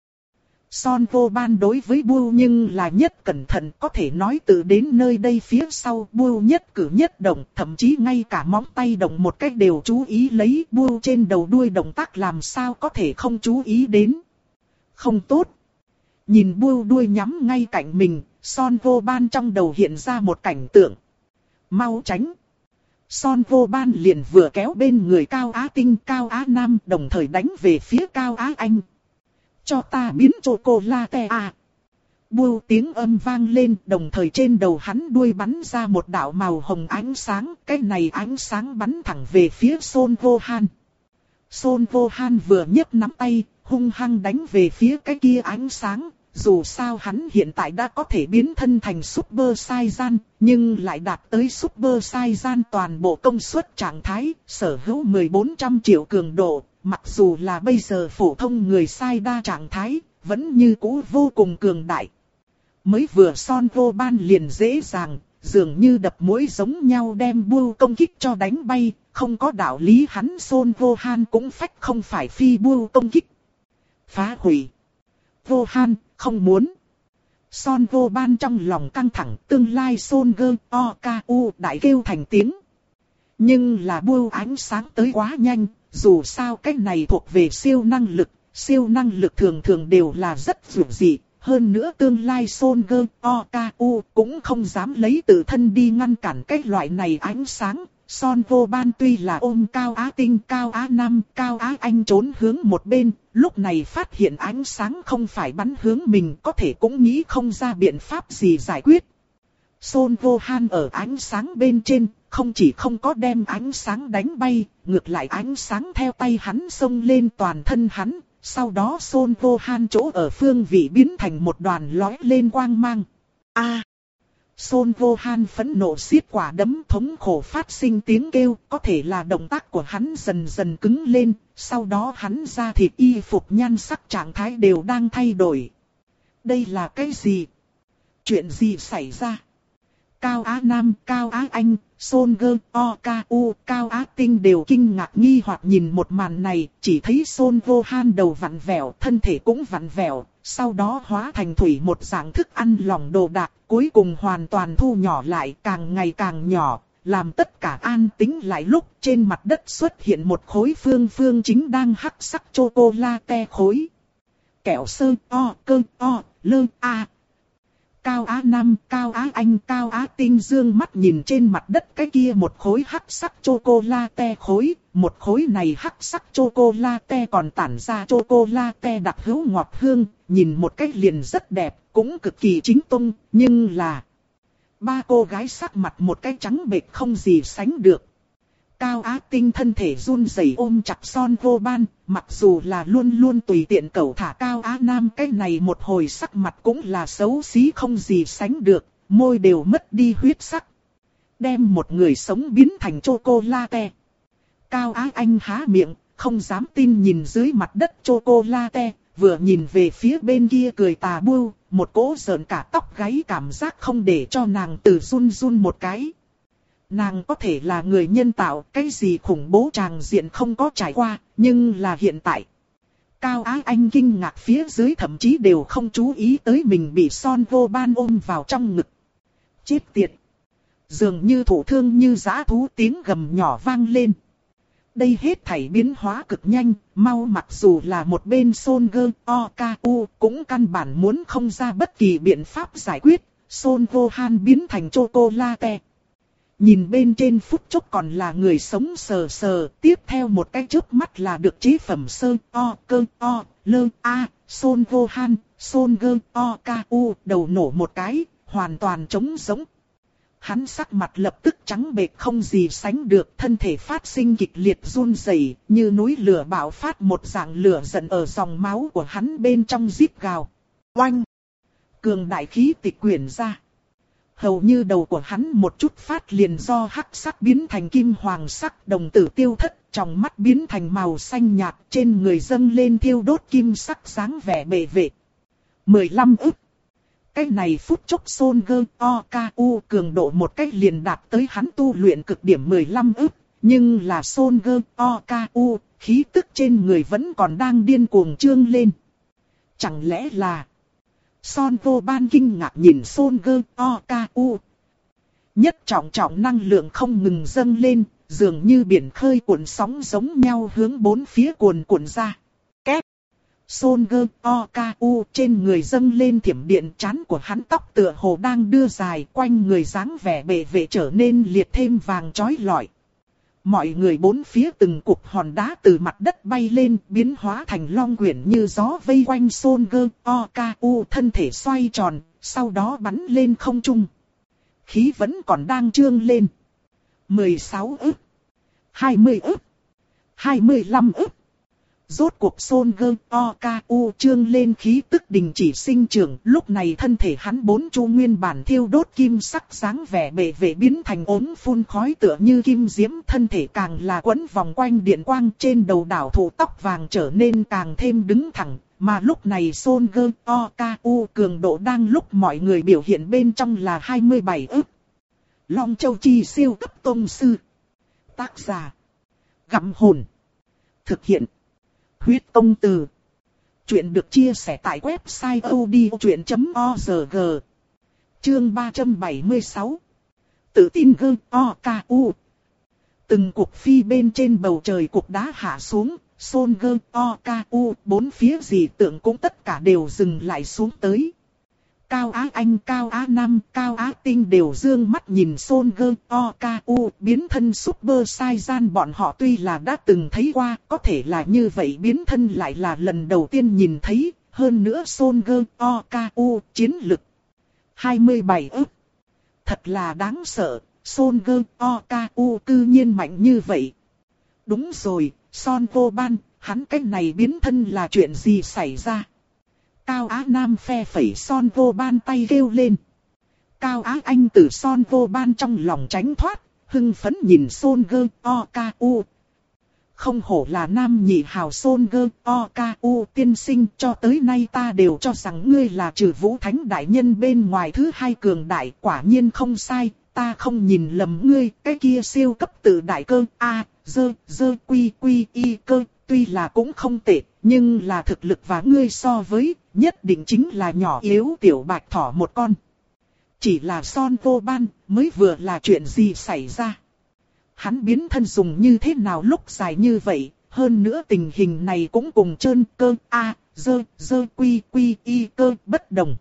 Son Gohan đối với Bưu nhưng là nhất cẩn thận, có thể nói từ đến nơi đây phía sau Bưu nhất cử nhất động, thậm chí ngay cả móng tay động một cách đều chú ý lấy. Bưu trên đầu đuôi động tác làm sao có thể không chú ý đến. Không tốt. Nhìn Bưu đuôi nhắm ngay cạnh mình, Son Gohan trong đầu hiện ra một cảnh tượng. Mau tránh. Son Gohan liền vừa kéo bên người Cao Á Tinh, Cao Á Nam đồng thời đánh về phía Cao Á Anh. Cho ta biến chocolate à. Bưu tiếng âm vang lên, đồng thời trên đầu hắn đuôi bắn ra một đạo màu hồng ánh sáng. Cái này ánh sáng bắn thẳng về phía Son Gohan. Son Gohan vừa nhấc nắm tay, hung hăng đánh về phía cái kia ánh sáng. Dù sao hắn hiện tại đã có thể biến thân thành Super Saiyan, nhưng lại đạt tới Super Saiyan toàn bộ công suất trạng thái, sở hữu mười bốn trăm triệu cường độ. Mặc dù là bây giờ phổ thông người sai đa trạng thái, vẫn như cũ vô cùng cường đại. Mới vừa Son Gohan liền dễ dàng, dường như đập muỗi giống nhau đem Bưu công kích cho đánh bay, không có đạo lý hắn Son Gohan cũng phách không phải phi Bưu công kích. Phá hủy. Gohan, không muốn. Son Gohan trong lòng căng thẳng, tương lai Son Goku đại kêu thành tiếng. Nhưng là Bưu ánh sáng tới quá nhanh. Dù sao cái này thuộc về siêu năng lực, siêu năng lực thường thường đều là rất vượt dị. Hơn nữa tương lai Son Goku cũng không dám lấy tự thân đi ngăn cản cái loại này ánh sáng. Son Gohan tuy là ôm Cao Á Tinh, Cao Á Nam, Cao Á Anh trốn hướng một bên, lúc này phát hiện ánh sáng không phải bắn hướng mình, có thể cũng nghĩ không ra biện pháp gì giải quyết. Son Gohan ở ánh sáng bên trên, không chỉ không có đem ánh sáng đánh bay, ngược lại ánh sáng theo tay hắn xông lên toàn thân hắn, sau đó Son Gohan chỗ ở phương vị biến thành một đoàn lóe lên quang mang. A! À, Son Gohan phẫn nộ siết quả đấm, thống khổ phát sinh tiếng kêu, có thể là động tác của hắn dần dần cứng lên, sau đó hắn da thịt y phục nhan sắc trạng thái đều đang thay đổi. Đây là cái gì? Chuyện gì xảy ra? Cao Á Nam, Cao Á Anh, Son Goku, Cao Á Tinh đều kinh ngạc nghi hoặc nhìn một màn này, chỉ thấy Son Gohan đầu vặn vẹo, thân thể cũng vặn vẹo, sau đó hóa thành thủy một dạng thức ăn lỏng đồ đạc, cuối cùng hoàn toàn thu nhỏ lại, càng ngày càng nhỏ, làm tất cả an tĩnh lại lúc trên mặt đất xuất hiện một khối phương phương chính đang hắc sắc chocolate khối. Kẹo sơ o cơ o lơ a. Cao Á Nam, Cao Á Anh, Cao Á Tinh dương mắt nhìn trên mặt đất cái kia một khối hắc sắc chocolate khối, một khối này hắc sắc chocolate còn tản ra chocolate đặc hữu ngọt hương, nhìn một cách liền rất đẹp, cũng cực kỳ chính tông, nhưng là ba cô gái sắc mặt một cái trắng bệch không gì sánh được. Cao Á Tinh thân thể run rẩy ôm chặt Son Gohan, mặc dù là luôn luôn tùy tiện cẩu thả Cao Á Nam cái này một hồi sắc mặt cũng là xấu xí không gì sánh được, môi đều mất đi huyết sắc. Đem một người sống biến thành chocolate. Cao Á Anh há miệng, không dám tin nhìn dưới mặt đất chocolate, vừa nhìn về phía bên kia cười tà Bưu, một cỗ sởn cả tóc gáy cảm giác không để cho nàng từ run run một cái. Nàng có thể là người nhân tạo, cái gì khủng bố tràng diện không có trải qua, nhưng là hiện tại. Cao Á Anh kinh ngạc phía dưới thậm chí đều không chú ý tới mình bị Son Gohan ôm vào trong ngực. Chết tiệt! Dường như thổ thương như dã thú tiếng gầm nhỏ vang lên. Đây hết thảy biến hóa cực nhanh, mau mặc dù là một bên Son Goku cũng căn bản muốn không ra bất kỳ biện pháp giải quyết, Son Gohan biến thành chocolate. Nhìn bên trên phút chốc còn là người sống sờ sờ, tiếp theo một cái chớp mắt là được chế phẩm sơ o cơ o lơ a, Son Gohan, Son Goku đầu nổ một cái, hoàn toàn trống rỗng. Hắn sắc mặt lập tức trắng bệch không gì sánh được, thân thể phát sinh kịch liệt run rẩy, như núi lửa bạo phát một dạng lửa giận ở dòng máu của hắn bên trong rít gào. Oanh! Cường đại khí tịch quyển ra. Hầu như đầu của hắn một chút phát liền do hắc sắc biến thành kim hoàng sắc, đồng tử tiêu thất, tròng mắt biến thành màu xanh nhạt, trên người dâng lên thiêu đốt kim sắc dáng vẻ bệ vệ. mười lăm ức. Cái này phút chốc Son Gơ O K U cường độ một cách liền đạt tới hắn tu luyện cực điểm mười lăm ức. Nhưng là Son Gơ O K U, khí tức trên người vẫn còn đang điên cuồng trương lên. Chẳng lẽ là... Son Vô Ban kinh ngạc nhìn Son Gơ O K U. Nhất trọng trọng năng lượng không ngừng dâng lên, dường như biển khơi cuộn sóng giống nhau hướng bốn phía cuồn cuộn ra. Kép. Son Gơ O K U trên người dâng lên thiểm điện, trán của hắn tóc tựa hồ đang đưa dài, quanh người dáng vẻ bệ vệ trở nên liệt thêm vàng chói lọi. Mọi người bốn phía từng cục hòn đá từ mặt đất bay lên, biến hóa thành long quyển như gió vây quanh Son Gơ O K U, thân thể xoay tròn, sau đó bắn lên không trung. Khí vẫn còn đang trương lên. mười sáu ức, hai mươi ức, hai mươi lăm ức. Rốt cuộc Son Gơ O K U trương lên khí tức đình chỉ sinh trưởng, lúc này thân thể hắn bốn chu nguyên bản thiêu đốt kim sắc dáng vẻ bệ vệ biến thành ốm phun khói tựa như kim diễm, thân thể càng là quấn vòng quanh điện quang, trên đầu đảo thụ tóc vàng trở nên càng thêm đứng thẳng, mà lúc này Son Gơ O K U cường độ đang lúc mọi người biểu hiện bên trong là hai mươi bảy ức. Long Châu Chi siêu cấp tông sư. Tác giả: Gặm Hồn. Thực hiện: Huyết Công Từ. Chuyện được chia sẻ tại website odchuyện chấm org. Chương ba trăm bảy mươi sáu. Tự tin Gơ O K U. Từng cuộc phi bên trên bầu trời cục đá hạ xuống, Son Gơ O K U, bốn phía dị tượng cũng tất cả đều dừng lại xuống tới. Cao Á Anh, Cao Á Nam, Cao Á Tinh đều dương mắt nhìn Son Gơ O K U, biến thân Super Saiyan bọn họ tuy là đã từng thấy qua, có thể là như vậy biến thân lại là lần đầu tiên nhìn thấy, hơn nữa Son Gơ O K U, chiến lực hai mươi bảy ức. Thật là đáng sợ, Son Gơ O K U cư nhiên mạnh như vậy. Đúng rồi, Son Vô Ban, hắn cái này biến thân là chuyện gì xảy ra? Cao Á Nam phe phẩy Son Vô Ban tay kêu lên. Cao Á Anh từ Son Vô Ban trong lòng tránh thoát, hưng phấn nhìn Son Gơ O K U. Không hổ là nam nhị hào Son Gơ O K U tiên sinh, cho tới nay ta đều cho rằng ngươi là trừ Vũ Thánh đại nhân bên ngoài thứ hai cường đại, quả nhiên không sai, ta không nhìn lầm ngươi, cái kia siêu cấp tự đại cơ A, dơ, dơ quy quy y cơ, tuy là cũng không tệ, nhưng là thực lực và ngươi so với, nhất định chính là nhỏ yếu tiểu bạch thỏ một con. Chỉ là Son Vô Ban, mới vừa là chuyện gì xảy ra? Hắn biến thân dùng như thế nào lúc dài như vậy, hơn nữa tình hình này cũng cùng trơn cơ A, dơ, dơ quy quy y cơ bất đồng.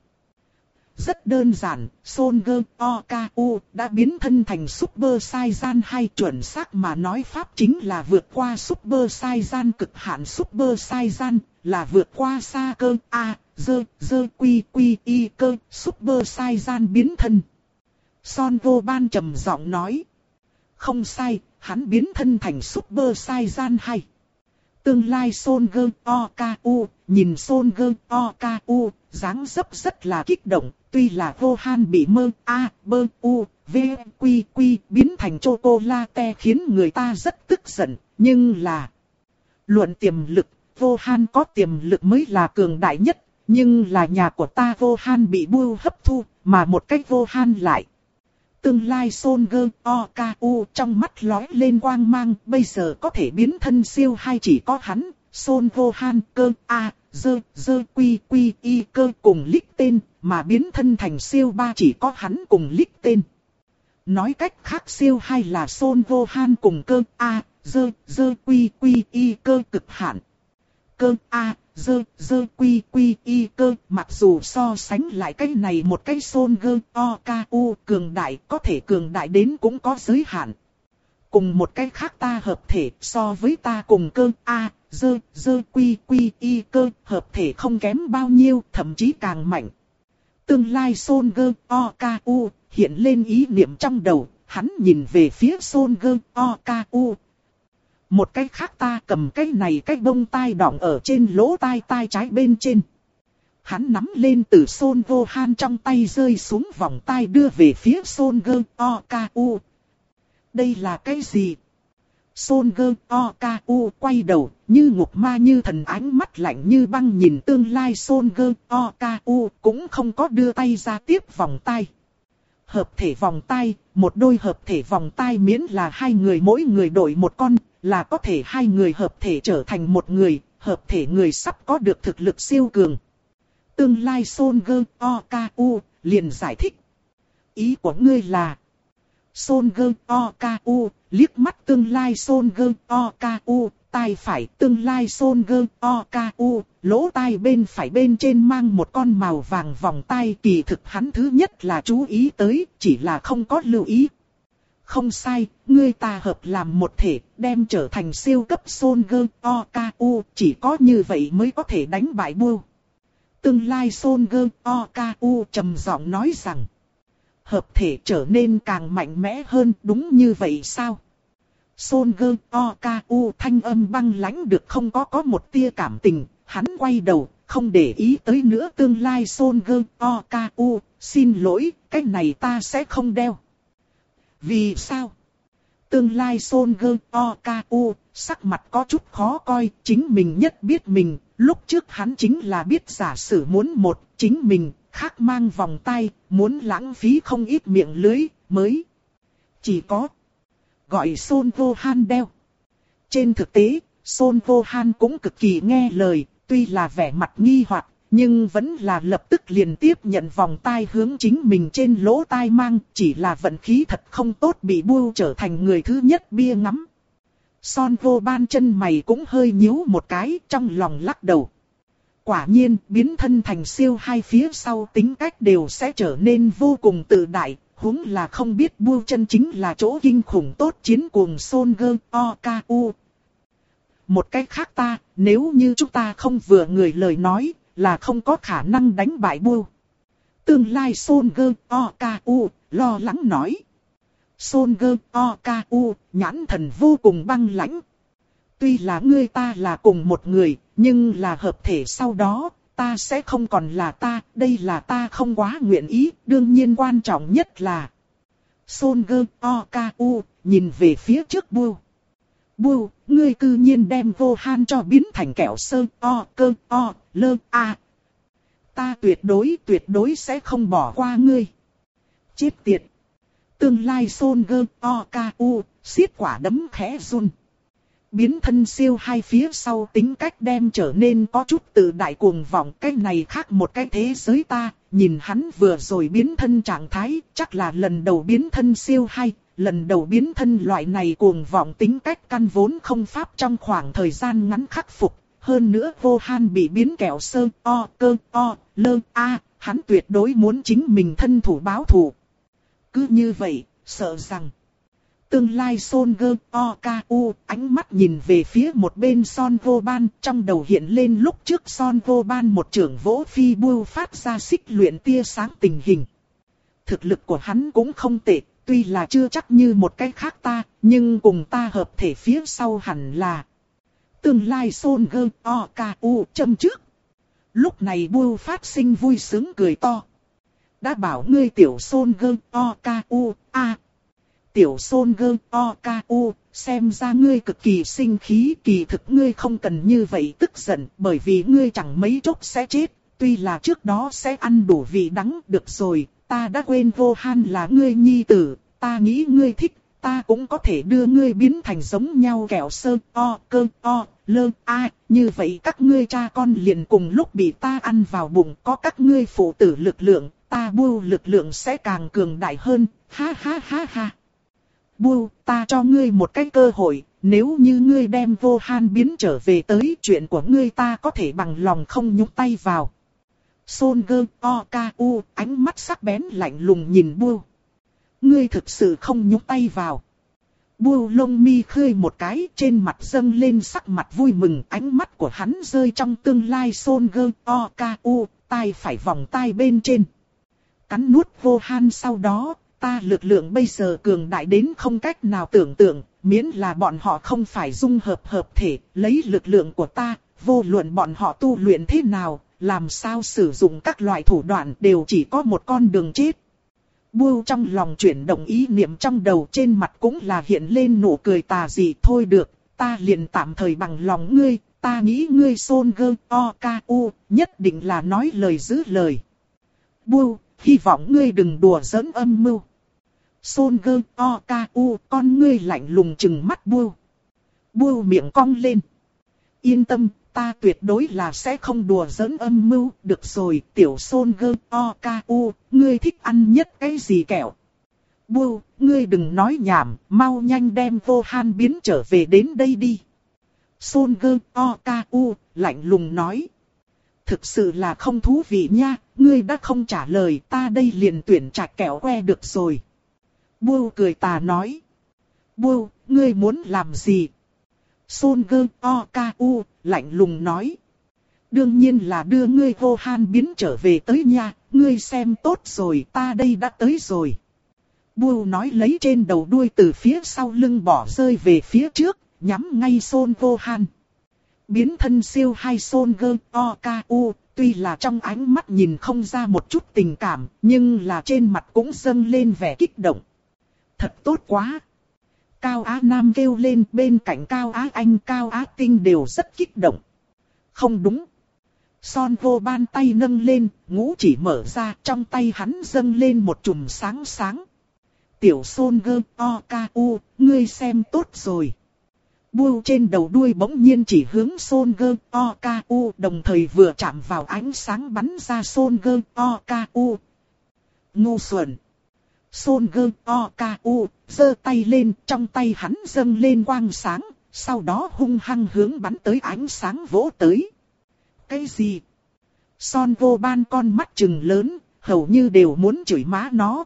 Rất đơn giản, Son Gơ O K U đã biến thân thành Super Saiyan hai, chuẩn xác mà nói pháp chính là vượt qua Super Saiyan cực hạn. Super Saiyan là vượt qua xa cơ A, dơ, dơ quy quy y cơ, Super Saiyan biến thân. Son Vô Ban trầm giọng nói. Không sai, hắn biến thân thành Super Saiyan hai. Tương lai Son Gơ O K U, nhìn Son Gơ O K U, dáng dấp rất là kích động, tuy là Gohan bị mơ A, bơ U, V, Quy Quy biến thành chocolate khiến người ta rất tức giận, nhưng là... Luận tiềm lực, Gohan có tiềm lực mới là cường đại nhất, nhưng là nhà của ta Gohan bị Buu hấp thu, mà một cách Gohan lại. Tương lai Son Gơ O K U trong mắt lóe lên quang mang, bây giờ có thể biến thân siêu hay chỉ có hắn, Son Gohan cơ A, dơ, dơ quy quy y cơ cùng lích tên, mà biến thân thành siêu ba chỉ có hắn cùng lích tên. Nói cách khác siêu hai là Son Gohan cùng cơ A, dơ, dơ quy quy y cơ cực hạn. Cơ A, dơ, dơ quy quy y cơ, mặc dù so sánh lại cái này một cái Son Gơ O K U cường đại, có thể cường đại đến cũng có giới hạn. Cùng một cái khác ta hợp thể, so với ta cùng cơ A, dơ, dơ quy quy y cơ, hợp thể không kém bao nhiêu, thậm chí càng mạnh. Tương lai Son Gơ O K U hiện lên ý niệm trong đầu, hắn nhìn về phía Son Gơ O K U. Một cái khác ta cầm cái này cái bông tai đọng ở trên lỗ tai tai trái bên trên. Hắn nắm lên từ Son Gohan trong tay rơi xuống vòng tai đưa về phía Son Gơ O K U. Đây là cái gì? Son Gơ Oku quay đầu, như ngục ma như thần, ánh mắt lạnh như băng nhìn tương lai Son Gơ Oku, cũng không có đưa tay ra tiếp vòng tay. Hợp thể vòng tay, một đôi hợp thể vòng tay miễn là hai người mỗi người đổi một con, là có thể hai người hợp thể trở thành một người, hợp thể người sắp có được thực lực siêu cường. Tương lai Son Gơ Oku liền giải thích. Ý của ngươi là... Son Gơ Oku liếc mắt tương lai Son Gơ Oku, tai phải tương lai Son Gơ Oku, lỗ tai bên phải bên trên mang một con màu vàng vòng tai, kỳ thực hắn thứ nhất là chú ý tới, chỉ là không có lưu ý. Không sai, ngươi ta hợp làm một thể, đem trở thành siêu cấp Son Gơ Oku, chỉ có như vậy mới có thể đánh bại Bưu. Tương lai Son Gơ Oku trầm giọng nói rằng, hợp thể trở nên càng mạnh mẽ hơn, đúng như vậy sao? Son Gơ Oku thanh âm băng lãnh được không có có một tia cảm tình, hắn quay đầu, không để ý tới nữa tương lai Son Gơ Oku, xin lỗi, cái này ta sẽ không đeo. Vì sao? Tương lai Son Gơ Oku, sắc mặt có chút khó coi, chính mình nhất biết mình, lúc trước hắn chính là biết giả sử muốn một, chính mình, khác mang vòng tay, muốn lãng phí không ít miệng lưới, mới. Chỉ có gọi Son Vô Han đeo. Trên thực tế, Son Vô Han cũng cực kỳ nghe lời, tuy là vẻ mặt nghi hoặc, nhưng vẫn là lập tức liền tiếp nhận vòng tai hướng chính mình trên lỗ tai mang, chỉ là vận khí thật không tốt bị Bưu trở thành người thứ nhất bia ngắm. Son Vô Ban chân mày cũng hơi nhíu một cái, trong lòng lắc đầu. Quả nhiên, biến thân thành siêu hai phía sau tính cách đều sẽ trở nên vô cùng tự đại, huống là không biết Bưu chân chính là chỗ kinh khủng tốt chiến cuồng Son Gơ Oku. Một cách khác ta, nếu như chúng ta không vừa người lời nói, là không có khả năng đánh bại Bưu. Tương lai Son Gơ Oku lo lắng nói. Son Gơ Oku nhãn thần vô cùng băng lãnh. Tuy là ngươi ta là cùng một người, nhưng là hợp thể sau đó, ta sẽ không còn là ta, đây là ta không quá nguyện ý, đương nhiên quan trọng nhất là... Son Gơ Oku nhìn về phía trước Bưu. Bưu, ngươi cư nhiên đem Vô Han cho biến thành kẹo sơ o cơ o lơ a. Ta tuyệt đối tuyệt đối sẽ không bỏ qua ngươi. Chết tiệt. Tương lai Son Gơ Oku siết quả đấm khẽ run. Biến thân siêu hai phía sau tính cách đem trở nên có chút tự đại cuồng vọng, cái này khác một cái thế giới ta, nhìn hắn vừa rồi biến thân trạng thái, chắc là lần đầu biến thân siêu hai, lần đầu biến thân loại này cuồng vọng tính cách căn vốn không pháp trong khoảng thời gian ngắn khắc phục, hơn nữa Vô Han bị biến kẹo sơ o cơ o lơ a, hắn tuyệt đối muốn chính mình thân thủ báo thù. Cứ như vậy, sợ rằng tương lai Son Gơ Oku ánh mắt nhìn về phía một bên Son Vô Ban, trong đầu hiện lên lúc trước Son Vô Ban một trưởng vỗ phi Bưu phát ra xích luyện tia sáng tình hình. Thực lực của hắn cũng không tệ, tuy là chưa chắc như một cái khác ta, nhưng cùng ta hợp thể phía sau hẳn là tương lai Son Gơ Oku châm trước. Lúc này Bưu phát sinh vui sướng cười to. Đã bảo ngươi tiểu Son Gơ Oku a. Tiểu Son Gơ Oku, xem ra ngươi cực kỳ sinh khí, kỳ thực ngươi không cần như vậy tức giận, bởi vì ngươi chẳng mấy chốc sẽ chết, tuy là trước đó sẽ ăn đủ vị đắng, được rồi, ta đã quên Vô Han là ngươi nhi tử, ta nghĩ ngươi thích, ta cũng có thể đưa ngươi biến thành giống nhau kẹo sơ o cơ o lơ a, như vậy các ngươi cha con liền cùng lúc bị ta ăn vào bụng, có các ngươi phụ tử lực lượng, ta Bưu lực lượng sẽ càng cường đại hơn, ha ha ha ha. Bưu, ta cho ngươi một cái cơ hội, nếu như ngươi đem Vô Han biến trở về tới, chuyện của ngươi ta có thể bằng lòng không nhúng tay vào. Son Gơ Oku ánh mắt sắc bén lạnh lùng nhìn Bưu. Ngươi thực sự không nhúng tay vào. Bưu lông mi khơi một cái, trên mặt dâng lên sắc mặt vui mừng, ánh mắt của hắn rơi trong tương lai Son Gơ Oku, tai phải vòng tai bên trên. Cắn nuốt Vô Han sau đó, ta lực lượng bây giờ cường đại đến không cách nào tưởng tượng, miễn là bọn họ không phải dung hợp hợp thể, lấy lực lượng của ta, vô luận bọn họ tu luyện thế nào, làm sao sử dụng các loại thủ đoạn đều chỉ có một con đường chết. Bưu trong lòng chuyển động ý niệm trong đầu, trên mặt cũng là hiện lên nụ cười tà dị. Thôi được, ta liền tạm thời bằng lòng ngươi, ta nghĩ ngươi Son Gơ O Ca U nhất định là nói lời giữ lời. Bưu, hy vọng ngươi đừng đùa giỡn âm mưu. Son Gơ O Ca U con ngươi lạnh lùng trừng mắt Bưu. Bưu miệng cong lên. Yên tâm, ta tuyệt đối là sẽ không đùa giỡn âm mưu. Được rồi, tiểu Son Gơ O Ca U, ngươi thích ăn nhất cái gì kẹo? Bưu, ngươi đừng nói nhảm, mau nhanh đem Vô Han biến trở về đến đây đi. Son Gơ O Ca U lạnh lùng nói. Thực sự là không thú vị nha, ngươi đã không trả lời, ta đây liền tuyển trạch kẹo que được rồi. Bưu cười tà nói. Bưu, ngươi muốn làm gì? Son Gơ O Ca U lạnh lùng nói. Đương nhiên là đưa ngươi Vô Han biến trở về tới nha, ngươi xem tốt rồi, ta đây đã tới rồi. Bưu nói lấy trên đầu đuôi từ phía sau lưng bỏ rơi về phía trước, nhắm ngay Son Vô Han. Biến thân siêu hay Son Gơ O Ca U, tuy là trong ánh mắt nhìn không ra một chút tình cảm, nhưng là trên mặt cũng dâng lên vẻ kích động. Thật tốt quá! Cao Á Nam kêu lên, bên cạnh Cao Á Anh, Cao Á Tinh đều rất kích động. Không đúng. Son Vô Ban tay nâng lên, ngũ chỉ mở ra, trong tay hắn dâng lên một chùm sáng sáng. Tiểu Son Gơ O Ca U, ngươi xem tốt rồi. Bưu trên đầu đuôi bỗng nhiên chỉ hướng Son Gơ O Ca U, đồng thời vừa chạm vào ánh sáng bắn ra Son Gơ O Ca U. Ngu xuẩn. Son Gơ O Ca U giơ tay lên, trong tay hắn dâng lên quang sáng, sau đó hung hăng hướng bắn tới ánh sáng vỗ tới. Cái gì? Son Vô Ban con mắt trừng lớn, hầu như đều muốn chửi má nó.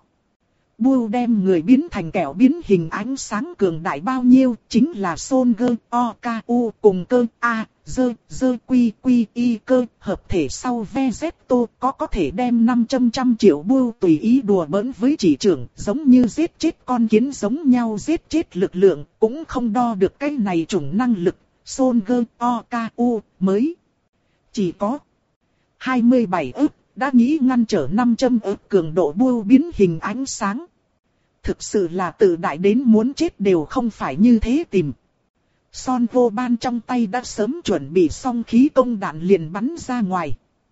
Bưu đem người biến thành kẹo biến hình ánh sáng cường đại bao nhiêu, chính là Son Gơ O Ca U cùng cơ A, dơ, dơ quy quy y cơ, hợp thể sau Vegeto có có thể đem năm trăm trăm triệu Bưu tùy ý đùa bỡn với chỉ trưởng, giống như giết chết con kiến giống nhau giết chết lực lượng, cũng không đo được cái này chủng năng lực, Son Gơ O Ca U mới chỉ có hai mươi bảy ức. Đã nghĩ ngăn trở năm trăm ức cường độ Bưu biến hình ánh sáng. Thực sự là tự đại đến muốn chết đều không phải như thế tìm. Son Vô Ban trong tay đã sớm chuẩn bị xong khí công đạn liền bắn ra ngoài.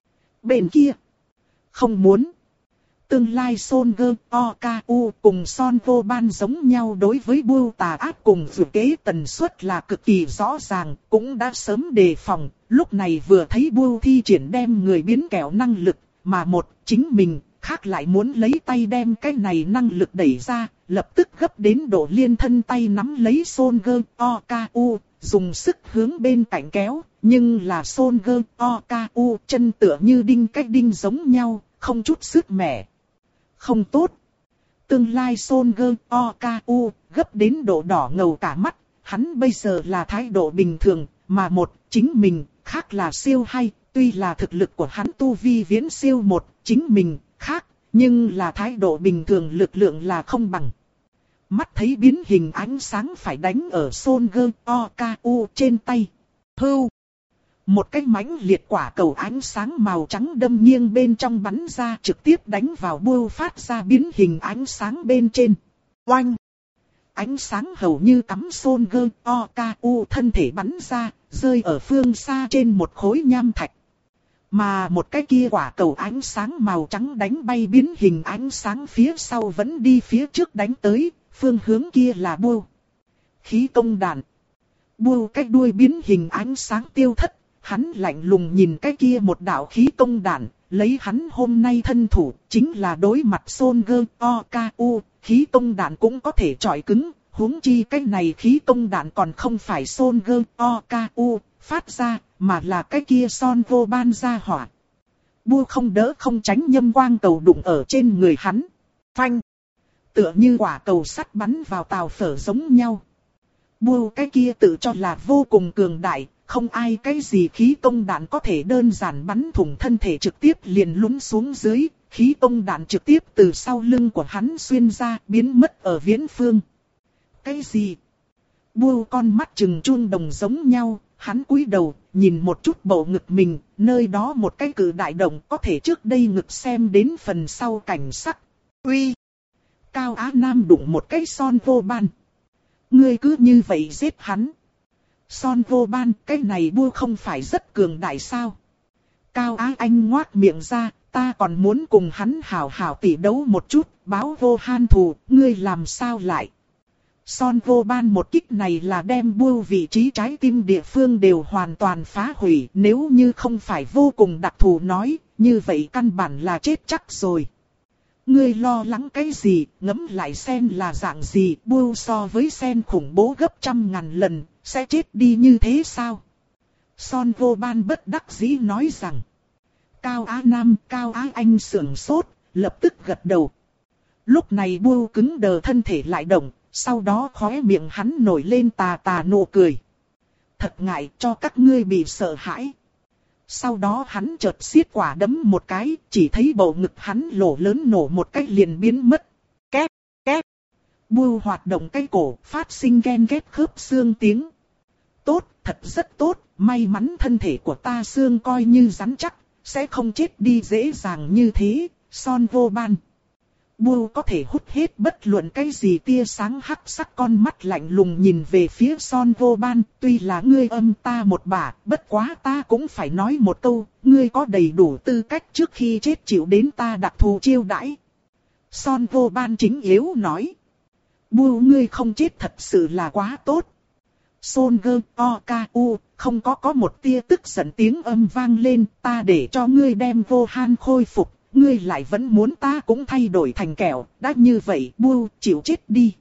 Bên kia. Không muốn. Tương lai Son Gơ O Ca U cùng Son Vô Ban giống nhau đối với Bưu tà ác cùng vừa kế tần suất là cực kỳ rõ ràng, cũng đã sớm đề phòng. Lúc này vừa thấy Bưu thi triển đem người biến kẹo năng lực, mà một chính mình khác lại muốn lấy tay đem cái này năng lực đẩy ra, lập tức gấp đến độ liên thân tay nắm lấy Son Gơ O Ca U, dùng sức hướng bên cạnh kéo, nhưng là Son Gơ O Ca U chân tựa như đinh cách đinh giống nhau, không chút sức mẻ. Không tốt. Tương lai Son Gơ O Ca U gấp đến độ đỏ ngầu cả mắt, hắn bây giờ là thái độ bình thường, mà một chính mình khác là siêu hay, tuy là thực lực của hắn tu vi viễn siêu một, chính mình khác, nhưng là thái độ bình thường lực lượng là không bằng. Mắt thấy biến hình ánh sáng phải đánh ở Son Gơ O Ca U trên tay. Hưu. Một cái mãnh liệt quả cầu ánh sáng màu trắng đâm nghiêng bên trong bắn ra, trực tiếp đánh vào Bưu phát ra biến hình ánh sáng bên trên. Oanh. Ánh sáng hầu như cắm Son Gơ O Ca U thân thể bắn ra, rơi ở phương xa trên một khối nham thạch. Mà một cái kia quả cầu ánh sáng màu trắng đánh bay biến hình ánh sáng phía sau vẫn đi phía trước đánh tới, phương hướng kia là Bưu. Khí công đạn. Bưu cái đuôi biến hình ánh sáng tiêu thất, hắn lạnh lùng nhìn cái kia một đạo khí công đạn, lấy hắn hôm nay thân thủ, chính là đối mặt Son Gơ O Ca U, khí công đạn cũng có thể chọi cứng, huống chi cái này khí công đạn còn không phải Son Gơ O Ca U phát ra, mà là cái kia Son Vô Ban ra hỏa. Bưu không đỡ không tránh nhâm quang cầu đụng ở trên người hắn. Phanh. Tựa như quả cầu sắt bắn vào tàu phở giống nhau. Bưu cái kia tự cho là vô cùng cường đại, không ai cái gì khí công đạn có thể đơn giản bắn thủng thân thể trực tiếp liền lún xuống dưới, khí công đạn trực tiếp từ sau lưng của hắn xuyên ra biến mất ở viễn phương. Cái gì? Bưu con mắt trừng chuông đồng giống nhau, hắn cúi đầu, nhìn một chút bầu ngực mình, nơi đó một cái cự đại động có thể trước đây ngực xem đến phần sau cảnh sắc. Uy! Cao Á Nam đụng một cái Son Vô Ban. Ngươi cứ như vậy giết hắn. Son Vô Ban, cái này bua không phải rất cường đại sao? Cao Á Anh ngoác miệng ra, ta còn muốn cùng hắn hào hào tỉ đấu một chút, báo vô han thù, ngươi làm sao lại? Son Vô Ban một kích này là đem bua vị trí trái tim địa phương đều hoàn toàn phá hủy, nếu như không phải vô cùng đặc thù nói, như vậy căn bản là chết chắc rồi. Ngươi lo lắng cái gì, ngẫm lại xem là dạng gì, bua so với sen khủng bố gấp trăm ngàn lần, sẽ chết đi như thế sao? Son Vô Ban bất đắc dĩ nói rằng. Cao Á Nam, Cao Á Anh sưởng sốt, lập tức gật đầu. Lúc này bua cứng đờ thân thể lại động, sau đó khóe miệng hắn nổi lên tà tà nụ cười. Thật ngại cho các ngươi bị sợ hãi. Sau đó hắn chợt xiết quả đấm một cái, chỉ thấy bầu ngực hắn lỗ lớn nổ một cách liền biến mất. Két, két. Bua hoạt động cái cổ, phát sinh ghen ghét khớp xương tiếng. Tốt, thật rất tốt, may mắn thân thể của ta xương coi như rắn chắc, sẽ không chết đi dễ dàng như thế, Son Vô Ban. Bua có thể hút hết bất luận cái gì tia sáng hắc sắc, con mắt lạnh lùng nhìn về phía Son Vô Ban, tuy là ngươi âm ta một bả, bất quá ta cũng phải nói một câu, ngươi có đầy đủ tư cách trước khi chết chịu đến ta đặc thù chiêu đãi. Son Vô Ban chính yếu nói. Bua ngươi không chết thật sự là quá tốt. Son Gơ O K U, không có có một tia tức giận tiếng âm vang lên, ta để cho ngươi đem vô han khôi phục, ngươi lại vẫn muốn ta cũng thay đổi thành kẹo, đã như vậy bua chịu chết đi.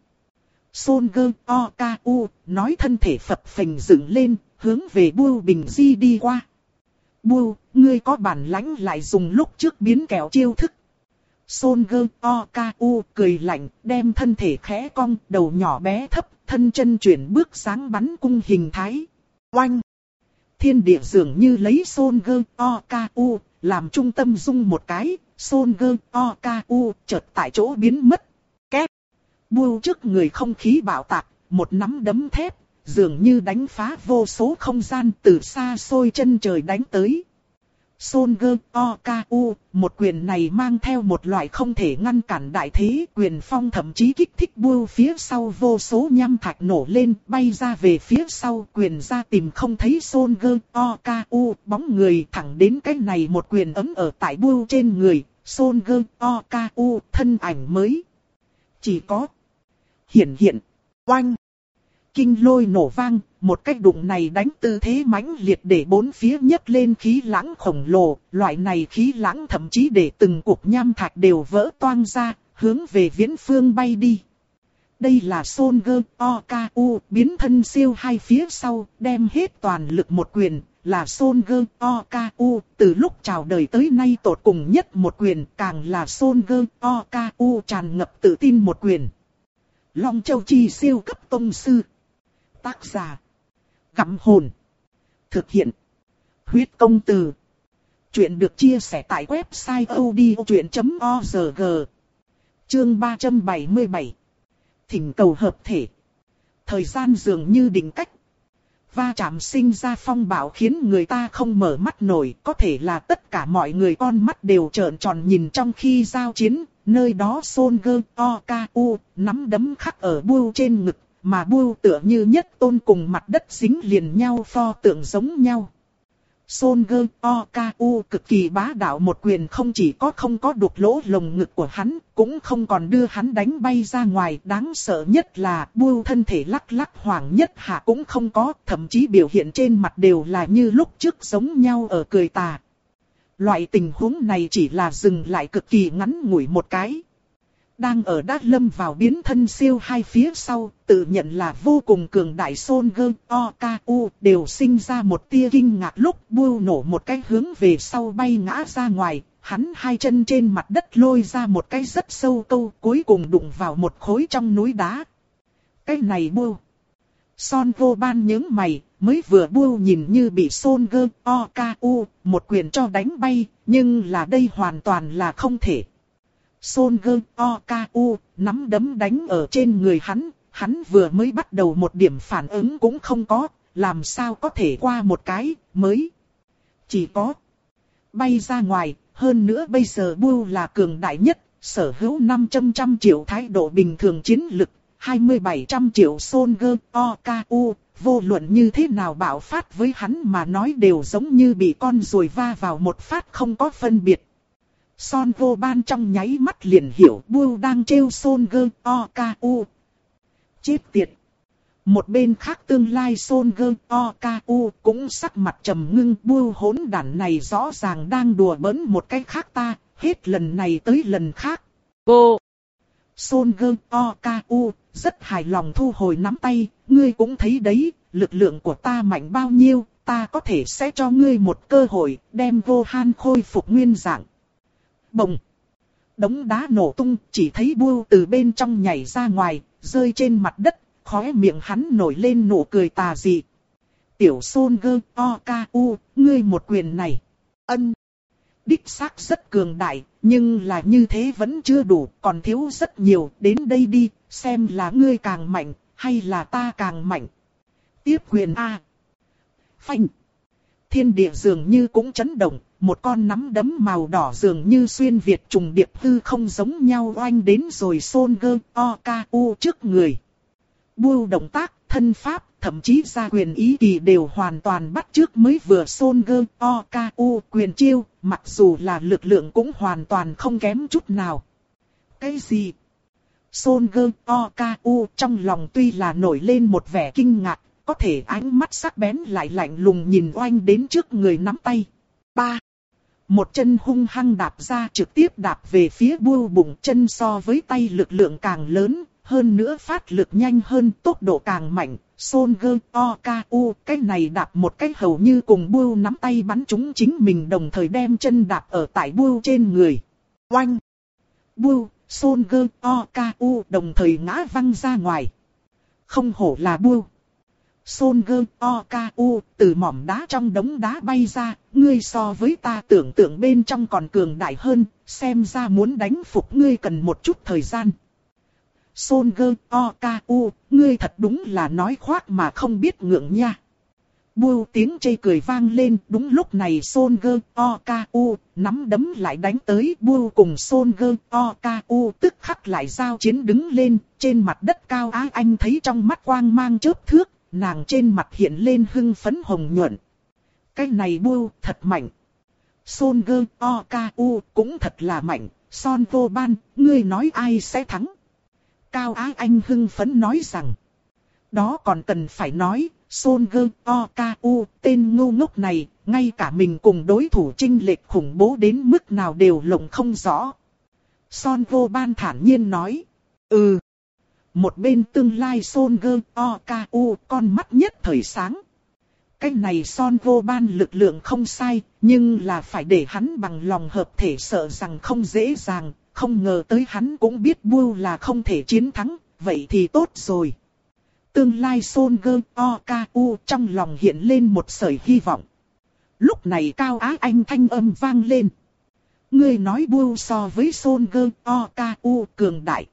Son Gơ O K U, nói thân thể phập phình dựng lên, hướng về bua bình di đi qua. Bua, ngươi có bản lãnh lại dùng lúc trước biến kẹo chiêu thức. Son Gơ O K U cười lạnh, đem thân thể khẽ cong, đầu nhỏ bé thấp, thân chân chuyển bước sáng bắn cung hình thái. Oanh! Thiên địa dường như lấy Son Gơ O K U làm trung tâm rung một cái, Son Gơ O K U chợt tại chỗ biến mất. Két! Bua trước người không khí bạo tạc, một nắm đấm thép, dường như đánh phá vô số không gian từ xa xôi chân trời đánh tới. Son Gơ O K U, một quyền này mang theo một loại không thể ngăn cản đại thế, quyền phong thậm chí kích thích bua phía sau vô số nham thạch nổ lên, bay ra về phía sau, quyền ra tìm không thấy Son Gơ O K U, bóng người thẳng đến cái này một quyền ấm ở tại bua trên người, Son Gơ O K U, thân ảnh mới. Chỉ có hiện hiện, oanh. Kinh lôi nổ vang, một cách đụng này đánh tư thế mãnh liệt để bốn phía nhấc lên khí lãng khổng lồ, loại này khí lãng thậm chí để từng cục nham thạch đều vỡ toang ra, hướng về viễn phương bay đi. Đây là Son Gơ O K U biến thân siêu hai phía sau, đem hết toàn lực một quyền, là Son Gơ O K U từ lúc chào đời tới nay tột cùng nhất một quyền, càng là Son Gơ O K U tràn ngập tự tin một quyền. Long Châu Chi siêu cấp tông sư. Tác giả Gặm Hồn. Thực hiện Huyết Công Từ. Chuyện được chia sẻ tại website odchuyện chấm org. Chương ba trăm bảy mươi bảy. Thỉnh cầu hợp thể. Thời gian dường như định cách. Va chạm sinh ra phong bạo khiến người ta không mở mắt nổi. Có thể là tất cả mọi người con mắt đều trợn tròn nhìn trong khi giao chiến. Nơi đó Son Gơ O K U nắm đấm khắc ở bua trên ngực. Mà bua tựa như nhất tôn cùng mặt đất dính liền nhau pho tượng giống nhau. Son Gơ O K U cực kỳ bá đạo một quyền không chỉ có không có đục lỗ lồng ngực của hắn, cũng không còn đưa hắn đánh bay ra ngoài. Đáng sợ nhất là bua thân thể lắc lắc hoàng nhất hạ cũng không có, thậm chí biểu hiện trên mặt đều là như lúc trước giống nhau ở cười tà. Loại tình huống này chỉ là dừng lại cực kỳ ngắn ngủi một cái. Đang ở đát lâm vào biến thân siêu hai phía sau, tự nhận là vô cùng cường đại Son Gơ O K U đều sinh ra một tia kinh ngạc lúc bua nổ một cái hướng về sau bay ngã ra ngoài, hắn hai chân trên mặt đất lôi ra một cái rất sâu câu cuối cùng đụng vào một khối trong núi đá. Cái này bua. Son Vô Ban nhướng mày, mới vừa bua nhìn như bị Son Gơ O K U một quyền cho đánh bay, nhưng là đây hoàn toàn là không thể. Son Gơ O K U nắm đấm đánh ở trên người hắn, hắn vừa mới bắt đầu một điểm phản ứng cũng không có, làm sao có thể qua một cái, mới chỉ có bay ra ngoài, hơn nữa bây giờ bua là cường đại nhất, sở hữu năm trăm triệu thái độ bình thường chiến lực, hai mươi bảy trăm triệu Soldier o ca u, vô luận như thế nào bạo phát với hắn mà nói đều giống như bị con ruồi va vào một phát không có phân biệt. Son vô ban trong nháy mắt liền hiểu Bull đang trêu Soldier o ca u. Chết tiệt! Một bên khác tương lai Soldier o ca u cũng sắc mặt trầm ngưng, Bull hỗn đản này rõ ràng đang đùa bỡn một cái khác ta, hết lần này tới lần khác. Cô! Soldier o ca u rất hài lòng thu hồi nắm tay, ngươi cũng thấy đấy, lực lượng của ta mạnh bao nhiêu, ta có thể sẽ cho ngươi một cơ hội, đem Gohan khôi phục nguyên dạng. Bồng! Đống đá nổ tung, chỉ thấy Bull từ bên trong nhảy ra ngoài, rơi trên mặt đất, khóe miệng hắn nổi lên nụ cười tà dị. Tiểu Soldier o ca u, ngươi một quyền này. Ân! Đích xác rất cường đại, nhưng là như thế vẫn chưa đủ, còn thiếu rất nhiều, đến đây đi, xem là ngươi càng mạnh, hay là ta càng mạnh. Tiếp quyền A. Phanh. Thiên địa dường như cũng chấn động, một con nắm đấm màu đỏ dường như xuyên việt trùng điệp hư không giống nhau oanh đến rồi Soldier o ca u trước người. Bull động tác, thân pháp, thậm chí ra quyền ý kỳ đều hoàn toàn bắt chước mới vừa Soldier o ca u quyền chiêu, mặc dù là lực lượng cũng hoàn toàn không kém chút nào. Cái gì? Soldier o ca u trong lòng tuy là nổi lên một vẻ kinh ngạc, có thể ánh mắt sắc bén lại lạnh lùng nhìn oanh đến trước người nắm tay. Ba. Một chân hung hăng đạp ra trực tiếp đạp về phía Bull bụng, chân so với tay lực lượng càng lớn, hơn nữa phát lực nhanh hơn, tốc độ càng mạnh. Soldier o ca u cái này đạp một cái hầu như cùng Bull nắm tay bắn trúng chính mình, đồng thời đem chân đạp ở tại Bull trên người. Oanh! Bull, Soldier o ca u đồng thời ngã văng ra ngoài. Không hổ là Bull. Soldier o ca u từ mỏm đá trong đống đá bay ra, ngươi so với ta tưởng tượng bên trong còn cường đại hơn, xem ra muốn đánh phục ngươi cần một chút thời gian. Soldier o ca u, ngươi thật đúng là nói khoác mà không biết ngượng nha. Bull tiếng chê cười vang lên, đúng lúc này Soldier o ca u nắm đấm lại đánh tới. Bull cùng Soldier o ca u tức khắc lại giao chiến đứng lên, trên mặt đất Cao Á Anh thấy trong mắt quang mang chớp thước, nàng trên mặt hiện lên hưng phấn hồng nhuận. Cái này Bull thật mạnh. Soldier o ca u cũng thật là mạnh, Son vô ban, ngươi nói ai sẽ thắng? Cao Á Anh hưng phấn nói rằng, đó còn cần phải nói, Soldier o ca u, tên ngu ngốc này, ngay cả mình cùng đối thủ chênh lệch khủng bố đến mức nào đều lộng không rõ. Son vô ban thản nhiên nói, ừ. Một bên tương lai Soldier o ca u con mắt nhất thời sáng. Cái này Son vô ban lực lượng không sai, nhưng là phải để hắn bằng lòng hợp thể sợ rằng không dễ dàng. Không ngờ tới hắn cũng biết Bull là không thể chiến thắng, vậy thì tốt rồi. Tương lai Soldier o ca u trong lòng hiện lên một sợi hy vọng. Lúc này Cao Á Anh thanh âm vang lên. Ngươi nói Bull so với Soldier o ca u cường đại.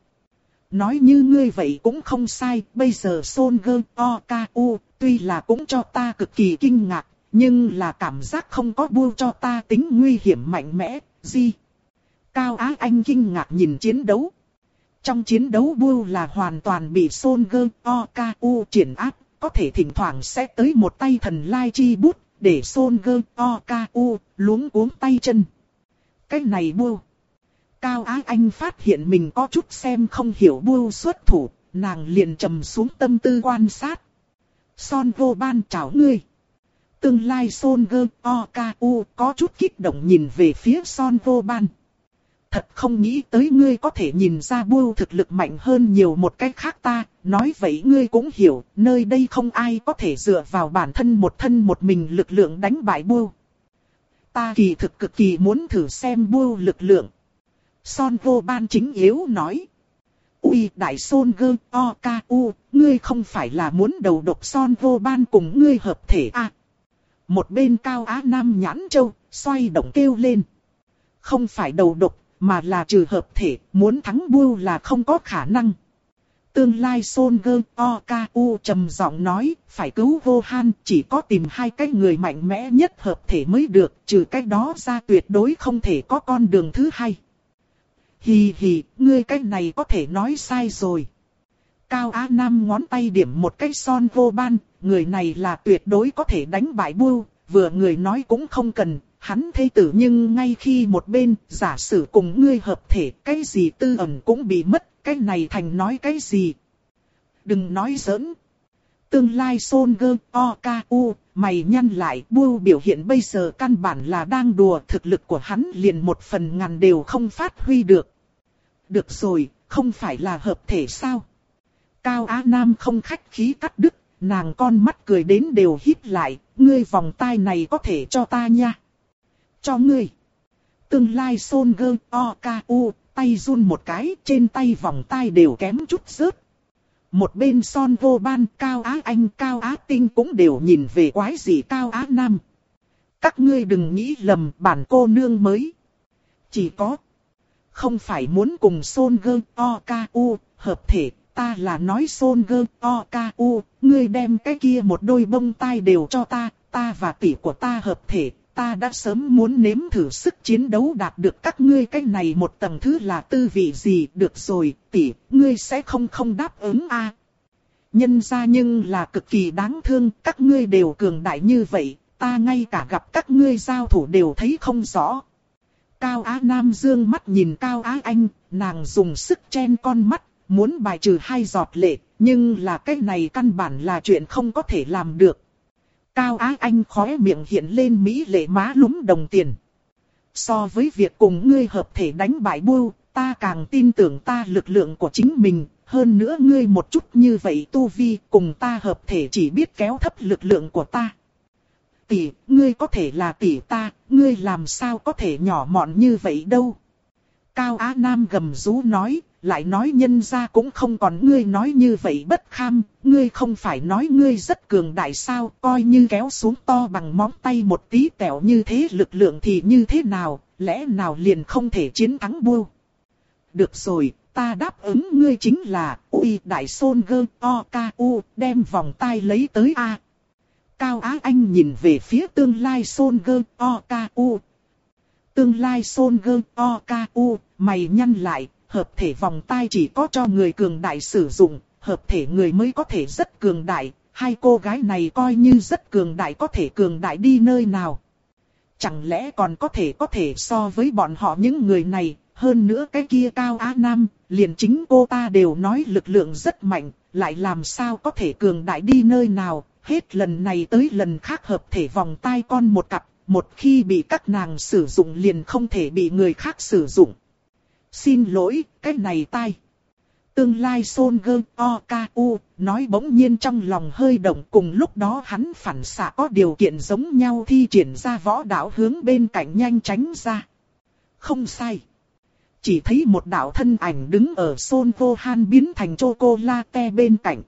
Nói như ngươi vậy cũng không sai, bây giờ Soldier o ca u tuy là cũng cho ta cực kỳ kinh ngạc, nhưng là cảm giác không có Bull cho ta tính nguy hiểm mạnh mẽ, gì? Cao Á Anh kinh ngạc nhìn chiến đấu. Trong chiến đấu Bull là hoàn toàn bị Soldier o ca u triển áp, có thể thỉnh thoảng sẽ tới một tay thần lai chi bút, để Soldier o ca u luống cuống tay chân. Cái này Bull. Cao Á Anh phát hiện mình có chút xem không hiểu Bull xuất thủ, nàng liền trầm xuống tâm tư quan sát. Son vô ban chào ngươi. Tương lai Soldier o ca u có chút kích động nhìn về phía Son vô ban. Thật không nghĩ tới ngươi có thể nhìn ra Bull thực lực mạnh hơn nhiều một cách khác ta, nói vậy ngươi cũng hiểu, nơi đây không ai có thể dựa vào bản thân một thân một mình lực lượng đánh bại Bull. Ta kỳ thực cực kỳ muốn thử xem Bull lực lượng. Son vô ban chính yếu nói. Ui đại Soldier o ca u, ngươi không phải là muốn đầu độc Son vô ban cùng ngươi hợp thể à? Một bên Cao Á Nam nhãn châu, xoay động kêu lên. Không phải đầu độc, mà là trừ hợp thể, muốn thắng Bull là không có khả năng. Tương lai Soldier o ca u trầm giọng nói, phải cứu Gohan, chỉ có tìm hai cái người mạnh mẽ nhất hợp thể mới được, trừ cái đó ra tuyệt đối không thể có con đường thứ hai. hì hì, ngươi cái này có thể nói sai rồi. Cao Á Nam ngón tay điểm một cái son vô ban, người này là tuyệt đối có thể đánh bại Bưu, vừa người nói cũng không cần, hắn thê tử nhưng ngay khi một bên, giả sử cùng ngươi hợp thể, cái gì tư ẩn cũng bị mất, cái này thành nói cái gì. Đừng nói giỡn. Tương lai Son Gơ O K U, mày nhăn lại, Bưu biểu hiện bây giờ căn bản là đang đùa, thực lực của hắn liền một phần ngàn đều không phát huy được. Được rồi, không phải là hợp thể sao? Cao Á Nam không khách khí cắt đứt, nàng con mắt cười đến đều híp lại, ngươi vòng tai này có thể cho ta nha. Cho ngươi. Tương lai Son Gơ O K U, tay run một cái, trên tay vòng tai đều kém chút rớt. Một bên Son Vô Ban, Cao Á Anh, Cao Á Tinh cũng đều nhìn về quái gì Cao Á Nam. Các ngươi đừng nghĩ lầm, bản cô nương mới. Chỉ có. Không phải muốn cùng Son Gơ O K U hợp thể, ta là nói Son Gơ O K U, ngươi đem cái kia một đôi bông tai đều cho ta, ta và tỷ của ta hợp thể. Ta đã sớm muốn nếm thử sức chiến đấu đạt được các ngươi cái này một tầng thứ là tư vị gì. Được rồi, tỷ, ngươi sẽ không không đáp ứng a. À. Nhân ra nhưng là cực kỳ đáng thương, các ngươi đều cường đại như vậy, ta ngay cả gặp các ngươi giao thủ đều thấy không rõ. Cao Á Nam dương mắt nhìn Cao Á Anh, nàng dùng sức chen con mắt, muốn bài trừ hai giọt lệ, nhưng là cái này căn bản là chuyện không có thể làm được. Cao Á Anh khóe miệng hiện lên mỹ lệ má lúm đồng tiền. So với việc cùng ngươi hợp thể đánh bại Bưu, ta càng tin tưởng ta lực lượng của chính mình. Hơn nữa ngươi một chút như vậy tu vi cùng ta hợp thể chỉ biết kéo thấp lực lượng của ta. Tỷ, ngươi có thể là tỷ ta, ngươi làm sao có thể nhỏ mọn như vậy đâu. Cao Á Nam gầm rú nói, lại nói nhân ra cũng không còn ngươi nói như vậy bất kham, ngươi không phải nói ngươi rất cường đại sao, coi như kéo xuống to bằng móng tay một tí tẹo như thế lực lượng thì như thế nào, lẽ nào liền không thể chiến thắng Bưu. Được rồi, ta đáp ứng ngươi chính là, ui đại Son Gơ O K U, đem vòng tai lấy tới a. Cao Á Anh nhìn về phía tương lai Son Gơ O K U. Tương lai Son Gơ O K U, mày nhăn lại, hợp thể vòng tai chỉ có cho người cường đại sử dụng, hợp thể người mới có thể rất cường đại, hai cô gái này coi như rất cường đại có thể cường đại đi nơi nào. Chẳng lẽ còn có thể có thể so với bọn họ những người này, hơn nữa cái kia Cao Á Nam, liền chính cô ta đều nói lực lượng rất mạnh, lại làm sao có thể cường đại đi nơi nào, hết lần này tới lần khác hợp thể vòng tai con một cặp, một khi bị các nàng sử dụng liền không thể bị người khác sử dụng. Xin lỗi, cái này tai. Tương lai Son Gơ O K U, nói bỗng nhiên trong lòng hơi động, cùng lúc đó hắn phản xạ có điều kiện giống nhau thi triển ra võ đạo hướng bên cạnh nhanh tránh ra. Không sai. Chỉ thấy một đạo thân ảnh đứng ở Son Vô Han biến thành chocolate bên cạnh.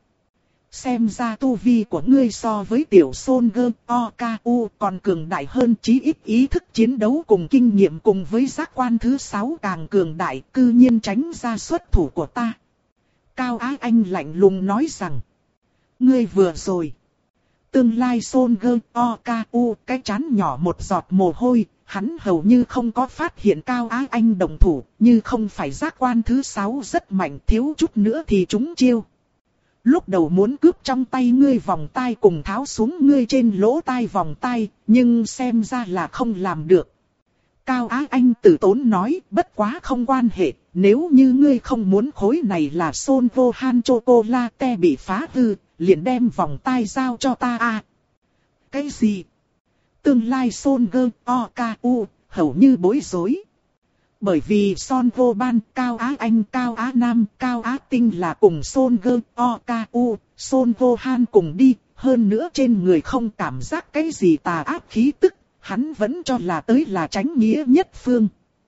Xem ra tu vi của ngươi so với tiểu Son Gơ O K U còn cường đại hơn, chí ít ý thức chiến đấu cùng kinh nghiệm cùng với giác quan thứ sáu càng cường đại, cư nhiên tránh ra xuất thủ của ta. Cao Á Anh lạnh lùng nói rằng, ngươi vừa rồi. Tương lai Son Gơ O K U cái trán nhỏ một giọt mồ hôi, hắn hầu như không có phát hiện Cao Á Anh đồng thủ, như không phải giác quan thứ sáu rất mạnh, thiếu chút nữa thì trúng chiêu. Lúc đầu muốn cướp trong tay ngươi vòng tai cùng tháo xuống ngươi trên lỗ tai vòng tai, nhưng xem ra là không làm được. Cao Á Anh tử tốn nói, bất quá không quan hệ, nếu như ngươi không muốn khối này là Son Vô Han chocolate bị phá hư, liền đem vòng tai giao cho ta a. Cái gì? Tương lai Son Gơ O K U, hầu như bối rối. Bởi vì Son Vô Ban, Cao Á Anh, Cao Á Nam, Cao Á Tinh là cùng Son Gơ O K U, Son Vô Han cùng đi, hơn nữa trên người không cảm giác cái gì tà ác khí tức, hắn vẫn cho là tới là tránh nghĩa nhất phương.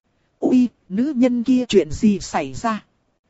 Ui, nữ nhân kia chuyện gì xảy ra?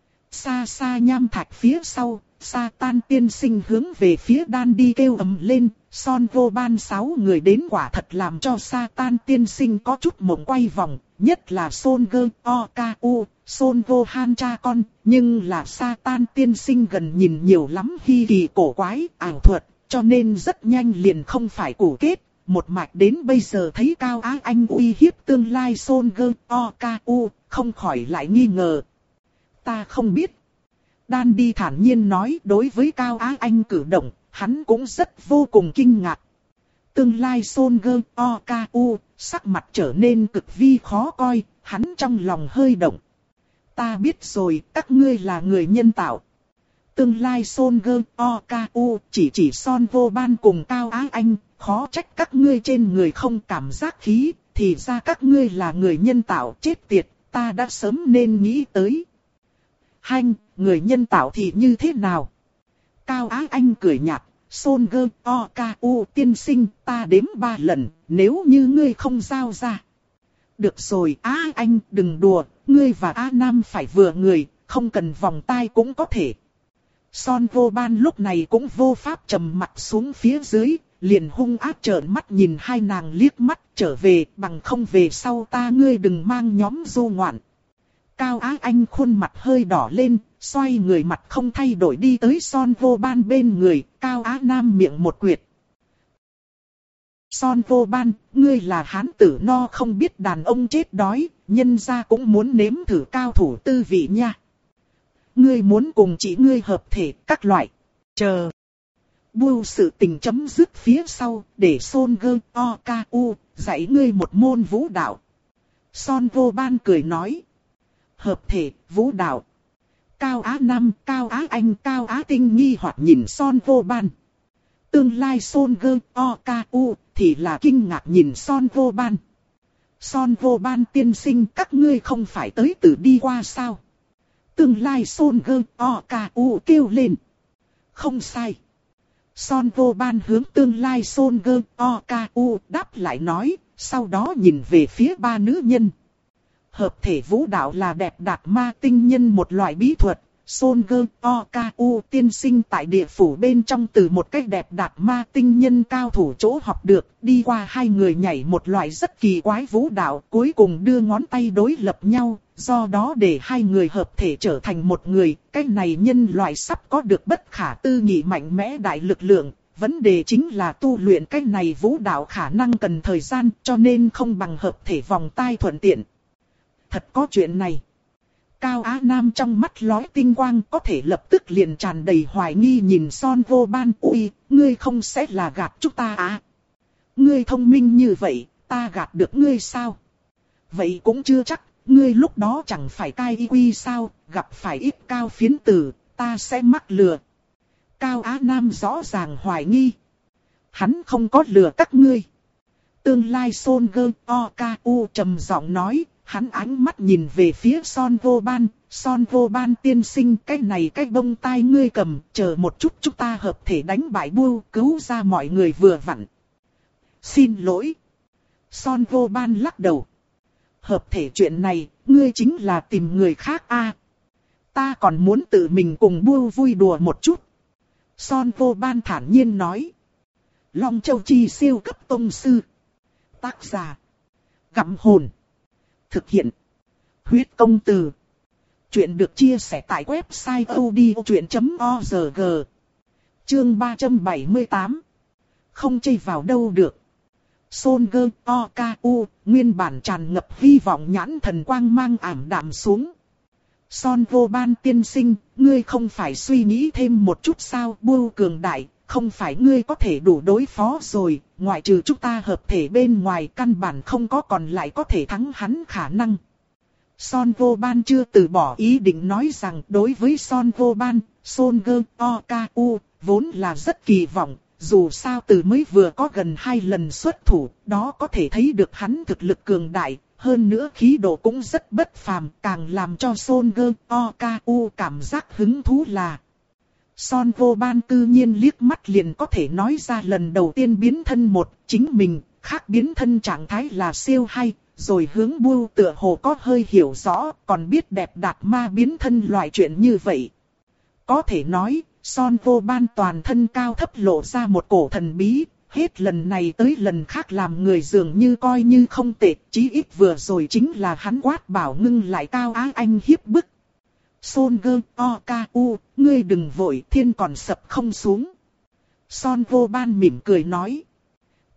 Xa xa nham thạch phía sau, Sa Tan tiên sinh hướng về phía đan đi kêu ầm lên, Son Vô Ban sáu người đến quả thật làm cho Sa Tan tiên sinh có chút mộng quay vòng, nhất là Son Gơ O K U, Son Vô Han cha con, nhưng là Sa Tan tiên sinh gần nhìn nhiều lắm hi kỳ cổ quái, ảo thuật, cho nên rất nhanh liền không phải cổ kết, một mạch đến bây giờ thấy Cao Á Anh uy hiếp tương lai Son Gơ O K U, không khỏi lại nghi ngờ. Ta không biết. Đan đi thản nhiên nói, đối với Cao Á Anh cử động, hắn cũng rất vô cùng kinh ngạc. Tương lai Son Gơ O K U, sắc mặt trở nên cực vi khó coi, hắn trong lòng hơi động. Ta biết rồi, các ngươi là người nhân tạo. Tương lai Son Gơ O K U chỉ chỉ Son Vô Ban cùng Cao Á Anh, khó trách các ngươi trên người không cảm giác khí, thì ra các ngươi là người nhân tạo. Chết tiệt, ta đã sớm nên nghĩ tới. Hanh, người nhân tạo thì như thế nào? Cao Á Anh cười nhạt, Son Gơ O K U tiên sinh, ta đếm ba lần, nếu như ngươi không giao ra. Được rồi Á Anh, đừng đùa, ngươi và Á Nam phải vừa người, không cần vòng tai cũng có thể. Son Vô Ban lúc này cũng vô pháp trầm mặt xuống phía dưới, liền hung ác trợn mắt nhìn hai nàng liếc mắt, trở về, bằng không về sau ta ngươi đừng mang nhóm du ngoạn. Cao Á Anh khuôn mặt hơi đỏ lên, xoay người mặt không thay đổi đi tới Son Vô Ban bên người, Cao Á Nam miệng một quyệt. Son Vô Ban, ngươi là hán tử no không biết đàn ông chết đói, nhân gia cũng muốn nếm thử cao thủ tư vị nha. Ngươi muốn cùng chị ngươi hợp thể các loại. Chờ. Bưu sự tình chấm dứt phía sau, để Son Gơ O K U dạy ngươi một môn vũ đạo. Son Vô Ban cười nói. Hợp thể, vũ đạo. Cao Á Nam, Cao Á Anh, Cao Á Tinh nghi hoặc nhìn Son Vô Ban. Tương lai Son Gơ O K U thì là kinh ngạc nhìn Son Vô Ban. Son Vô Ban tiên sinh, các ngươi không phải tới từ đi qua sao? Tương lai Son Gơ O K U kêu lên. Không sai. Son Vô Ban hướng tương lai Son Gơ O K U đáp lại nói, sau đó nhìn về phía ba nữ nhân. Hợp thể vũ đạo là đẹp đạt ma tinh nhân một loại bí thuật. Son Gơ O K U tiên sinh tại địa phủ bên trong từ một cách đẹp đạt ma tinh nhân cao thủ chỗ học được, đi qua hai người nhảy một loại rất kỳ quái vũ đạo, cuối cùng đưa ngón tay đối lập nhau, do đó để hai người hợp thể trở thành một người. Cái này nhân loại sắp có được bất khả tư nghị mạnh mẽ đại lực lượng, vấn đề chính là tu luyện cái này vũ đạo khả năng cần thời gian, cho nên không bằng hợp thể vòng tai thuận tiện. Thật có chuyện này. Cao Á Nam trong mắt lóe tinh quang, có thể lập tức liền tràn đầy hoài nghi nhìn Son Vô Ban. Ui, ngươi không sẽ là gạt chúng ta à? Ngươi thông minh như vậy, ta gạt được ngươi sao? Vậy cũng chưa chắc, ngươi lúc đó chẳng phải cai y quy sao, gặp phải ít cao phiến tử, ta sẽ mắc lừa. Cao Á Nam rõ ràng hoài nghi. Hắn không có lừa các ngươi. Tương lai Son Gơ O K U trầm giọng nói. Hắn ánh mắt nhìn về phía Son Vô Ban, Son Vô Ban tiên sinh, cái này cái bông tai ngươi cầm, chờ một chút chúng ta hợp thể đánh bại Bưu, cứu ra mọi người vừa vặn. Xin lỗi. Son Vô Ban lắc đầu. Hợp thể chuyện này, ngươi chính là tìm người khác a. À, ta còn muốn tự mình cùng Bưu vui đùa một chút. Son Vô Ban thản nhiên nói. Long Châu Chi siêu cấp tông sư. Tác giả. Gặm hồn. Thực hiện. Huyết công từ. Chuyện được chia sẻ tại website odchuyện chấm org. Chương ba trăm bảy mươi tám. Không chây vào đâu được. Son Gơ O K U, nguyên bản tràn ngập hy vọng nhãn thần quang mang ảm đạm xuống. Son Vô Ban tiên sinh, ngươi không phải suy nghĩ thêm một chút sao? Bưu cường đại, không phải ngươi có thể đủ đối phó rồi, ngoại trừ chúng ta hợp thể bên ngoài căn bản không có còn lại có thể thắng hắn khả năng. Son Vô Ban chưa từ bỏ ý định nói rằng đối với Son Vô Ban, Son Gơ O K U vốn là rất kỳ vọng, dù sao từ mới vừa có gần hai lần xuất thủ, đó có thể thấy được hắn thực lực cường đại, hơn nữa khí độ cũng rất bất phàm, càng làm cho Son Gơ O K U cảm giác hứng thú là Son Vô Ban tự nhiên liếc mắt liền có thể nói ra lần đầu tiên biến thân một, chính mình, khác biến thân trạng thái là siêu hay, rồi hướng Bưu tựa hồ có hơi hiểu rõ, còn biết đẹp đạt ma biến thân loại chuyện như vậy. Có thể nói, Son Vô Ban toàn thân cao thấp lộ ra một cổ thần bí, hết lần này tới lần khác làm người dường như coi như không tệ, chí ít vừa rồi chính là hắn quát bảo ngưng lại Cao Á Anh hiếp bức. Son Gơ O K U, ngươi đừng vội, thiên còn sập không xuống. Son Vô Ban mỉm cười nói.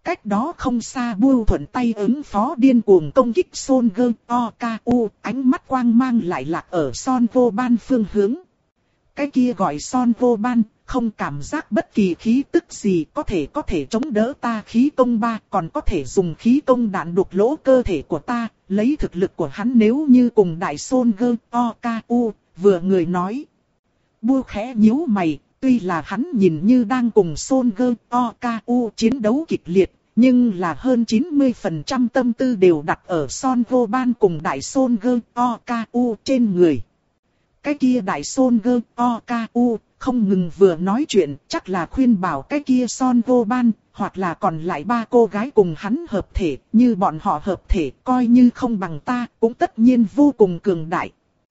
Cách đó không xa Bưu thuận tay ứng phó điên cuồng công kích Son Gơ Oku, ánh mắt quang mang lại lạc ở Son Vô Ban phương hướng. Cái kia gọi Son Vô Ban, không cảm giác bất kỳ khí tức gì, có thể có thể chống đỡ ta khí công ba, còn có thể dùng khí công đạn đục lỗ cơ thể của ta, lấy thực lực của hắn nếu như cùng đại Son Gơ Oku, vừa người nói. Bưu khẽ nhíu mày, tuy là hắn nhìn như đang cùng Son Gơ Oku chiến đấu kịch liệt, nhưng là hơn chín mươi phần trăm tâm tư đều đặt ở Son Vô Ban cùng đại Son Gơ Oku trên người. Cái kia đại Son Gơ Oku không ngừng vừa nói chuyện, chắc là khuyên bảo cái kia Son Vô Ban, hoặc là còn lại ba cô gái cùng hắn hợp thể, như bọn họ hợp thể coi như không bằng ta, cũng tất nhiên vô cùng cường đại.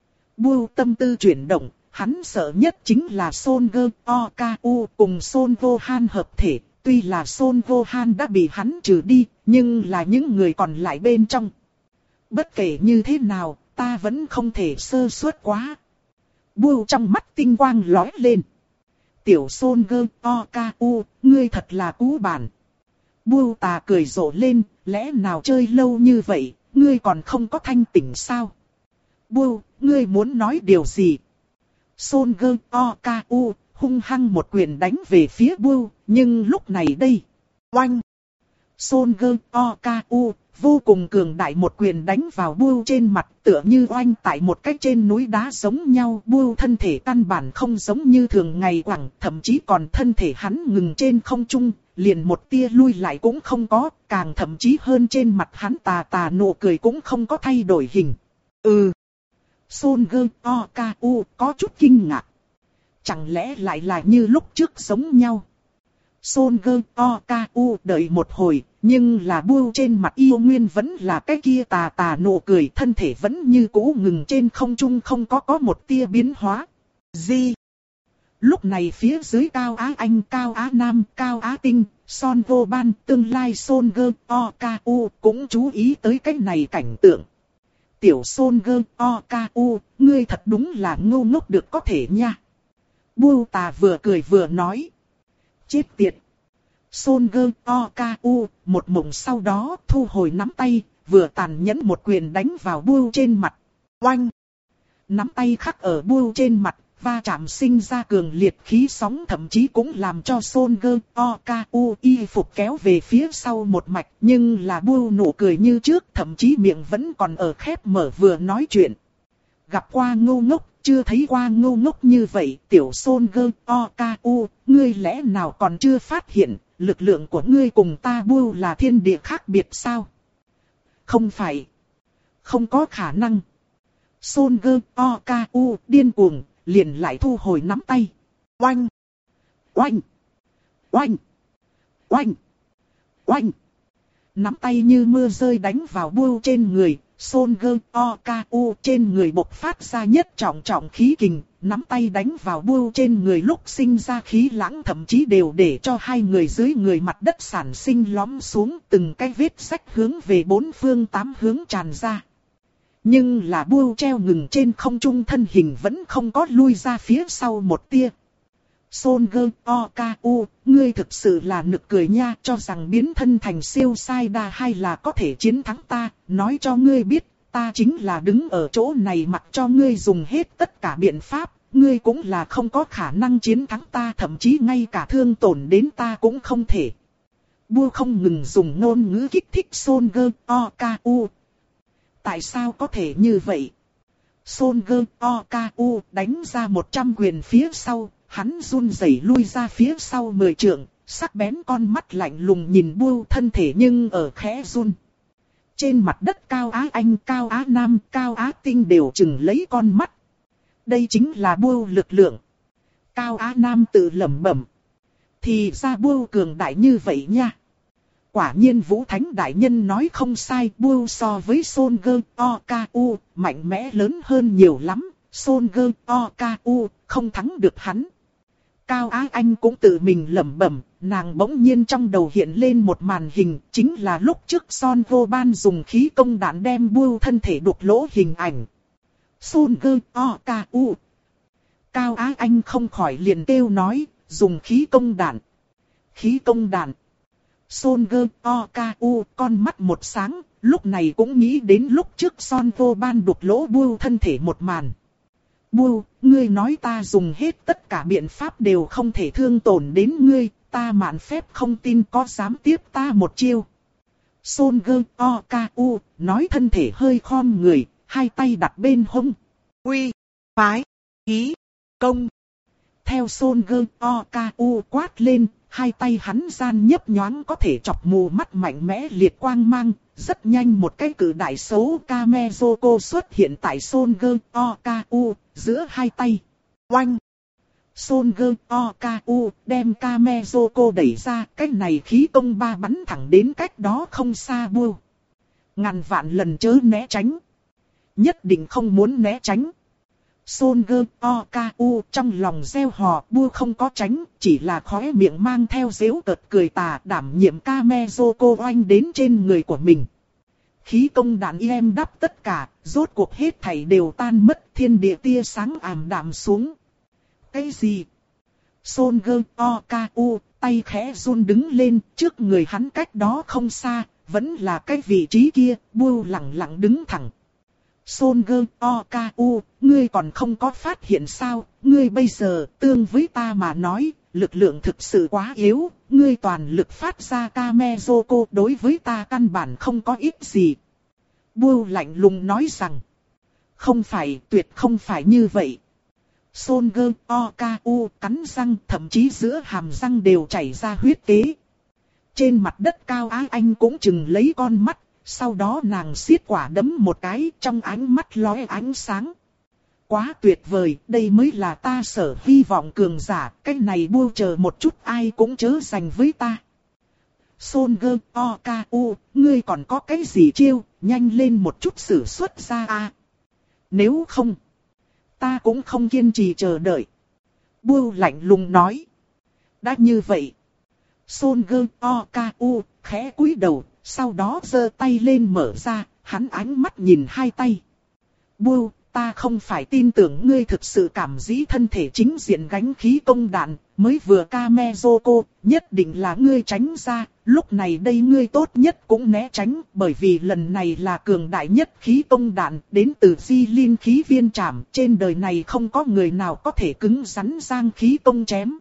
Bưu tâm tư chuyển động, hắn sợ nhất chính là Son Gơ Oku cùng Son Vô Han hợp thể, tuy là Son Vô Han đã bị hắn trừ đi, nhưng là những người còn lại bên trong. Bất kể như thế nào, ta vẫn không thể sơ suất quá. Bưu trong mắt tinh quang lóe lên. Tiểu Son Gơ Oku, ngươi thật là cú bản. Bưu tà cười rộ lên, lẽ nào chơi lâu như vậy, ngươi còn không có thanh tỉnh sao? Bưu, ngươi muốn nói điều gì? Son Gơ Oku hung hăng một quyền đánh về phía Bưu, nhưng lúc này đây, oanh! Son Gơ Oku vô cùng cường đại một quyền đánh vào Bưu trên mặt, tựa như oanh tại một cái trên núi đá giống nhau. Bưu thân thể căn bản không giống như thường ngày quẳng, thậm chí còn thân thể hắn ngừng trên không trung, liền một tia lui lại cũng không có, càng thậm chí hơn trên mặt hắn tà tà nụ cười cũng không có thay đổi hình. Ừ. Son Gơ Oku có chút kinh ngạc. Chẳng lẽ lại là như lúc trước giống nhau? Son Gơ Oku đợi một hồi, nhưng là Bưu trên mặt yêu nguyên vẫn là cái kia tà tà nụ cười, thân thể vẫn như cũ ngừng trên không trung, không có có một tia biến hóa. Gì? Lúc này phía dưới Cao Á Anh, Cao Á Nam, Cao Á Tinh, Son Vô Ban, tương lai Son Gơ Oku cũng chú ý tới cái này cảnh tượng. Tiểu Son Gơ Oku, ngươi thật đúng là ngu ngốc được có thể nha. Bưu tà vừa cười vừa nói. Chết tiệt. Son Gơ Oku một mộng sau đó thu hồi nắm tay, vừa tàn nhẫn một quyền đánh vào Bưu trên mặt. Oanh! Nắm tay khắc ở Bưu trên mặt, va chạm sinh ra cường liệt khí sóng, thậm chí cũng làm cho Son Gơ Oku y phục kéo về phía sau một mạch, nhưng là Bưu nụ cười như trước, thậm chí miệng vẫn còn ở khép mở vừa nói chuyện. Gặp qua ngu ngốc, chưa thấy qua ngu ngốc như vậy, tiểu Son Gơ Oku, ngươi lẽ nào còn chưa phát hiện, lực lượng của ngươi cùng ta Bưu là thiên địa khác biệt sao? Không phải. Không có khả năng. Son Gơ Oku điên cuồng, liền lại thu hồi nắm tay. Oanh! Oanh! Oanh! Oanh! Oanh! Nắm tay như mưa rơi đánh vào Bưu trên người. Son Gơ Oku trên người bộc phát ra nhất trọng trọng khí kình, nắm tay đánh vào Bưu trên người lúc sinh ra khí lãng, thậm chí đều để cho hai người dưới người mặt đất sản sinh lõm xuống, từng cái vết rách hướng về bốn phương tám hướng tràn ra. Nhưng là Bưu treo ngừng trên không trung, thân hình vẫn không có lui ra phía sau một tia. Son Gơ Oku, ngươi thực sự là nực cười nha, cho rằng biến thân thành siêu sai đa hay là có thể chiến thắng ta, nói cho ngươi biết, ta chính là đứng ở chỗ này mặc cho ngươi dùng hết tất cả biện pháp, ngươi cũng là không có khả năng chiến thắng ta, thậm chí ngay cả thương tổn đến ta cũng không thể. Bưu không ngừng dùng ngôn ngữ kích thích Son Gơ Oku. Tại sao có thể như vậy? Son Gơ Oku đánh ra một trăm quyền phía sau. Hắn run rẩy lui ra phía sau mười trượng, sắc bén con mắt lạnh lùng nhìn Bưu thân thể nhưng ở khẽ run. Trên mặt đất Cao Á Anh, Cao Á Nam, Cao Á Tinh đều chừng lấy con mắt. Đây chính là Bưu lực lượng. Cao Á Nam tự lẩm bẩm. Thì ra Bưu cường đại như vậy nha. Quả nhiên Vũ Thánh Đại Nhân nói không sai, Bưu so với Son Gơ Oku mạnh mẽ lớn hơn nhiều lắm. Son Gơ Oku không thắng được hắn. Cao Á Anh cũng tự mình lẩm bẩm, nàng bỗng nhiên trong đầu hiện lên một màn hình, chính là lúc trước Son Vô Ban dùng khí công đạn đem Bưu thân thể đục lỗ hình ảnh. Son Gơ Oku. Cao Á Anh không khỏi liền kêu nói, dùng khí công đạn. Khí công đạn. Son Gơ Oku con mắt một sáng, lúc này cũng nghĩ đến lúc trước Son Vô Ban đục lỗ Bưu thân thể một màn. Bưu, ngươi nói ta dùng hết tất cả biện pháp đều không thể thương tổn đến ngươi, ta mạn phép không tin có dám tiếp ta một chiêu. Son Gơ Oku nói thân thể hơi khom người, hai tay đặt bên hông. Uy, phái, khí, công. Theo Son Gơ Oku quát lên, hai tay hắn gian nhấp nhoáng có thể chọc mù mắt mạnh mẽ liệt quang mang. Rất nhanh một cái cử đại xấu Kamezoko xuất hiện tại Son Gơ Oku giữa hai tay. Oanh! Son Gơ Oku đem Kamezoko đẩy ra, cái này khí công ba bắn thẳng đến cách đó không xa Bưu. Ngàn vạn lần chớ né tránh. Nhất định không muốn né tránh. Son Gơ Oku trong lòng gieo hò, Bưu không có tránh, chỉ là khóe miệng mang theo giễu cợt cười tà, đảm nhiệm Kamezoko oanh đến trên người của mình. Khí công đạn em đắp tất cả, rốt cuộc hết thảy đều tan mất, thiên địa tia sáng ảm đạm xuống. Cái gì? Son Gơ Oku tay khẽ run đứng lên, trước người hắn cách đó không xa, vẫn là cái vị trí kia, Bưu lặng lặng đứng thẳng. Son Gơ Oku, ngươi còn không có phát hiện sao, ngươi bây giờ tương với ta mà nói, lực lượng thực sự quá yếu, ngươi toàn lực phát ra Kamezoko đối với ta căn bản không có ích gì. Bưu lạnh lùng nói rằng, không phải, tuyệt không phải như vậy. Son Gơ Oku cắn răng, thậm chí giữa hàm răng đều chảy ra huyết kế. Trên mặt đất Cao Á Anh cũng chừng lấy con mắt. Sau đó nàng siết quả đấm một cái, trong ánh mắt lóe ánh sáng. Quá tuyệt vời, đây mới là ta sở hy vọng cường giả, cái này Bưu chờ một chút ai cũng chớ giành với ta. Son Gơ Oku, ngươi còn có cái gì chiêu, nhanh lên một chút sử xuất ra a. Nếu không, ta cũng không kiên trì chờ đợi. Bưu lạnh lùng nói. Đã như vậy. Son Gơ Oku khẽ cúi đầu. Sau đó giơ tay lên mở ra, hắn ánh mắt nhìn hai tay. Bưu, ta không phải tin tưởng ngươi thực sự cảm dĩ thân thể chính diện gánh khí công đạn, mới vừa Kamezoko, nhất định là ngươi tránh ra, lúc này đây ngươi tốt nhất cũng né tránh, bởi vì lần này là cường đại nhất khí công đạn, đến từ Di Linh khí viên trảm, trên đời này không có người nào có thể cứng rắn giang khí công chém.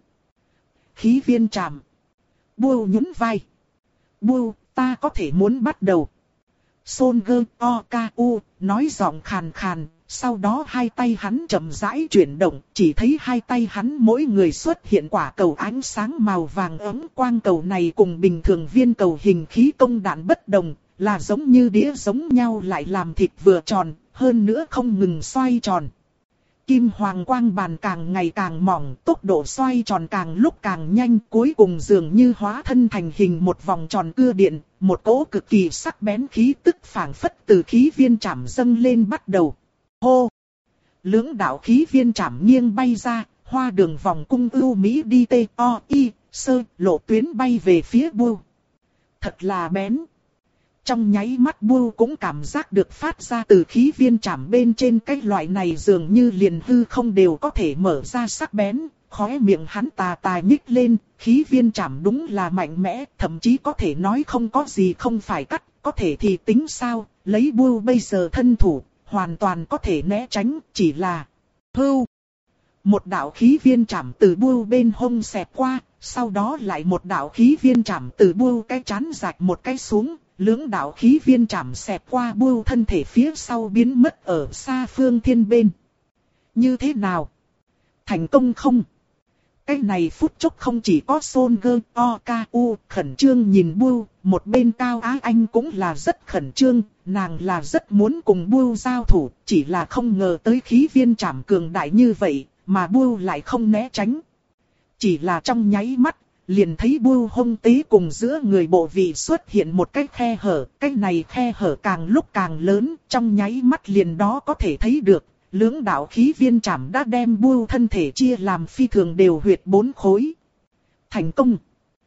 Khí viên trảm. Bưu nhún vai. Bưu, ta có thể muốn bắt đầu. Son Gơ Oku nói giọng khàn khàn, sau đó hai tay hắn chậm rãi chuyển động, chỉ thấy hai tay hắn mỗi người xuất hiện quả cầu ánh sáng màu vàng ấm. Quang cầu này cùng bình thường viên cầu hình khí công đạn bất đồng, là giống như đĩa giống nhau lại làm thịt vừa tròn, hơn nữa không ngừng xoay tròn. Kim hoàng quang bàn càng ngày càng mỏng, tốc độ xoay tròn càng lúc càng nhanh, cuối cùng dường như hóa thân thành hình một vòng tròn cưa điện, một cỗ cực kỳ sắc bén khí tức phảng phất từ khí viên trảm dâng lên bắt đầu. Hô! Lưỡng đạo khí viên trảm nghiêng bay ra, hoa đường vòng cung ưu mỹ đi tê o y, sơ, lộ tuyến bay về phía Bưu. Thật là bén! Trong nháy mắt Bưu cũng cảm giác được phát ra từ khí viên trảm bên trên cái loại này dường như liền hư không đều có thể mở ra sắc bén, khóe miệng hắn tà tà nhích lên, khí viên trảm đúng là mạnh mẽ, thậm chí có thể nói không có gì không phải cắt, có thể thì tính sao, lấy Bưu bây giờ thân thủ, hoàn toàn có thể né tránh, chỉ là hưu. Một đạo khí viên trảm từ Bưu bên hông xẹt qua, sau đó lại một đạo khí viên trảm từ Bưu cái chán rạch một cái xuống. Lưỡng đạo khí viên trảm xẹt qua Bưu thân thể phía sau biến mất ở xa phương thiên bên. Như thế nào? Thành công không? Cái này phút chốc không chỉ có Son Gơ Oku khẩn trương nhìn Bưu, một bên Cao Á Anh cũng là rất khẩn trương, nàng là rất muốn cùng Bưu giao thủ, chỉ là không ngờ tới khí viên trảm cường đại như vậy, mà Bưu lại không né tránh. Chỉ là trong nháy mắt, liền thấy Bưu hông tế cùng giữa người bộ vị xuất hiện một cái khe hở, cái này khe hở càng lúc càng lớn, trong nháy mắt liền đó có thể thấy được, lưỡng đạo khí viên trảm đã đem Bưu thân thể chia làm phi thường đều huyệt bốn khối. Thành công!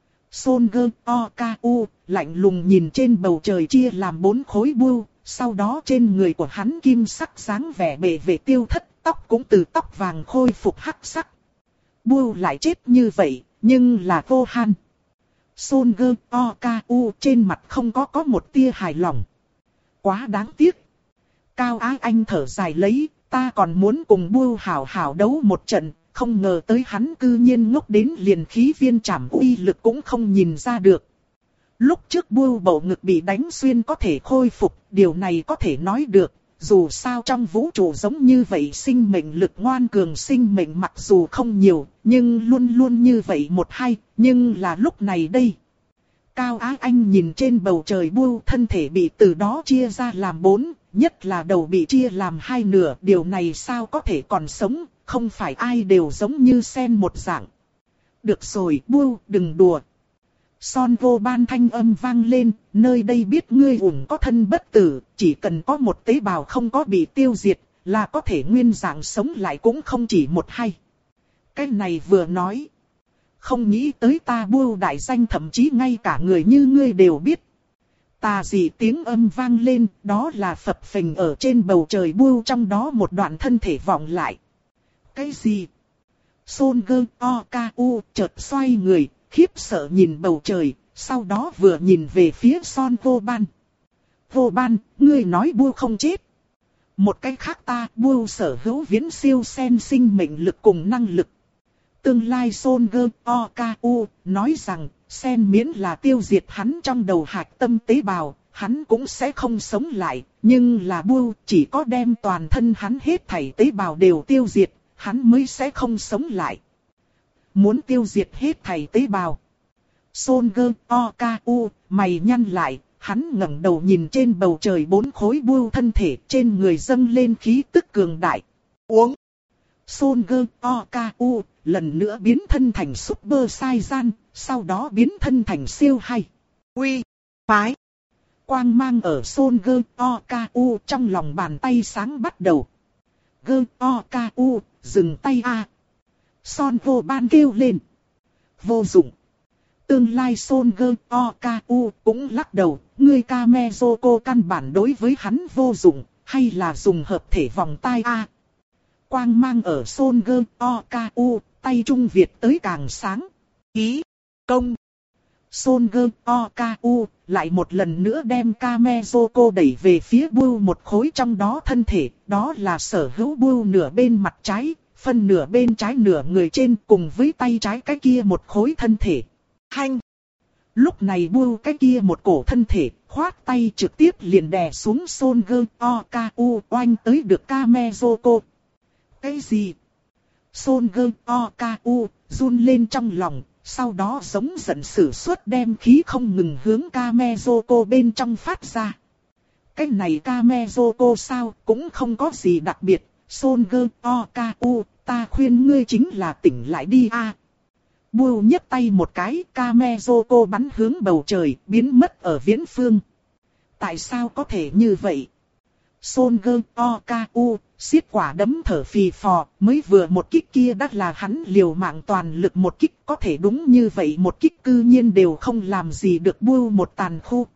Son Gơ Oku lạnh lùng nhìn trên bầu trời chia làm bốn khối Bưu, sau đó trên người của hắn kim sắc dáng vẻ bề về tiêu thất, tóc cũng từ tóc vàng khôi phục hắc sắc. Bưu lại chết như vậy. Nhưng là vô han. Son Gơ O Ca U trên mặt không có có một tia hài lòng. Quá đáng tiếc. Cao Á Anh thở dài lấy, ta còn muốn cùng Bưu hảo hảo đấu một trận, không ngờ tới hắn cư nhiên ngốc đến liền khí viên trảm uy lực cũng không nhìn ra được. Lúc trước Bưu bầu ngực bị đánh xuyên có thể khôi phục, điều này có thể nói được. Dù sao trong vũ trụ giống như vậy sinh mệnh lực ngoan cường sinh mệnh mặc dù không nhiều, nhưng luôn luôn như vậy một hai, nhưng là lúc này đây. Cao Á Anh nhìn trên bầu trời Bưu thân thể bị từ đó chia ra làm bốn, nhất là đầu bị chia làm hai nửa, điều này sao có thể còn sống, không phải ai đều giống như sen một dạng. Được rồi Bưu, đừng đùa. Son vô ban thanh âm vang lên, nơi đây biết ngươi ủng có thân bất tử, chỉ cần có một tế bào không có bị tiêu diệt, là có thể nguyên dạng sống lại cũng không chỉ một hay. Cái này vừa nói, không nghĩ tới ta Bưu đại danh thậm chí ngay cả người như ngươi đều biết. Tà dị tiếng âm vang lên, đó là phập phình ở trên bầu trời Bưu trong đó một đoạn thân thể vọng lại. Cái gì? Son Gơ O Ca U chợt xoay người. Khiếp sợ nhìn bầu trời, sau đó vừa nhìn về phía Son vô ban. Vô ban, ngươi nói Bưu không chết. Một cách khác ta, Bưu sở hữu viễn siêu sen sinh mệnh lực cùng năng lực. Tương lai Son Gơ O Ca U nói rằng, sen miễn là tiêu diệt hắn trong đầu hạch tâm tế bào, hắn cũng sẽ không sống lại. Nhưng là Bưu chỉ có đem toàn thân hắn hết thảy tế bào đều tiêu diệt, hắn mới sẽ không sống lại. Muốn tiêu diệt hết thảy tế bào. Son Gơ O Ca U, mày nhăn lại, hắn ngẩng đầu nhìn trên bầu trời bốn khối Bưu thân thể, trên người dâng lên khí tức cường đại. Uống. Son Gơ O Ca U, lần nữa biến thân thành Super Saiyan, sau đó biến thân thành siêu hay. Uy, phái. Quang mang ở Son Gơ O Ca U trong lòng bàn tay sáng bắt đầu. Gơ O Ca U, dừng tay a. Son vô ban kêu lên. Vô dụng. Tương lai Son Gơ O Ca U cũng lắc đầu. Ngươi Kamezoko căn bản đối với hắn vô dụng. Hay là dùng hợp thể vòng tai a. Quang mang ở Son Gơ O Ca U. Tay Trung Việt tới càng sáng. Ý. Công. Son Gơ O Ca U lại một lần nữa đem Kamezoko đẩy về phía Bưu một khối trong đó thân thể. Đó là sở hữu Bưu nửa bên mặt trái. Phân nửa bên trái nửa người trên cùng với tay trái cái kia một khối thân thể. Hanh! Lúc này Bưu cái kia một cổ thân thể, khoát tay trực tiếp liền đè xuống Son Gơ O Ca U oanh tới được Kamezoko. Cái gì? Son Gơ O Ca U run lên trong lòng, sau đó giống giận sử xuất đem khí không ngừng hướng Kamezoko bên trong phát ra. Cái này Kamezoko sao cũng không có gì đặc biệt. Son Gơ O Ca U, ta khuyên ngươi chính là tỉnh lại đi a. Bưu nhấc tay một cái, Kamezoko bắn hướng bầu trời, biến mất ở viễn phương. Tại sao có thể như vậy? Son Gơ O Ca U, xiết quả đấm thở phì phò, mới vừa một kích kia đã là hắn liều mạng toàn lực một kích, có thể đúng như vậy một kích cư nhiên đều không làm gì được Bưu một tàn khu.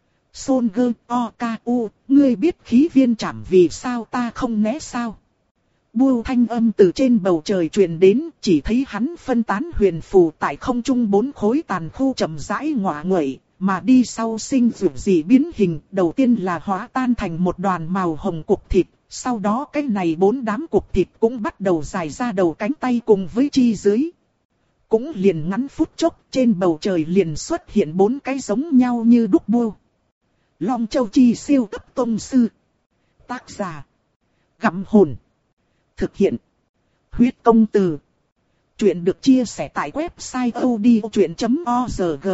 Son Gơ O Ca U, ngươi biết khí viên trảm vì sao ta không né sao? Bưu thanh âm từ trên bầu trời truyền đến, chỉ thấy hắn phân tán huyền phù tại không trung bốn khối tàn khu chậm rãi ngọa nguậy, mà đi sau sinh dụ gì biến hình, đầu tiên là hóa tan thành một đoàn màu hồng cục thịt, sau đó cái này bốn đám cục thịt cũng bắt đầu dài ra đầu cánh tay cùng với chi dưới. Cũng liền ngắn phút chốc, trên bầu trời liền xuất hiện bốn cái giống nhau như đúc Bưu. Long Châu Chi siêu cấp tông sư. Tác giả: Gặm Hồn. Thực hiện: Huyết Công Từ. Chuyện được chia sẻ tại website odchuyện chấm org.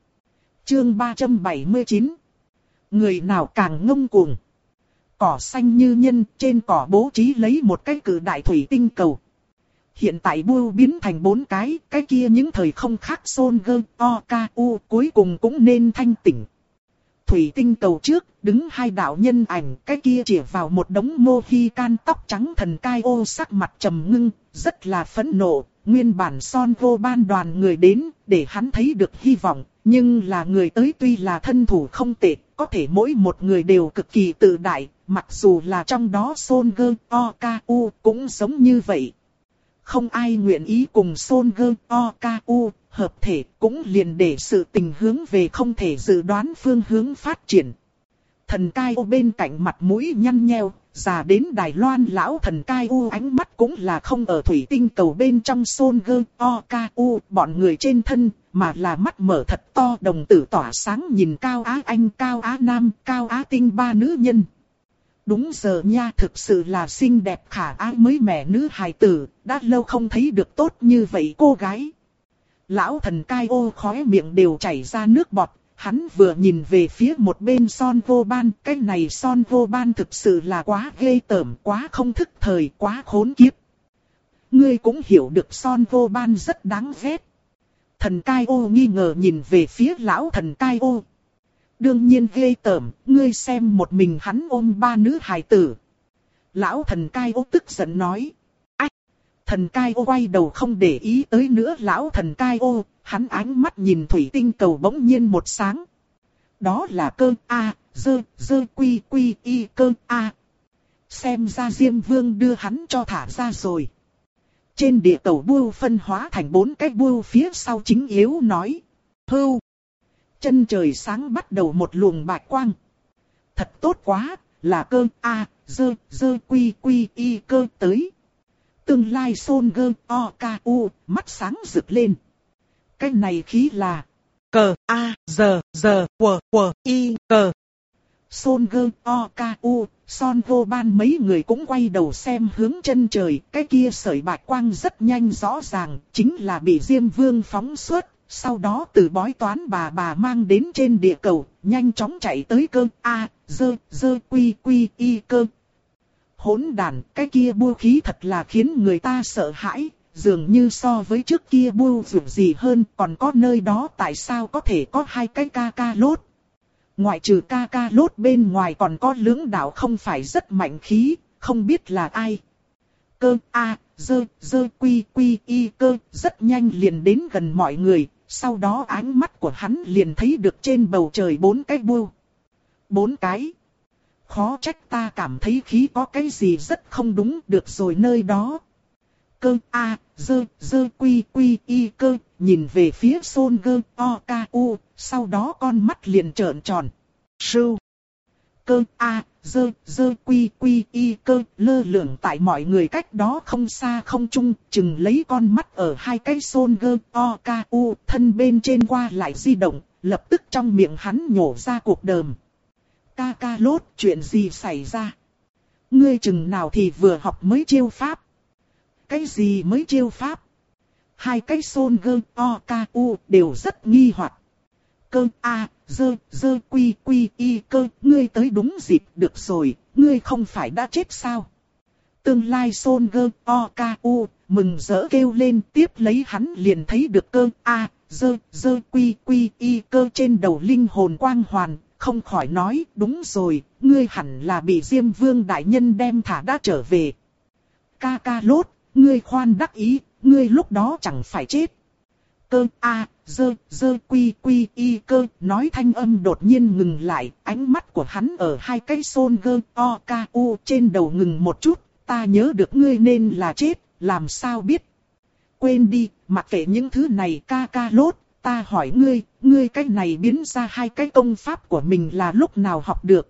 Chương ba trăm bảy mươi chín. Người nào càng ngông cuồng. Cỏ xanh như nhân, trên cỏ bố trí lấy một cái cự đại thủy tinh cầu. Hiện tại Bưu biến thành bốn cái, cái kia những thời không khác Son Gơ O Ca U cuối cùng cũng nên thanh tỉnh. Thủy tinh cầu trước, đứng hai đạo nhân ảnh, cái kia chỉ vào một đống mô hi can tóc trắng thần cai ô sắc mặt trầm ngưng, rất là phẫn nộ. Nguyên bản Son vô ban đoàn người đến, để hắn thấy được hy vọng, nhưng là người tới tuy là thân thủ không tệ, có thể mỗi một người đều cực kỳ tự đại, mặc dù là trong đó Son Gơ O Ca U cũng giống như vậy. không ai nguyện ý cùng Son Gơ Oku hợp thể, cũng liền để sự tình hướng về không thể dự đoán phương hướng phát triển. Thần Cai Ô bên cạnh mặt mũi nhăn nheo, già đến Đài Loan lão thần Cai Ô ánh mắt cũng là không ở thủy tinh cầu bên trong Son Gơ Oku bọn người trên thân, mà là mắt mở thật to, đồng tử tỏa sáng nhìn Cao Á Anh, Cao Á Nam, Cao Á Tinh ba nữ nhân. Đúng giờ nha, thực sự là xinh đẹp khả ái mới mẻ nữ hài tử, đã lâu không thấy được tốt như vậy cô gái. Lão thần Cai Ô khóe miệng đều chảy ra nước bọt, hắn vừa nhìn về phía một bên Son Vô Ban, cái này Son Vô Ban thực sự là quá ghê tởm, quá không thức thời, quá khốn kiếp. Ngươi cũng hiểu được Son Vô Ban rất đáng ghét. Thần Cai Ô nghi ngờ nhìn về phía lão thần Cai Ô. Đương nhiên ghê tởm, ngươi xem một mình hắn ôm ba nữ hài tử. Lão thần Cai Ô tức giận nói. Ách! Thần Cai Ô quay đầu không để ý tới nữa lão thần Cai Ô, hắn ánh mắt nhìn thủy tinh cầu bỗng nhiên một sáng. Đó là cơ A, dơ, dơ quy quy y cơ A. Xem ra Diêm Vương đưa hắn cho thả ra rồi. Trên địa cầu bưu phân hóa thành bốn cái bưu phía sau chính yếu nói. Hưu! Chân trời sáng bắt đầu một luồng bạch quang. Thật tốt quá, là cơ A, dơ, dơ quy quy y cơ tới. Tương lai Son Gơ Oku, mắt sáng rực lên. Cái này khí là Cờ A, giờ, giờ, quờ, quờ, y, cờ. Son Gơ Oku, Son Vô Ban mấy người cũng quay đầu xem hướng chân trời. Cái kia sợi bạch quang rất nhanh rõ ràng, chính là bị Diêm Vương phóng xuất. Sau đó từ bói toán bà bà mang đến trên địa cầu, nhanh chóng chạy tới cơ A, dơ, dơ quy quy y cơ. Hỗn đàn, cái kia bưu khí thật là khiến người ta sợ hãi, dường như so với trước kia bưu dù gì hơn, còn có nơi đó tại sao có thể có hai cái ca ca lốt. Ngoại trừ ca ca lốt bên ngoài còn có lưỡng đạo không phải rất mạnh khí, không biết là ai. Cơ A, dơ, dơ quy quy y cơ, rất nhanh liền đến gần mọi người. Sau đó ánh mắt của hắn liền thấy được trên bầu trời bốn cái bưu. Bốn cái. Khó trách ta cảm thấy khí có cái gì rất không đúng, được rồi nơi đó. Cơ A, dơ, dơ quy quy y cơ, nhìn về phía Son Gơ Oku, sau đó con mắt liền trợn tròn. Sưu. Cơ A, dơ, dơ quy quy y cơ, lơ lửng tại mọi người cách đó không xa không trung, chừng lấy con mắt ở hai cái Son Gơ Oku, thân bên trên qua lại di động, lập tức trong miệng hắn nhổ ra cuộc đờm. Ca ca lốt, chuyện gì xảy ra? Ngươi chừng nào thì vừa học mới chiêu pháp? Cái gì mới chiêu pháp? Hai cái Son Gơ Oku đều rất nghi hoặc. Cơ A, dơ, dơ quy quy y cơ, ngươi tới đúng dịp, được rồi, ngươi không phải đã chết sao? Tương lai Son Gơ Oku mừng rỡ kêu lên, tiếp lấy hắn liền thấy được cơ A, dơ, dơ quy quy y cơ trên đầu linh hồn quang hoàn, không khỏi nói, đúng rồi, ngươi hẳn là bị Diêm Vương đại nhân đem thả đã trở về. Ca ca lốt, ngươi khoan đắc ý, ngươi lúc đó chẳng phải chết. Cơ A, dơ, dơ quy quy y cơ, nói thanh âm đột nhiên ngừng lại, ánh mắt của hắn ở hai cái Son Gơ Oku trên đầu ngừng một chút, ta nhớ được ngươi nên là chết, làm sao biết. Quên đi, mặc kệ những thứ này ca ca lốt, ta hỏi ngươi, ngươi cái này biến ra hai cái công pháp của mình là lúc nào học được.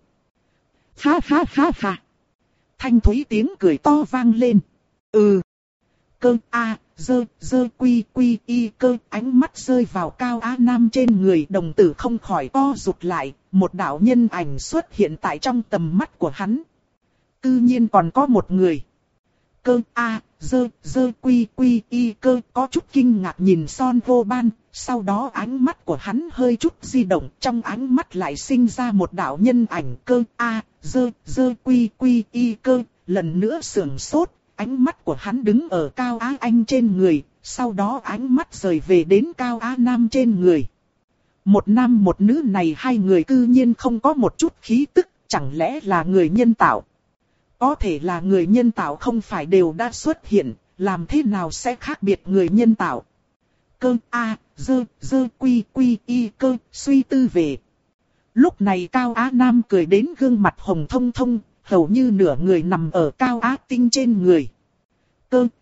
Ha ha ha ha. Thanh thúy tiếng cười to vang lên. Ừ. Cơ A, dơ, dơ quy quy y cơ, ánh mắt rơi vào Cao Á Nam trên người, đồng tử không khỏi co rụt lại, một đạo nhân ảnh xuất hiện tại trong tầm mắt của hắn. Tự nhiên còn có một người. Cơ A, dơ, dơ quy quy y cơ, có chút kinh ngạc nhìn Son Vô Ban, sau đó ánh mắt của hắn hơi chút di động, trong ánh mắt lại sinh ra một đạo nhân ảnh. Cơ A, dơ, dơ quy quy y cơ, lần nữa sưởng sốt. Ánh mắt của hắn đứng ở Cao Á Anh trên người, sau đó ánh mắt rời về đến Cao Á Nam trên người. Một nam một nữ này hai người cư nhiên không có một chút khí tức, chẳng lẽ là người nhân tạo? Có thể là người nhân tạo không phải đều đã xuất hiện, làm thế nào sẽ khác biệt người nhân tạo? Cơ A, dơ, dơ quy quy y cơ, suy tư về. Lúc này Cao Á Nam cười đến gương mặt hồng thông thông, hầu như nửa người nằm ở Cao Á Tinh trên người. Cơ A,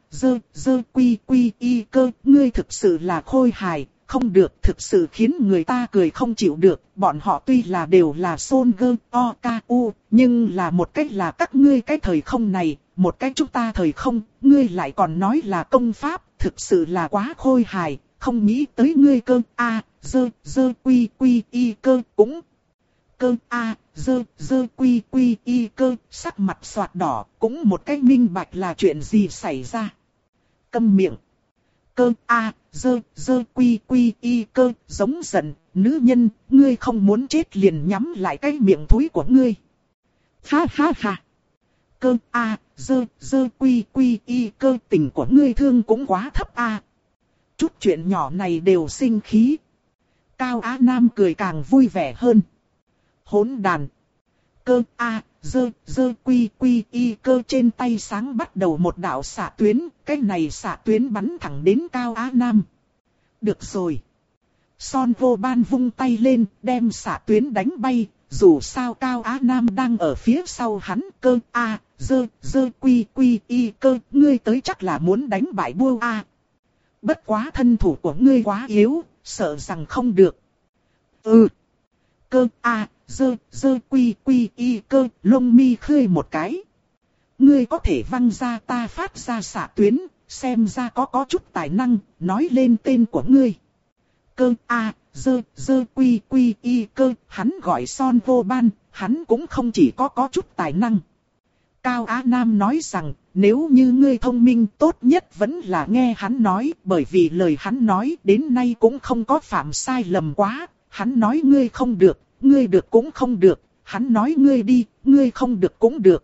dơ, dơ quy quy y cơ, ngươi thực sự là khôi hài, không được, thực sự khiến người ta cười không chịu được. Bọn họ tuy là đều là Son Gơ O K U, nhưng là một cách là các ngươi cái thời không này, một cách chúng ta thời không, ngươi lại còn nói là công pháp, thực sự là quá khôi hài, không nghĩ tới ngươi cơ a dơ, dơ quy quy y cơ cũng. Cơ a dơ, dơ quy quy y cơ, sắc mặt xoạt đỏ, cũng một cách minh bạch là chuyện gì xảy ra. Câm miệng. Cơ a dơ, dơ quy quy y cơ, giống giận, nữ nhân, ngươi không muốn chết liền nhắm lại cái miệng thúi của ngươi. Ha ha ha. Cơ a dơ, dơ quy quy y cơ, tình của ngươi thương cũng quá thấp a. Chút chuyện nhỏ này đều sinh khí. Cao Á Nam cười càng vui vẻ hơn. Hỗn đàn. Cơ a dơ, dơ quy quy y cơ, trên tay sáng bắt đầu một đạo xạ tuyến, cái này xạ tuyến bắn thẳng đến Cao Á Nam. Được rồi. Son Vô Ban vung tay lên, đem xạ tuyến đánh bay, dù sao Cao Á Nam đang ở phía sau hắn. Cơ a dơ, dơ quy quy y cơ, ngươi tới chắc là muốn đánh bại Bưu a. Bất quá thân thủ của ngươi quá yếu, sợ rằng không được. Ừ. Cơ a dơ, dơ quy quy y cơ, lông mi khơi một cái. Ngươi có thể văng ra ta phát ra xạ tuyến, xem ra có có chút tài năng, nói lên tên của ngươi. Cơ a dơ, dơ quy quy y cơ, hắn gọi Son Vô Ban, hắn cũng không chỉ có có chút tài năng. Cao Á Nam nói rằng, nếu như ngươi thông minh, tốt nhất vẫn là nghe hắn nói, bởi vì lời hắn nói đến nay cũng không có phạm sai lầm quá. Hắn nói ngươi không được, ngươi được cũng không được, hắn nói ngươi đi, ngươi không được cũng được.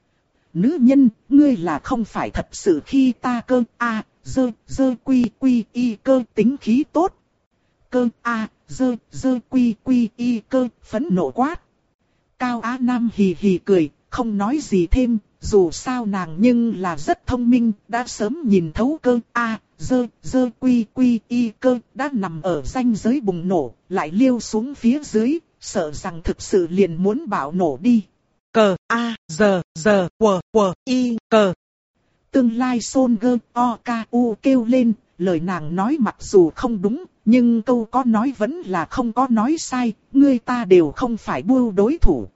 Nữ nhân, ngươi là không phải thật sự khi ta cơ a dơ, dơ quy quy y cơ tính khí tốt. Cơ a dơ, dơ quy quy y cơ phẫn nộ quát. Cao Á Nam hì hì cười, không nói gì thêm, dù sao nàng nhưng là rất thông minh, đã sớm nhìn thấu cơ a dơ, dơ quy quy y cơ, đã nằm ở ranh giới bùng nổ, lại liêu xuống phía dưới, sợ rằng thực sự liền muốn bạo nổ đi. Cờ A giờ giờ quờ quờ y cờ. Tương lai Son Gơ O K U kêu lên, lời nàng nói mặc dù không đúng, nhưng câu có nói vẫn là không có nói sai, ngươi ta đều không phải Bưu đối thủ.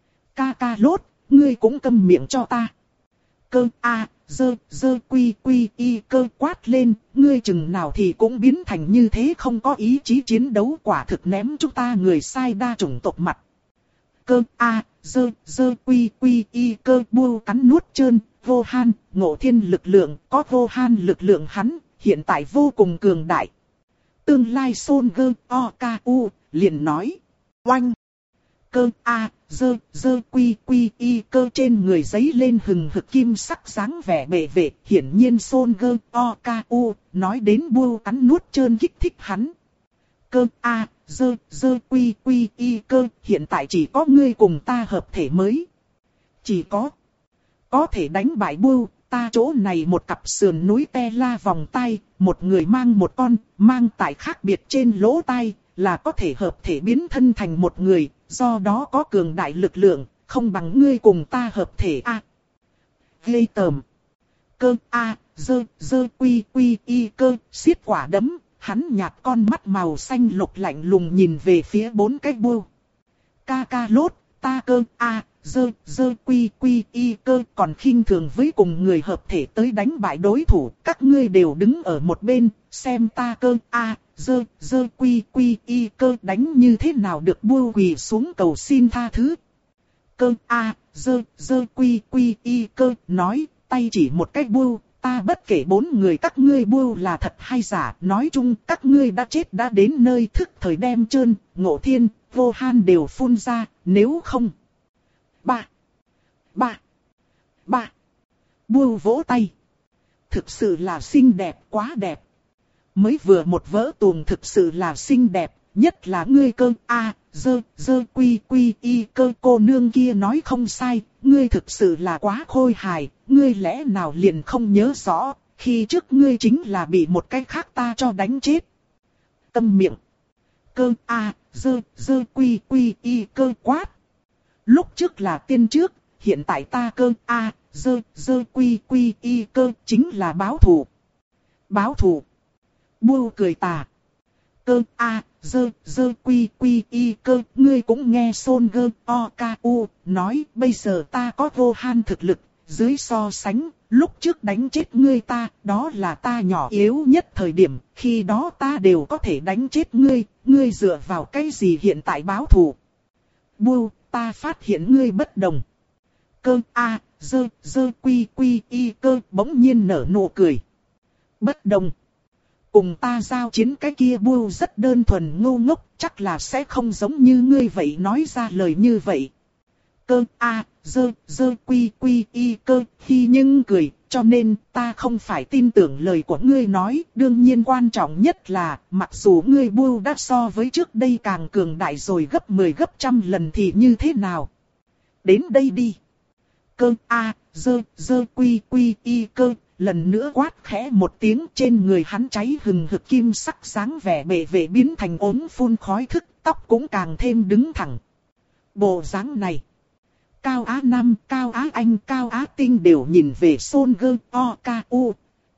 Ca ca lốt, ngươi cũng câm miệng cho ta. Cơ a dơ, dơ quy quy y cơ quát lên, ngươi chừng nào thì cũng biến thành như thế, không có ý chí chiến đấu, quả thực ném chúng ta người sai đa chủng tộc mặt. Cơ a dơ, dơ quy quy y cơ, Bưu cắn nuốt trơn, Vô Han, Ngộ Thiên lực lượng, có Vô Han lực lượng hắn, hiện tại vô cùng cường đại. Tương lai Son Gơ O K U liền nói, oanh. Cơ a dơ, dơ quy quy y cơ, trên người giấy lên hừng hực kim sắc dáng vẻ bệ vệ, hiển nhiên Son Gơ O K U nói đến Bưu cắn nuốt trơn kích thích hắn. Cơ a dơ, dơ quy quy y cơ, hiện tại chỉ có ngươi cùng ta hợp thể mới. Chỉ có có thể đánh bại Bưu, ta chỗ này một cặp sườn núi te la vòng tay, một người mang một con, mang tại khác biệt trên lỗ tai, là có thể hợp thể biến thân thành một người, do đó có cường đại lực lượng, không bằng ngươi cùng ta hợp thể a. À, ghê tởm. Cơ a dơ, dơ quy quy y cơ, xiết quả đấm, hắn nhạt con mắt màu xanh lục lạnh lùng nhìn về phía bốn cái Bưu. Ca ca lốt, ta cơ a dơ, dơ quy quy y cơ, còn khinh thường với cùng người hợp thể tới đánh bại đối thủ, các ngươi đều đứng ở một bên, xem ta cơ a dơ, dơ quy quy y cơ đánh như thế nào được. Bưu quỳ xuống cầu xin tha thứ. Cơ a dơ, dơ quy quy y cơ nói, tay chỉ một cái Bưu, ta bất kể bốn người các ngươi Bưu là thật hay giả, nói chung các ngươi đã chết đã đến nơi, thức thời đem trơn, Ngộ Thiên, Vô Han đều phun ra, nếu không. Ba, ba, ba. Bưu vỗ tay. Thực sự là xinh đẹp, quá đẹp. Mới vừa một vỡ tuồng thực sự là xinh đẹp, nhất là ngươi cơ a dơ, dơ quy quy y cơ, cô nương kia nói không sai, ngươi thực sự là quá khôi hài, ngươi lẽ nào liền không nhớ rõ, khi trước ngươi chính là bị một cái khác ta cho đánh chết. Câm miệng. Cơ a dơ, dơ quy quy y cơ quát. Lúc trước là tiên trước, hiện tại ta cơ a dơ, dơ quy quy y cơ chính là báo thù. Báo thù. Bưu cười tà. Cơ a, dơ, dơ quy quy y cơ, ngươi cũng nghe Son gơ o ca u nói bây giờ ta có vô han thực lực, dưới so sánh, lúc trước đánh chết ngươi ta, đó là ta nhỏ yếu nhất thời điểm, khi đó ta đều có thể đánh chết ngươi, ngươi dựa vào cái gì hiện tại báo thù. Bưu, ta phát hiện ngươi bất đồng. Cơ a, dơ, dơ quy quy y cơ bỗng nhiên nở nụ cười. Bất đồng. Cùng ta giao chiến cái kia Bưu rất đơn thuần ngu ngốc, chắc là sẽ không giống như ngươi vậy nói ra lời như vậy. Cơ a, dơ, dơ quy quy y cơ khi nhưng cười, cho nên ta không phải tin tưởng lời của ngươi nói. Đương nhiên quan trọng nhất là, mặc dù ngươi Bưu đã so với trước đây càng cường đại rồi gấp mười gấp trăm lần thì như thế nào. Đến đây đi. Cơ a, dơ, dơ quy quy y cơ. Lần nữa quát khẽ một tiếng, trên người hắn cháy hừng hực kim sắc dáng vẻ bệ vệ biến thành ốm phun khói thức, tóc cũng càng thêm đứng thẳng. Bộ dáng này, Cao Á Nam, Cao Á Anh, Cao Á Tinh đều nhìn về Son gơ o ca u.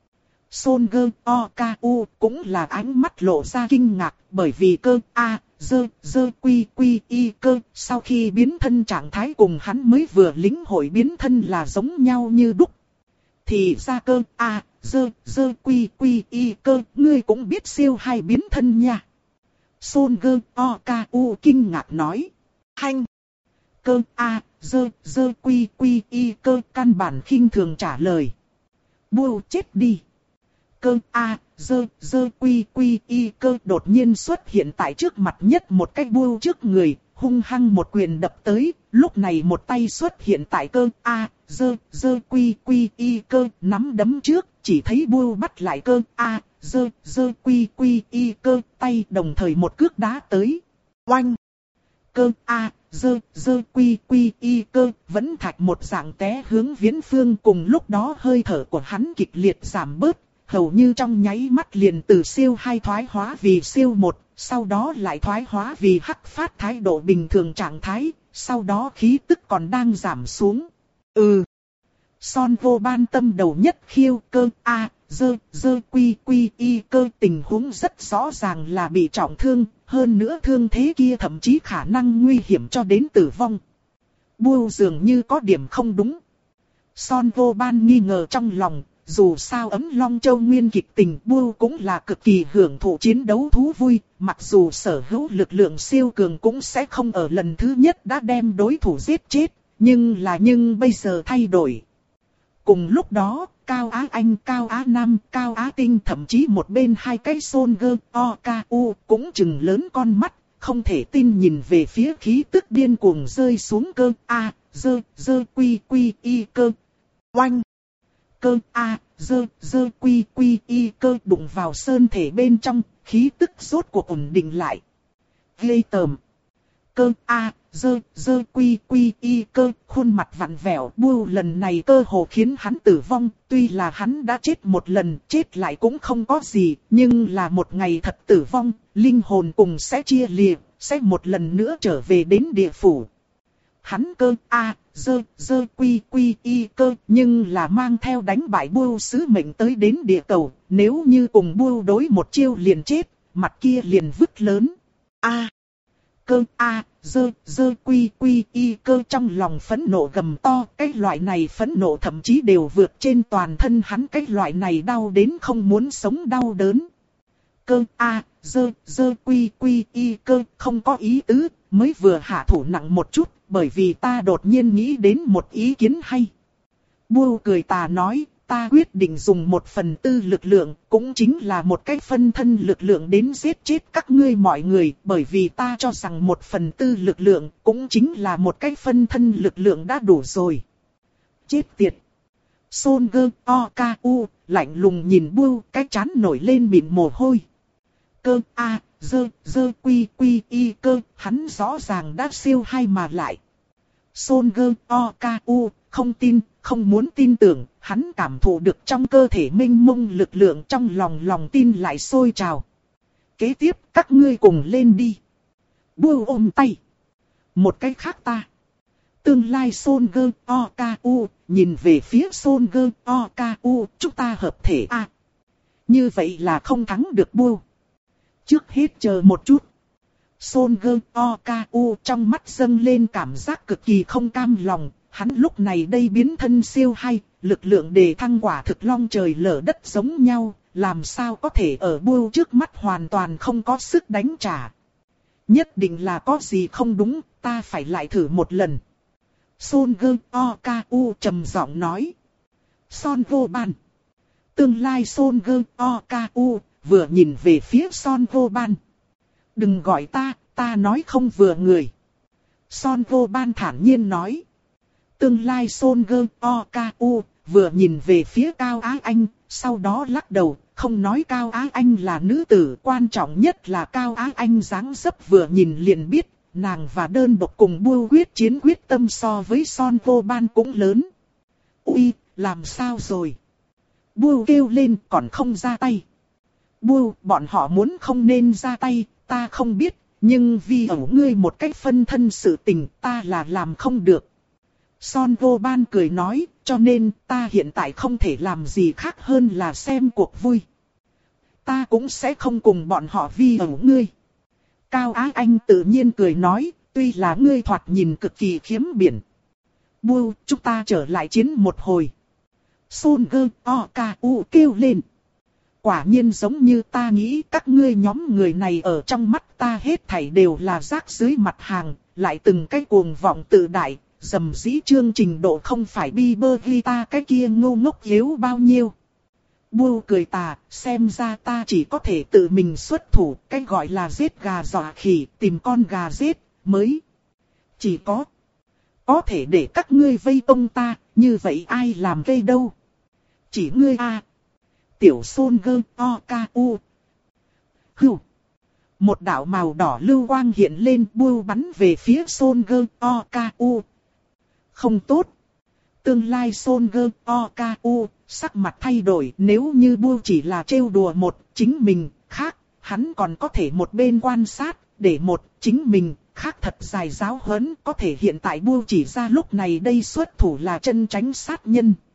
Son gơ o ca u cũng là ánh mắt lộ ra kinh ngạc, bởi vì cơ a, dơ, dơ quy quy y cơ, sau khi biến thân trạng thái cùng hắn mới vừa lĩnh hội biến thân là giống nhau như đúc. Thì ra cơ a, à, dơ, dơ quy quy y cơ, ngươi cũng biết siêu hay biến thân nha. Son gơ o ca u kinh ngạc nói. Hanh. Cơ a, à, dơ, dơ quy quy y cơ căn bản khinh thường trả lời. Bưu chết đi. Cơ a, à, dơ, dơ quy quy y cơ đột nhiên xuất hiện tại trước mặt nhất một cái Bưu trước người, hung hăng một quyền đập tới, lúc này một tay xuất hiện tại cơ a, dơ, dơ quy quy y cơ nắm đấm trước, chỉ thấy Bưu bắt lại cơ a, dơ, dơ quy quy y cơ tay đồng thời một cước đá tới. Oanh! Cơ a, dơ, dơ quy quy y cơ vẫn thạch một dạng té hướng Viễn Phương, cùng lúc đó hơi thở của hắn kịch liệt giảm bớt, hầu như trong nháy mắt liền từ siêu hai thoái hóa vì siêu một, sau đó lại thoái hóa vì hắc phát thái độ bình thường trạng thái, sau đó khí tức còn đang giảm xuống. Ừ. Son vô ban tâm đầu nhất khiêu cơ a, dơ, dơ quy quy y cơ tình huống rất rõ ràng là bị trọng thương, hơn nữa thương thế kia thậm chí khả năng nguy hiểm cho đến tử vong. Bưu dường như có điểm không đúng. Son vô ban nghi ngờ trong lòng, dù sao ấm Long Châu nguyên kịch tình Bưu cũng là cực kỳ hưởng thụ chiến đấu thú vui, mặc dù sở hữu lực lượng siêu cường cũng sẽ không ở lần thứ nhất đã đem đối thủ giết chết, nhưng là nhưng bây giờ thay đổi. Cùng lúc đó, Cao Á Anh, Cao Á Nam, Cao Á Tinh thậm chí một bên hai cái Son gơ o ca u cũng chừng lớn con mắt, không thể tin nhìn về phía khí tức điên cuồng rơi xuống cơ a, dơ, dơ quy quy y cơ. Oanh! Cơ a, dơ, dơ quy quy y cơ đụng vào sơn thể bên trong, khí tức rốt cuộc ổn định lại. Ghê tởm! Cơ a, dơ, dơ quy quy y cơ, khuôn mặt vặn vẹo. Bưu lần này cơ hồ khiến hắn tử vong, tuy là hắn đã chết một lần, chết lại cũng không có gì, nhưng là một ngày thật tử vong, linh hồn cùng sẽ chia lìa, sẽ một lần nữa trở về đến địa phủ. Hắn cơ a, dơ, dơ quy quy y cơ, nhưng là mang theo đánh bại Bưu sứ mệnh tới đến địa cầu, nếu như cùng Bưu đối một chiêu liền chết, mặt kia liền vứt lớn. A. Cơ a, dơ, dơ quy quy y cơ trong lòng phẫn nộ gầm to, cái loại này phẫn nộ thậm chí đều vượt trên toàn thân hắn, cái loại này đau đến không muốn sống đau đớn. Cơ a, dơ, dơ quy quy y cơ không có ý tứ, mới vừa hạ thủ nặng một chút, bởi vì ta đột nhiên nghĩ đến một ý kiến hay. Bưu cười tà nói, ta quyết định dùng một phần tư lực lượng, cũng chính là một cái phân thân lực lượng đến giết chết các ngươi mọi người, bởi vì ta cho rằng một phần tư lực lượng, cũng chính là một cái phân thân lực lượng đã đủ rồi. Chết tiệt! Son gơ o ca u, lạnh lùng nhìn Bưu, cái trán nổi lên mịn mồ hôi. Cơ a, dơ, dơ quy quy y cơ, hắn rõ ràng đã siêu hay mà lại. Son gơ o ca u, không tin, không muốn tin tưởng, hắn cảm thụ được trong cơ thể mênh mông lực lượng, trong lòng lòng tin lại sôi trào. Kế tiếp, các ngươi cùng lên đi. Bưu ôm tay. Một cái khác ta. Tương lai Son Gơ Oku, nhìn về phía Son Gơ Oku, chúng ta hợp thể a. À, như vậy là không thắng được Bull. Trước hết chờ một chút. Son Gơ Oku trong mắt dâng lên cảm giác cực kỳ không cam lòng. Hắn lúc này đây biến thân siêu hay, lực lượng đề thăng quả thực long trời lở đất giống nhau. Làm sao có thể ở Bull trước mắt hoàn toàn không có sức đánh trả. Nhất định là có gì không đúng, ta phải lại thử một lần. Son Gơ Oku trầm giọng nói. Son vô ban. Tương lai Son Gơ Oku vừa nhìn về phía Son vô ban. Đừng gọi ta, ta nói không vừa người. Son vô ban thản nhiên nói. Tương lai Son Gơ Oku vừa nhìn về phía Cao Á Anh, sau đó lắc đầu, không nói Cao Á Anh là nữ tử, quan trọng nhất là Cao Á Anh dáng dấp vừa nhìn liền biết, nàng và đơn độc cùng Bull quyết chiến quyết tâm so với Son vô ban cũng lớn. Ui, làm sao rồi? Bull kêu lên còn không ra tay. Bull, bọn họ muốn không nên ra tay, ta không biết, nhưng vì ở ngươi một cách phân thân sự tình ta là làm không được. Son vô ban cười nói, cho nên ta hiện tại không thể làm gì khác hơn là xem cuộc vui. Ta cũng sẽ không cùng bọn họ vi ẩu ngươi. Cao Á Anh tự nhiên cười nói, tuy là ngươi thoạt nhìn cực kỳ khiếm biển. Bull, chúng ta trở lại chiến một hồi. Son Gơ Oku kêu lên. Quả nhiên giống như ta nghĩ, các ngươi nhóm người này ở trong mắt ta hết thảy đều là rác dưới mặt hàng, lại từng cái cuồng vọng tự đại, dầm dĩ chương trình độ không phải Bieber guitar cái kia ngu ngốc yếu bao nhiêu. Bull cười tà, xem ra ta chỉ có thể tự mình xuất thủ, cái gọi là giết gà dọa khỉ, tìm con gà giết, mới. Chỉ có, có thể để các ngươi vây công ta, như vậy ai làm gây đâu. Chỉ ngươi a. À. Tiểu Son Gơ Oku. Hưu. Một đạo màu đỏ lưu quang hiện lên, Bull bắn về phía Son Gơ Oku. Không tốt. Tương lai Son Gơ Oku, sắc mặt thay đổi, nếu như Bull chỉ là trêu đùa một, chính mình, khác, hắn còn có thể một bên quan sát, để một, chính mình, khác thật dài giáo huấn, có thể hiện tại Bull chỉ ra lúc này đây xuất thủ là chân tránh sát nhân.